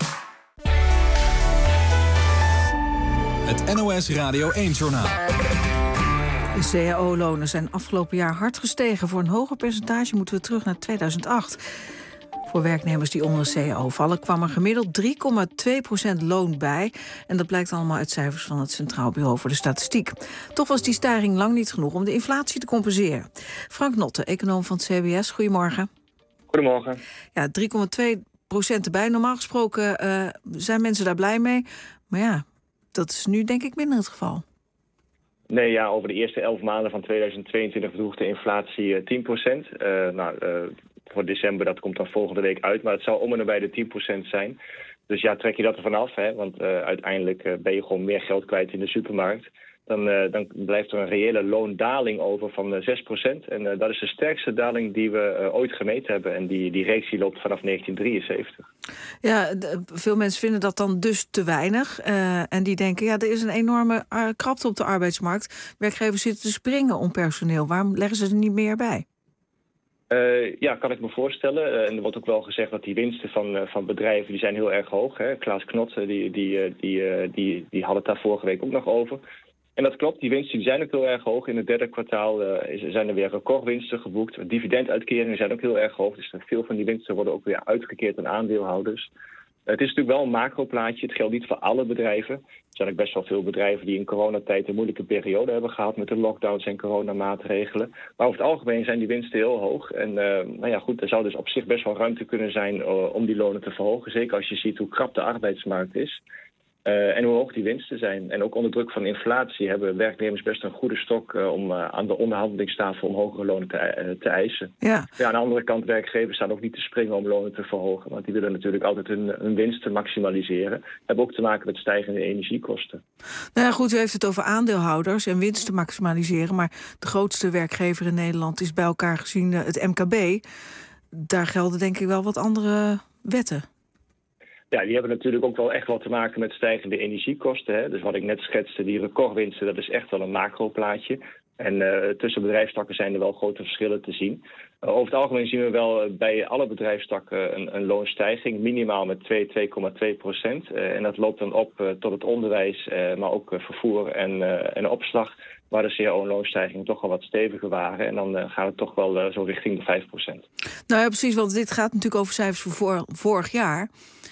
Het NOS Radio 1-journaal. De cao-lonen zijn afgelopen jaar hard gestegen. Voor een hoger percentage moeten we terug naar 2008. Voor werknemers die onder de cao vallen kwam er gemiddeld 3,2% loon bij. En dat blijkt allemaal uit cijfers van het Centraal Bureau voor de Statistiek. Toch was die stijging lang niet genoeg om de inflatie te compenseren. Frank Notte, econoom van het CBS, goedemorgen. Goedemorgen. Ja, 3,2% erbij. Normaal gesproken zijn mensen daar blij mee. Maar ja, dat is nu denk ik minder het geval. Nee, ja, over de eerste 11 maanden van 2022 bedroeg de inflatie 10%. Voor december, dat komt dan volgende week uit. Maar het zal om en nabij de 10% zijn. Dus ja, trek je dat ervan af. Hè? Want uiteindelijk ben je gewoon meer geld kwijt in de supermarkt. Dan blijft er een reële loondaling over van 6%. En dat is de sterkste daling die we ooit gemeten hebben. En die reeks die loopt vanaf 1973. Ja, veel mensen vinden dat dan dus te weinig. En die denken, ja, er is een enorme krapte op de arbeidsmarkt. Werkgevers zitten te springen om personeel. Waarom leggen ze er niet meer bij? Ja, kan ik me voorstellen. En er wordt ook wel gezegd dat die winsten van bedrijven die zijn heel erg hoog. Hè. Klaas Knot die had het daar vorige week ook nog over. En dat klopt, die winsten die zijn ook heel erg hoog. In het derde kwartaal zijn er weer recordwinsten geboekt. Dividenduitkeringen zijn ook heel erg hoog. Dus veel van die winsten worden ook weer uitgekeerd aan aandeelhouders. Het is natuurlijk wel een macroplaatje. Het geldt niet voor alle bedrijven. Er zijn ook best wel veel bedrijven die in coronatijd een moeilijke periode hebben gehad met de lockdowns en coronamaatregelen. Maar over het algemeen zijn die winsten heel hoog. En er zou dus op zich best wel ruimte kunnen zijn om die lonen te verhogen. Zeker als je ziet hoe krap de arbeidsmarkt is. En hoe hoog die winsten zijn. En ook onder druk van inflatie hebben werknemers best een goede stok om aan de onderhandelingstafel om hogere lonen te eisen. Ja, aan de andere kant, werkgevers staan ook niet te springen om lonen te verhogen. Want die willen natuurlijk altijd hun winsten maximaliseren. Hebben ook te maken met stijgende energiekosten. Nou ja, goed, u heeft het over aandeelhouders en winsten maximaliseren. Maar de grootste werkgever in Nederland is bij elkaar gezien het MKB. Daar gelden denk ik wel wat andere wetten. Ja, die hebben natuurlijk ook wel echt wat te maken met stijgende energiekosten. Hè. Dus wat ik net schetste, die recordwinsten, dat is echt wel een macroplaatje. En tussen bedrijfstakken zijn er wel grote verschillen te zien. Over het algemeen zien we wel bij alle bedrijfstakken een loonstijging, minimaal met 2,2%. En dat loopt dan op tot het onderwijs, maar ook vervoer en opslag, waar de cao-loonstijgingen toch wel wat steviger waren. En dan gaat het toch wel zo richting de 5%. Nou ja, precies, want dit gaat natuurlijk over cijfers voor vorig jaar.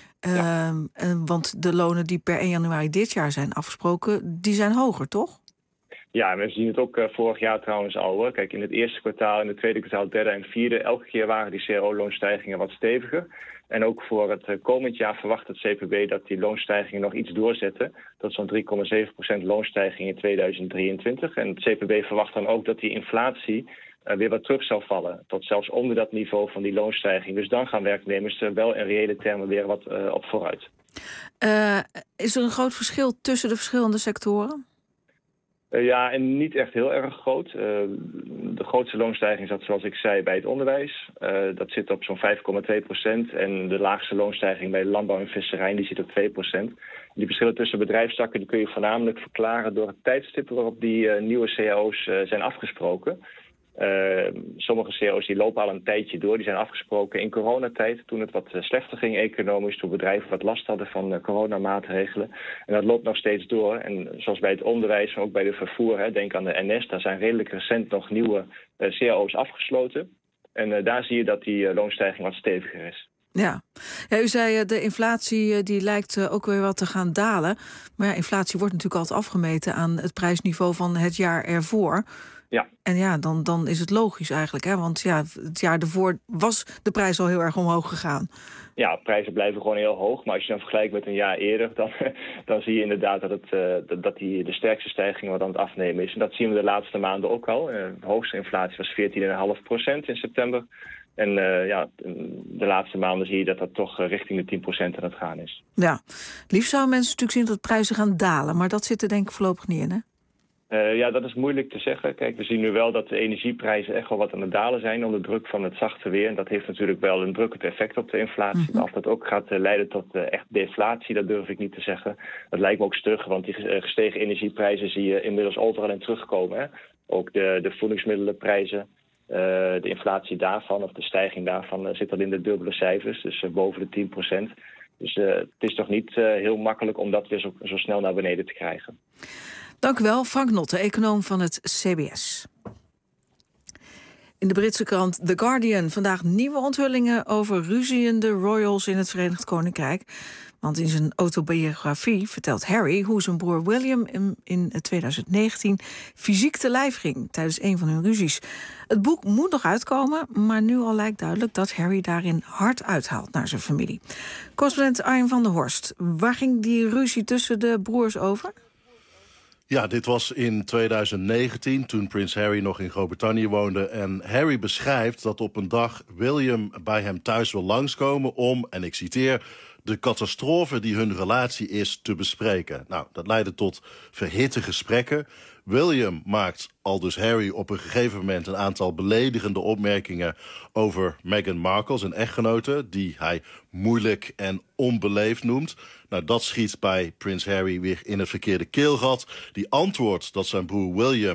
Want de lonen die per 1 januari dit jaar zijn afgesproken, die zijn hoger, toch? Ja, we zien het ook vorig jaar trouwens al, hoor. Kijk, in het eerste kwartaal, in het tweede kwartaal, derde en vierde, elke keer waren die cao-loonstijgingen wat steviger. En ook voor het komend jaar verwacht het CPB dat die loonstijgingen nog iets doorzetten. Dat is zo'n 3,7% loonstijging in 2023. En het CPB verwacht dan ook dat die inflatie weer wat terug zal vallen. Tot zelfs onder dat niveau van die loonstijging. Dus dan gaan werknemers wel in reële termen weer wat op vooruit. Is er een groot verschil tussen de verschillende sectoren? Ja, en niet echt heel erg groot. De grootste loonstijging zat, zoals ik zei, bij het onderwijs. Dat zit op zo'n 5,2%. En de laagste loonstijging bij de landbouw en visserij, die zit op 2%. Die verschillen tussen bedrijfstakken die kun je voornamelijk verklaren door het tijdstip waarop die nieuwe cao's zijn afgesproken. Sommige cao's die lopen al een tijdje door. Die zijn afgesproken in coronatijd, toen het wat slechter ging economisch, toen bedrijven wat last hadden van coronamaatregelen. En dat loopt nog steeds door. En zoals bij het onderwijs, maar ook bij de vervoer, denk aan de NS, daar zijn redelijk recent nog nieuwe cao's afgesloten. En daar zie je dat die loonstijging wat steviger is. Ja, u zei de inflatie die lijkt ook weer wat te gaan dalen. Maar ja, inflatie wordt natuurlijk altijd afgemeten aan het prijsniveau van het jaar ervoor. Ja. En ja, dan is het logisch eigenlijk, hè? Want ja, het jaar ervoor was de prijs al heel erg omhoog gegaan. Ja, prijzen blijven gewoon heel hoog. Maar als je dan vergelijkt met een jaar eerder, dan zie je inderdaad dat de sterkste stijging wat aan het afnemen is. En dat zien we de laatste maanden ook al. De hoogste inflatie was 14,5% in september. En de laatste maanden zie je dat toch richting de 10% aan het gaan is. Ja, liefst zouden mensen natuurlijk zien dat prijzen gaan dalen. Maar dat zit er denk ik voorlopig niet in, hè? Ja, dat is moeilijk te zeggen. Kijk, we zien nu wel dat de energieprijzen echt wel wat aan het dalen zijn onder druk van het zachte weer. En dat heeft natuurlijk wel een drukkend effect op de inflatie. Mm-hmm. Maar of dat ook gaat leiden tot echt deflatie, dat durf ik niet te zeggen. Dat lijkt me ook stug, want die gestegen energieprijzen zie je inmiddels overal in terugkomen. Hè? Ook de voedingsmiddelenprijzen, de inflatie daarvan of de stijging daarvan zit al in de dubbele cijfers, dus boven de 10%. Dus het is toch niet heel makkelijk om dat weer zo snel naar beneden te krijgen. Dank u wel, Frank Notte, econoom van het CBS. In de Britse krant The Guardian vandaag nieuwe onthullingen over ruziende royals in het Verenigd Koninkrijk. Want in zijn autobiografie vertelt Harry hoe zijn broer William in 2019 fysiek te lijf ging tijdens een van hun ruzies. Het boek moet nog uitkomen, maar nu al lijkt duidelijk dat Harry daarin hard uithaalt naar zijn familie. Correspondent Arjen van der Horst, waar ging die ruzie tussen de broers over? Ja, dit was in 2019, toen prins Harry nog in Groot-Brittannië woonde. En Harry beschrijft dat op een dag William bij hem thuis wil langskomen om, en ik citeer, de catastrofe die hun relatie is te bespreken. Nou, dat leidde tot verhitte gesprekken. William maakt aldus Harry op een gegeven moment een aantal beledigende opmerkingen over Meghan Markle, zijn echtgenote, die hij moeilijk en onbeleefd noemt. Nou, dat schiet bij prins Harry weer in het verkeerde keelgat. Die antwoordt dat zijn broer William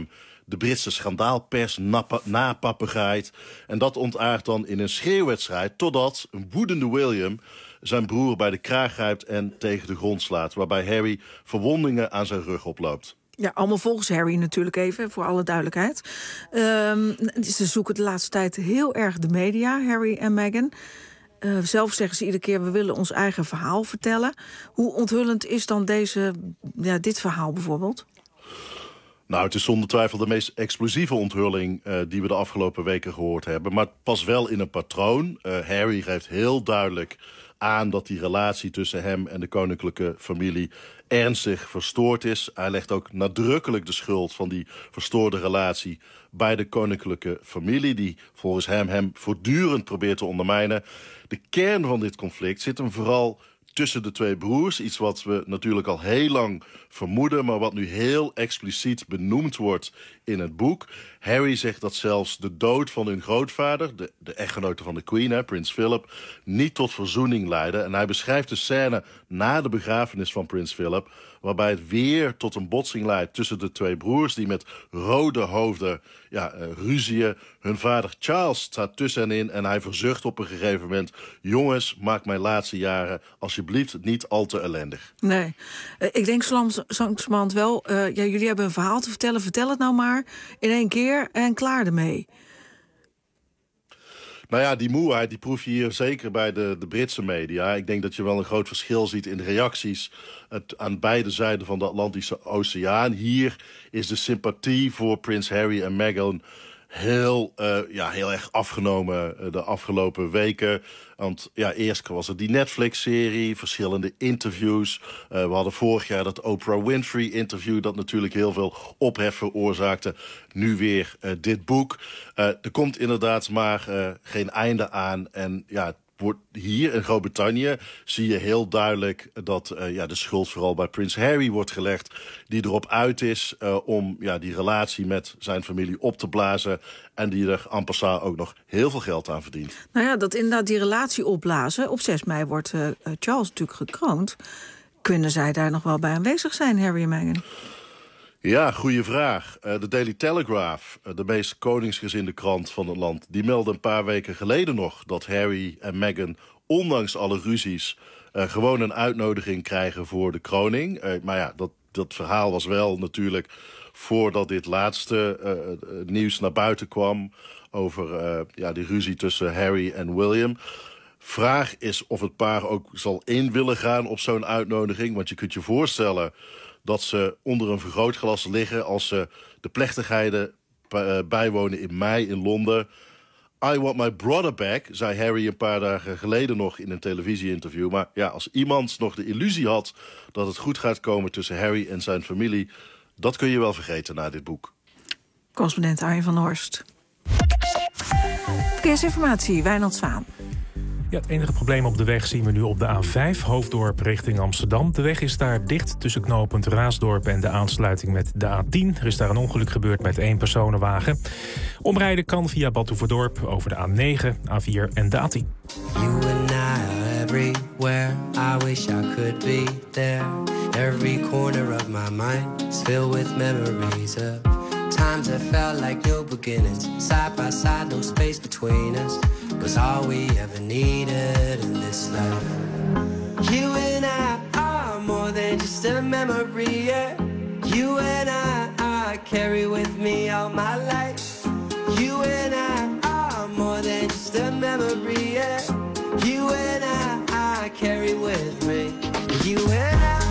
de Britse schandaalpers napapegaait. En dat ontaart dan in een schreeuwwedstrijd, totdat een woedende William zijn broer bij de kraag grijpt en tegen de grond slaat, waarbij Harry verwondingen aan zijn rug oploopt. Ja, allemaal volgens Harry natuurlijk even, voor alle duidelijkheid. Ze zoeken de laatste tijd heel erg de media, Harry en Meghan. Zelf zeggen ze iedere keer, we willen ons eigen verhaal vertellen. Hoe onthullend is dan dit verhaal bijvoorbeeld? Nou, het is zonder twijfel de meest explosieve onthulling die we de afgelopen weken gehoord hebben. Maar het past wel in een patroon. Harry geeft heel duidelijk aan dat die relatie tussen hem en de koninklijke familie ernstig verstoord is. Hij legt ook nadrukkelijk de schuld van die verstoorde relatie bij de koninklijke familie, die volgens hem voortdurend probeert te ondermijnen. De kern van dit conflict zit hem vooral tussen de twee broers. Iets wat we natuurlijk al heel lang vermoeden, maar wat nu heel expliciet benoemd wordt in het boek. Harry zegt dat zelfs de dood van hun grootvader, de echtgenote van de Queen, prins Philip, niet tot verzoening leidde. En hij beschrijft de scène na de begrafenis van prins Philip, waarbij het weer tot een botsing leidt tussen de twee broers, die met rode hoofden ruzieën. Hun vader Charles staat tussenin en hij verzucht op een gegeven moment: jongens, maak mijn laatste jaren alsjeblieft niet al te ellendig. Nee, ik denk zo langzamerhand wel, jullie hebben een verhaal te vertellen, vertel het nou maar in één keer en klaar ermee. Nou ja, die moeheid die proef je hier zeker bij de Britse media. Ik denk dat je wel een groot verschil ziet in de reacties aan beide zijden van de Atlantische Oceaan. Hier is de sympathie voor prins Harry en Meghan heel erg afgenomen de afgelopen weken. Want eerst was er die Netflix-serie, verschillende interviews. We hadden vorig jaar dat Oprah Winfrey-interview dat natuurlijk heel veel ophef veroorzaakte. Nu weer dit boek. Er komt inderdaad maar geen einde aan. En hier in Groot-Brittannië zie je heel duidelijk dat de schuld vooral bij prins Harry wordt gelegd, die erop uit is om die relatie met zijn familie op te blazen en die er en passant ook nog heel veel geld aan verdient. Nou ja, dat inderdaad die relatie opblazen. Op 6 mei wordt Charles natuurlijk gekroond. Kunnen zij daar nog wel bij aanwezig zijn, Harry en Meghan? Ja, goede vraag. De Daily Telegraph, de meest koningsgezinde krant van het land, die meldde een paar weken geleden nog dat Harry en Meghan, ondanks alle ruzies, gewoon een uitnodiging krijgen voor de kroning. Maar dat verhaal was wel natuurlijk voordat dit laatste nieuws naar buiten kwam over die ruzie tussen Harry en William. Vraag is of het paar ook zal in willen gaan op zo'n uitnodiging, want je kunt je voorstellen dat ze onder een vergrootglas liggen als ze de plechtigheden bijwonen in mei in Londen. I want my brother back, zei Harry een paar dagen geleden nog in een televisieinterview. Maar als iemand nog de illusie had dat het goed gaat komen tussen Harry en zijn familie, dat kun je wel vergeten na dit boek. Correspondent Arjen van Horst. Verkeersinformatie, Wijnand Zwaan. Ja, het enige probleem op de weg zien we nu op de A5, Hoofddorp richting Amsterdam. De weg is daar dicht tussen knooppunt Raasdorp en de aansluiting met de A10. Er is daar een ongeluk gebeurd met 1 personenwagen. Omrijden kan via Badhoevedorp over de A9, A4 en de A10. You and I are everywhere. I wish I could be there. Every corner of my mind is filled with memories of times that felt like new beginnings. Side by side, no space between us was all we ever needed in this life. You and I are more than just a memory, yeah. You and I carry with me all my life. You and I are more than just a memory, yeah. You and I carry with me. You and I.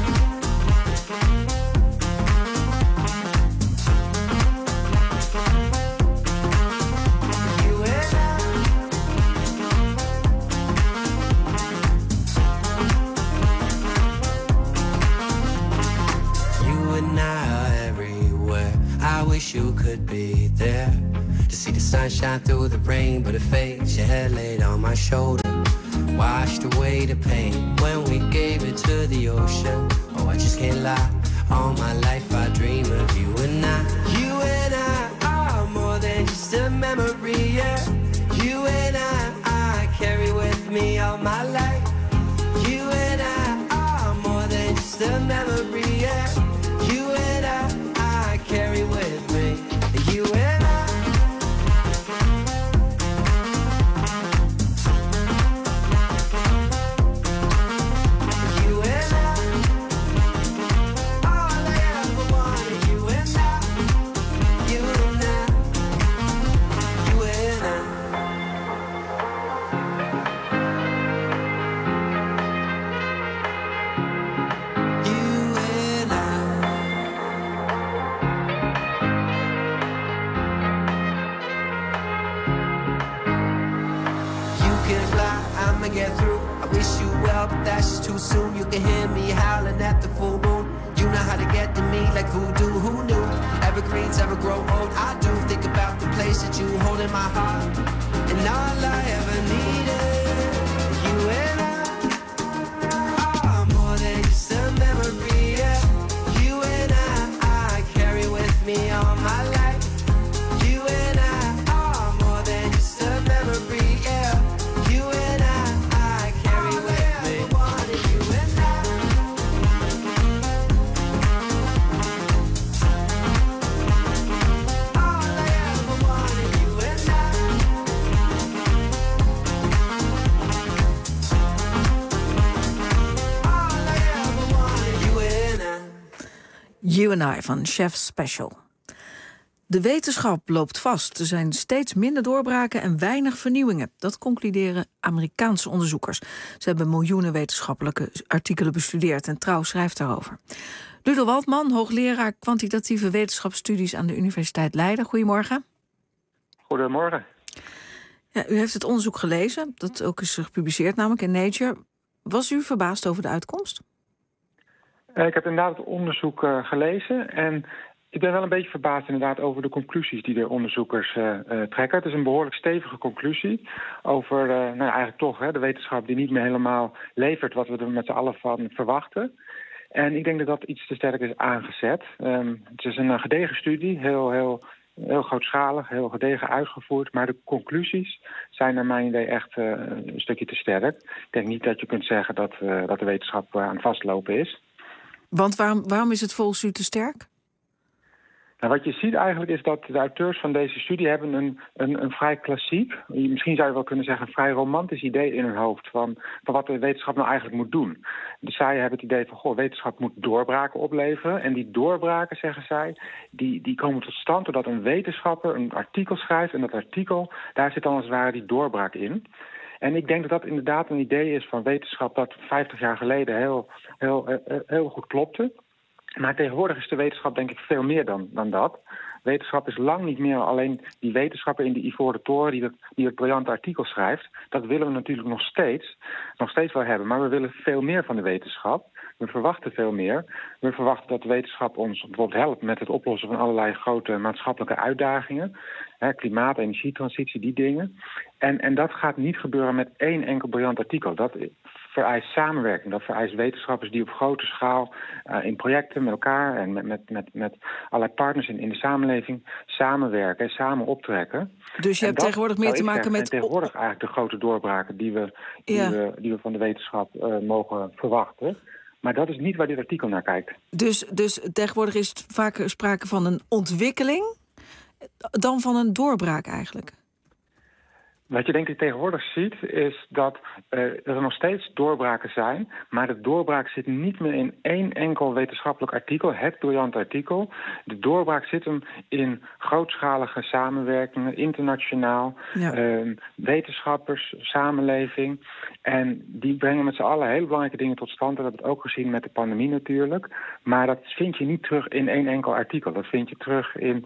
I wish you could be there to see the sunshine through the rain, but it fades. Your head laid on my shoulder, washed away the pain when we gave it to the ocean. Oh, I just can't lie. All my life I dream of you and I. You and I are more than just a memory, yeah. You and I carry with me all my life. You and I are more than just a memory, yeah. You and I carry with me. You wanna get through. I wish you well, but that's just too soon. You can hear me howling at the full moon. You know how to get to me like voodoo, who knew? Evergreens ever grow old, I do. Think about the place that you hold in my heart. And all I ever needed, you and I are more than just a memory, yeah. You and I carry with me all my life. You and I are more than just a memory, yeah. You and I carry with me. Wanted you and I. You and I van Chef Special. De wetenschap loopt vast. Er zijn steeds minder doorbraken en weinig vernieuwingen. Dat concluderen Amerikaanse onderzoekers. Ze hebben miljoenen wetenschappelijke artikelen bestudeerd en Trouw schrijft daarover. Ludo Waldman, hoogleraar kwantitatieve wetenschapsstudies aan de Universiteit Leiden. Goedemorgen. Goedemorgen. Ja, u heeft het onderzoek gelezen, dat ook is gepubliceerd, namelijk in Nature. Was u verbaasd over de uitkomst? Ik heb inderdaad het onderzoek gelezen en ik ben wel een beetje verbaasd inderdaad over de conclusies die de onderzoekers trekken. Het is een behoorlijk stevige conclusie over eigenlijk toch de wetenschap die niet meer helemaal levert wat we er met z'n allen van verwachten. En ik denk dat dat iets te sterk is aangezet. Het is een gedegen studie, heel grootschalig, heel gedegen uitgevoerd. Maar de conclusies zijn naar mijn idee echt een stukje te sterk. Ik denk niet dat je kunt zeggen dat de wetenschap aan het vastlopen is. Want waarom is het volgens u te sterk? Nou, wat je ziet eigenlijk is dat de auteurs van deze studie hebben een vrij klassiek, misschien zou je wel kunnen zeggen een vrij romantisch idee in hun hoofd van wat de wetenschap nou eigenlijk moet doen. Dus zij hebben het idee van, wetenschap moet doorbraken opleveren. En die doorbraken, zeggen zij, die komen tot stand doordat een wetenschapper een artikel schrijft. En dat artikel, daar zit dan als het ware die doorbraak in. En ik denk dat dat inderdaad een idee is van wetenschap dat 50 jaar geleden heel goed klopte. Maar tegenwoordig is de wetenschap denk ik veel meer dan dat. Wetenschap is lang niet meer alleen die wetenschapper in de Ivoren Toren die het briljante artikel schrijft. Dat willen we natuurlijk nog steeds wel hebben. Maar we willen veel meer van de wetenschap. We verwachten veel meer. We verwachten dat de wetenschap ons bijvoorbeeld helpt met het oplossen van allerlei grote maatschappelijke uitdagingen. Klimaat, energietransitie, die dingen. En dat gaat niet gebeuren met één enkel briljant artikel. Dat vereist samenwerking. Dat vereist wetenschappers die op grote schaal in projecten met elkaar en met allerlei partners in de samenleving samenwerken en samen optrekken. Dus je hebt tegenwoordig meer te maken met... tegenwoordig eigenlijk de grote doorbraken die we van de wetenschap mogen verwachten. Maar dat is niet waar dit artikel naar kijkt. Dus tegenwoordig is het vaker sprake van een ontwikkeling dan van een doorbraak eigenlijk? Wat je denk ik tegenwoordig ziet is dat er nog steeds doorbraken zijn. Maar de doorbraak zit niet meer in één enkel wetenschappelijk artikel, het briljante artikel. De doorbraak zit hem in grootschalige samenwerkingen, internationaal, wetenschappers, samenleving. En die brengen met z'n allen hele belangrijke dingen tot stand. Dat hebben we ook gezien met de pandemie natuurlijk. Maar dat vind je niet terug in één enkel artikel. Dat vind je terug in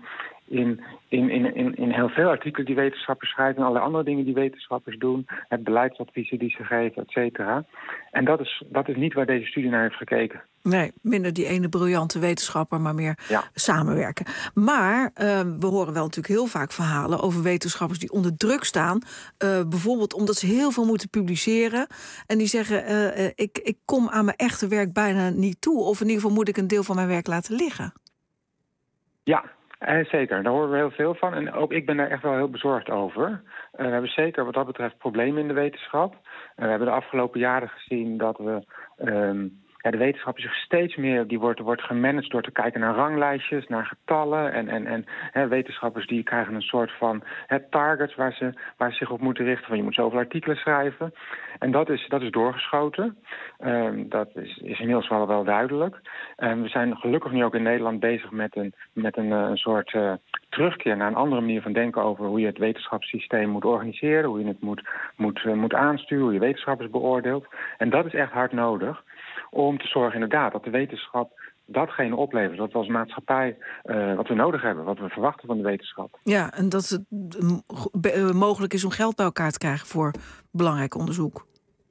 heel veel artikelen die wetenschappers schrijven en allerlei andere dingen die wetenschappers doen. Het beleidsadviezen die ze geven, et cetera. En dat is niet waar deze studie naar heeft gekeken. Nee, minder die ene briljante wetenschapper, maar meer samenwerken. Maar we horen wel natuurlijk heel vaak verhalen over wetenschappers die onder druk staan. Bijvoorbeeld omdat ze heel veel moeten publiceren. En die zeggen, ik kom aan mijn echte werk bijna niet toe. Of in ieder geval moet ik een deel van mijn werk laten liggen. Ja. Zeker, daar horen we heel veel van. En ook ik ben daar echt wel heel bezorgd over. We hebben zeker wat dat betreft problemen in de wetenschap. We hebben de afgelopen jaren gezien dat we... de wetenschap is zich steeds meer, die wordt gemanaged door te kijken naar ranglijstjes, naar getallen. En wetenschappers die krijgen een soort van targets waar ze zich op moeten richten. Van je moet zoveel artikelen schrijven. En dat is doorgeschoten. Dat is inmiddels wel duidelijk. We zijn gelukkig nu ook in Nederland bezig met een soort terugkeer naar een andere manier van denken over hoe je het wetenschapssysteem moet organiseren, hoe je het moet aansturen, hoe je wetenschappers beoordeelt. En dat is echt hard nodig. Om te zorgen inderdaad dat de wetenschap datgene oplevert wat we als maatschappij wat we nodig hebben, wat we verwachten van de wetenschap. Ja, en dat het mogelijk is om geld bij elkaar te krijgen voor belangrijk onderzoek.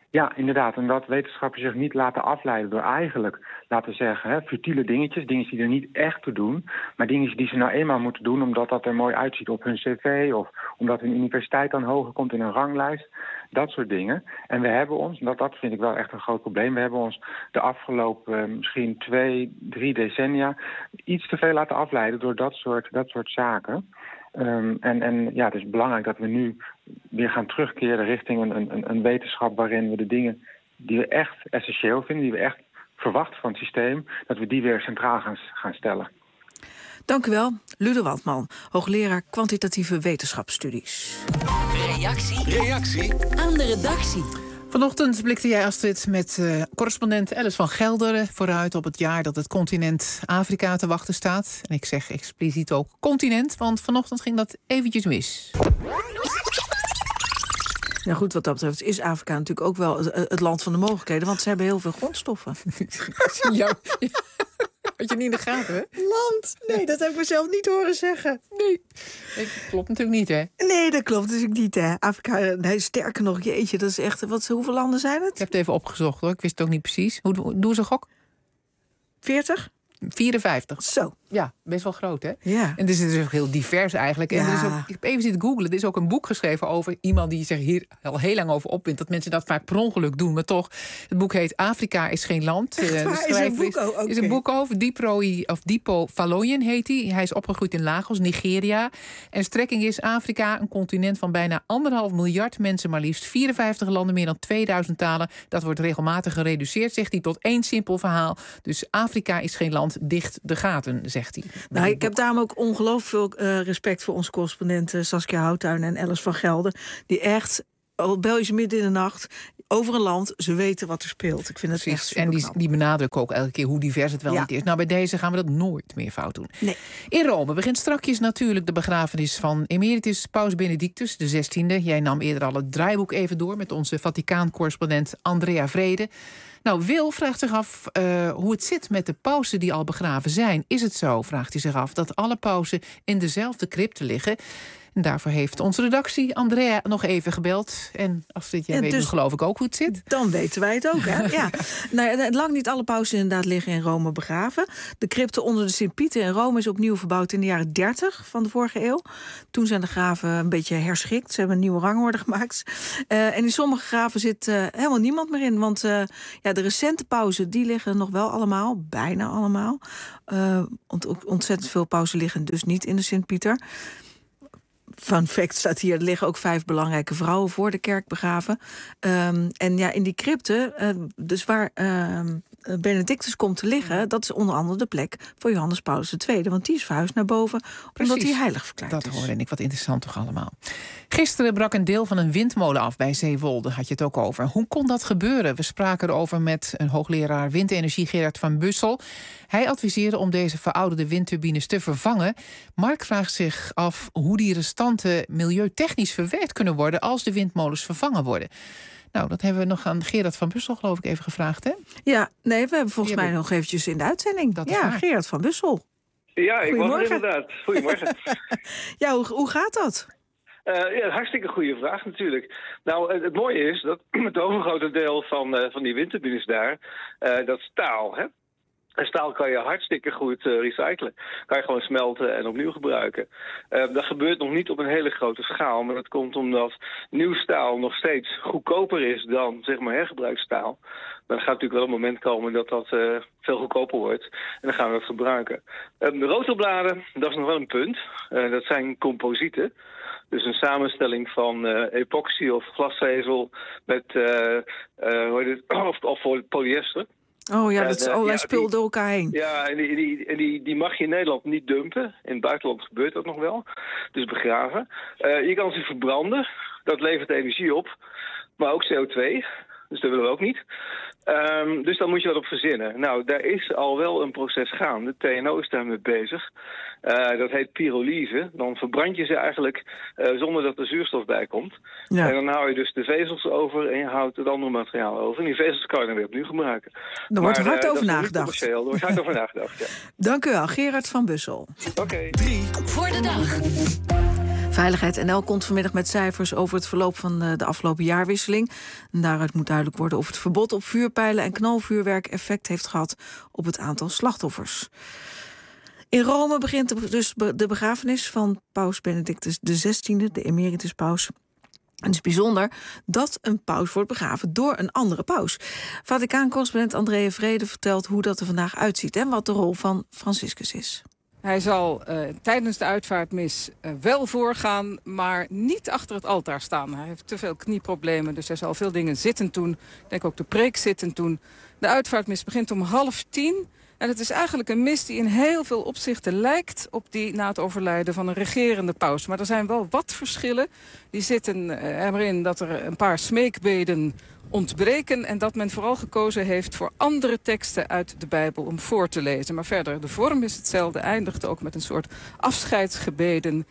Ja, inderdaad. En dat wetenschappers zich niet laten afleiden door eigenlijk, laten zeggen, futiele dingetjes die er niet echt toe doen, maar dingen die ze nou eenmaal moeten doen omdat dat er mooi uitziet op hun cv of omdat hun universiteit dan hoger komt in een ranglijst. Dat soort dingen. En we hebben ons, dat vind ik wel echt een groot probleem, we hebben ons de afgelopen misschien 2-3 decennia iets te veel laten afleiden door dat soort zaken. Het is belangrijk dat we nu weer gaan terugkeren richting een wetenschap waarin we de dingen die we echt essentieel vinden, die we echt verwachten van het systeem, dat we die weer centraal gaan stellen. Dank u wel, Ludo Waldman, hoogleraar kwantitatieve wetenschapsstudies. Reactie aan de redactie. Vanochtend blikte jij, Astrid, met correspondent Alice van Gelderen vooruit op het jaar dat het continent Afrika te wachten staat. En ik zeg expliciet ook continent, want vanochtend ging dat eventjes mis. Nou goed, wat dat betreft is Afrika natuurlijk ook wel het land van de mogelijkheden, want ze hebben heel veel grondstoffen. Ja. Had je niet in de gaten, hè? Land? Nee, dat heb ik mezelf niet horen zeggen. Nee, klopt natuurlijk niet, hè? Nee, dat klopt natuurlijk niet, hè. Afrika, nee, sterker nog, jeetje, dat is echt... hoeveel landen zijn het? Ik heb het even opgezocht, hoor. Ik wist het ook niet precies. Doe eens een gok. 40? 54. Zo. Ja, best wel groot, hè? Ja. En het is dus ook heel divers eigenlijk. En ik heb even zitten googlen. Er is ook een boek geschreven over iemand die zich hier al heel lang over opwindt. Dat mensen dat vaak per ongeluk doen, maar toch. Het boek heet Afrika is geen land. Echt waar? Is een boek over? Dipo Faloyen heet hij. Hij is opgegroeid in Lagos, Nigeria. En de strekking is Afrika, een continent van bijna 1,5 miljard mensen, maar liefst 54 landen, meer dan 2000 talen. Dat wordt regelmatig gereduceerd, zegt hij, tot één simpel verhaal. Dus Afrika is geen land, dicht de gaten, zegt hij. Nou, ik heb daarom ook ongelooflijk veel respect voor onze correspondenten Saskia Houttuin en Alice van Gelder, die echt, al bel je ze midden in de nacht, over een land, ze weten wat er speelt. Ik vind het echt superknap. En die benadrukken ook elke keer hoe divers het wel niet is. Nou, bij deze gaan we dat nooit meer fout doen. Nee. In Rome begint strakjes natuurlijk de begrafenis van emeritus Paus Benedictus XVI. Jij nam eerder al het draaiboek even door met onze Vaticaan-correspondent Andrea Vrede. Nou, Wil vraagt zich af hoe het zit met de pausen die al begraven zijn. Is het zo, vraagt hij zich af, dat alle pausen in dezelfde crypte liggen? En daarvoor heeft onze redactie Andrea nog even gebeld. En Astrid, jij weet dus, geloof ik ook hoe het zit. Dan weten wij het ook, hè? Ja. Nou, lang niet alle pausen inderdaad liggen in Rome begraven. De crypte onder de Sint-Pieter in Rome is opnieuw verbouwd in de jaren 30 van de vorige eeuw. Toen zijn de graven een beetje herschikt. Ze hebben een nieuwe rangorde gemaakt. En in sommige graven zit helemaal niemand meer in. Want de recente pausen, die liggen nog wel allemaal. Bijna allemaal. Ontzettend veel pausen liggen dus niet in de Sint-Pieter. Fun fact staat hier, er liggen ook 5 belangrijke vrouwen voor de kerk begraven. En ja, in die crypte, dus waar Benedictus komt te liggen, dat is onder andere de plek voor Johannes Paulus II. Want die is verhuisd naar boven, omdat hij heilig verklaard is. Dat hoorde ik, wat interessant toch allemaal. Gisteren brak een deel van een windmolen af bij Zeewolde, had je het ook over. Hoe kon dat gebeuren? We spraken erover met een hoogleraar windenergie, Gerard van Bussel. Hij adviseerde om deze verouderde windturbines te vervangen. Mark vraagt zich af hoe die restanten milieutechnisch verwerkt kunnen worden als de windmolens vervangen worden. Nou, dat hebben we nog aan Gerard van Bussel, geloof ik, even gevraagd, hè? Ja, nee, we hebben volgens mij nog eventjes in de uitzending. Gerard van Bussel. Ja, ik was er inderdaad. Goedemorgen. Ja, hoe gaat dat? Hartstikke goede vraag natuurlijk. Nou, het mooie is dat het overgrote deel van die windturbines daar, dat is staal, hè? En staal kan je hartstikke goed recyclen. Kan je gewoon smelten en opnieuw gebruiken. Dat gebeurt nog niet op een hele grote schaal. Maar dat komt omdat nieuw staal nog steeds goedkoper is dan, zeg maar, hergebruikt staal. Maar er gaat natuurlijk wel een moment komen dat dat veel goedkoper wordt. En dan gaan we dat gebruiken. De rotorbladen, dat is nog wel een punt. Dat zijn composieten. Dus een samenstelling van epoxy of glasvezel met of polyester. Oh ja, dat is allerlei spul door elkaar heen. Ja, en die mag je in Nederland niet dumpen. In het buitenland gebeurt dat nog wel. Dus begraven. Je kan ze verbranden. Dat levert energie op. Maar ook CO2. Dus dat willen we ook niet. Dus daar moet je wat op verzinnen. Nou, daar is al wel een proces gaande. TNO is daarmee bezig. Dat heet pyrolyse. Dan verbrand je ze eigenlijk zonder dat er zuurstof bij komt. Ja. En dan hou je dus de vezels over en je houdt het andere materiaal over. En die vezels kan je dan weer opnieuw gebruiken. Er wordt hard over nagedacht. Er wordt hard over nagedacht, ja. Dank u wel, Gerard van Bussel. Oké. 3 voor de dag. Veiligheid NL komt vanmiddag met cijfers over het verloop van de afgelopen jaarwisseling. En daaruit moet duidelijk worden of het verbod op vuurpijlen en knalvuurwerk effect heeft gehad op het aantal slachtoffers. In Rome begint dus de begrafenis van paus Benedictus XVI, de emerituspaus. En het is bijzonder dat een paus wordt begraven door een andere paus. Vaticaan-correspondent Andrea Vrede vertelt hoe dat er vandaag uitziet en wat de rol van Franciscus is. Hij zal tijdens de uitvaartmis wel voorgaan, maar niet achter het altaar staan. Hij heeft te veel knieproblemen, dus hij zal veel dingen zittend doen. Ik denk ook de preek zittend doen. De uitvaartmis begint om 9:30. En het is eigenlijk een mis die in heel veel opzichten lijkt op die na het overlijden van een regerende paus. Maar er zijn wel wat verschillen. Die zitten erin dat er een paar smeekbeden ontbreken en dat men vooral gekozen heeft voor andere teksten uit de Bijbel om voor te lezen. Maar verder, de vorm is hetzelfde, eindigt ook met een soort afscheidsgebeden.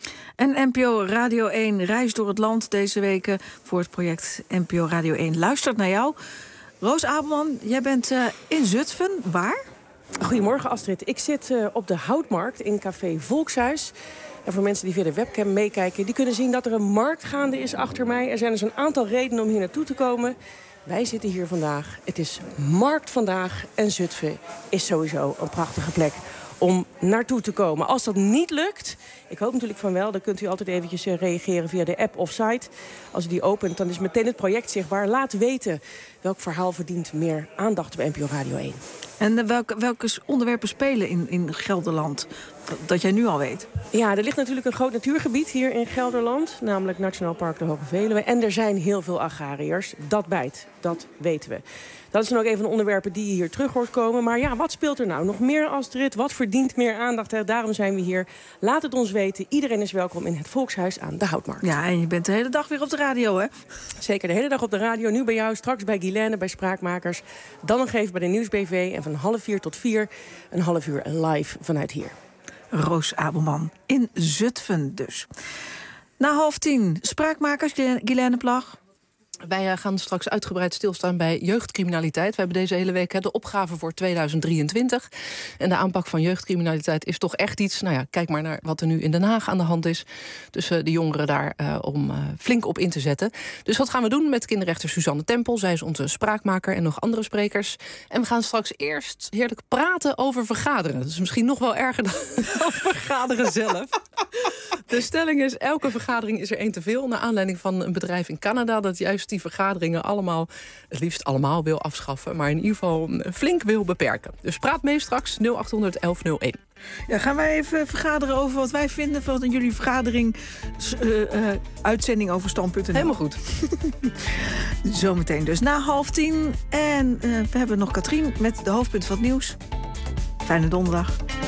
En NPO Radio 1 reist door het land deze weken voor het project NPO Radio 1 luistert naar jou. Roos Abelman, jij bent in Zutphen. Waar? Goedemorgen Astrid. Ik zit op de Houtmarkt in café Volkshuis. En voor mensen die via de webcam meekijken, die kunnen zien dat er een markt gaande is achter mij. Er zijn dus een aantal redenen om hier naartoe te komen. Wij zitten hier vandaag. Het is markt vandaag en Zutphen is sowieso een prachtige plek om naartoe te komen. Als dat niet lukt, ik hoop natuurlijk van wel, dan kunt u altijd eventjes reageren via de app of site. Als u die opent, dan is meteen het project zichtbaar. Laat weten welk verhaal verdient meer aandacht bij NPO Radio 1. En welke onderwerpen spelen in Gelderland, dat jij nu al weet? Ja, er ligt natuurlijk een groot natuurgebied hier in Gelderland, namelijk Nationaal Park de Hoge Veluwe. En er zijn heel veel agrariërs. Dat bijt, dat weten we. Dat is dan ook een van de onderwerpen die je hier terug hoort komen. Maar ja, wat speelt er nou nog meer, Astrid? Wat verdient meer aandacht? Daarom zijn we hier. Laat het ons weten. Iedereen is welkom in het Volkshuis aan de Houtmarkt. Ja, en je bent de hele dag weer op de radio, hè? Zeker, de hele dag op de radio. Nu bij jou, straks bij Guylaine, bij Spraakmakers. Dan nog even bij de Nieuwsbv. En van 3:30 tot 4, een half uur live vanuit hier. Roos Abelman in Zutphen dus. Na 9:30, Spraakmakers, Guylaine Plag. Wij gaan straks uitgebreid stilstaan bij jeugdcriminaliteit. We hebben deze hele week de opgave voor 2023. En de aanpak van jeugdcriminaliteit is toch echt iets. Nou ja, kijk maar naar wat er nu in Den Haag aan de hand is. Dus de jongeren daar om flink op in te zetten. Dus wat gaan we doen met kinderrechter Suzanne Tempel? Zij is onze spraakmaker en nog andere sprekers. En we gaan straks eerst heerlijk praten over vergaderen. Dat is misschien nog wel erger dan vergaderen zelf. De stelling is, elke vergadering is er één te veel. Naar aanleiding van een bedrijf in Canada dat juist die vergaderingen allemaal, het liefst allemaal wil afschaffen, maar in ieder geval flink wil beperken. Dus praat mee straks, 0800 1101. Ja, gaan wij even vergaderen over wat wij vinden van jullie vergadering, uitzending over stand.nl. Helemaal goed. Zometeen dus na 9:30. En we hebben nog Katrien met de hoofdpunten van het nieuws. Fijne donderdag.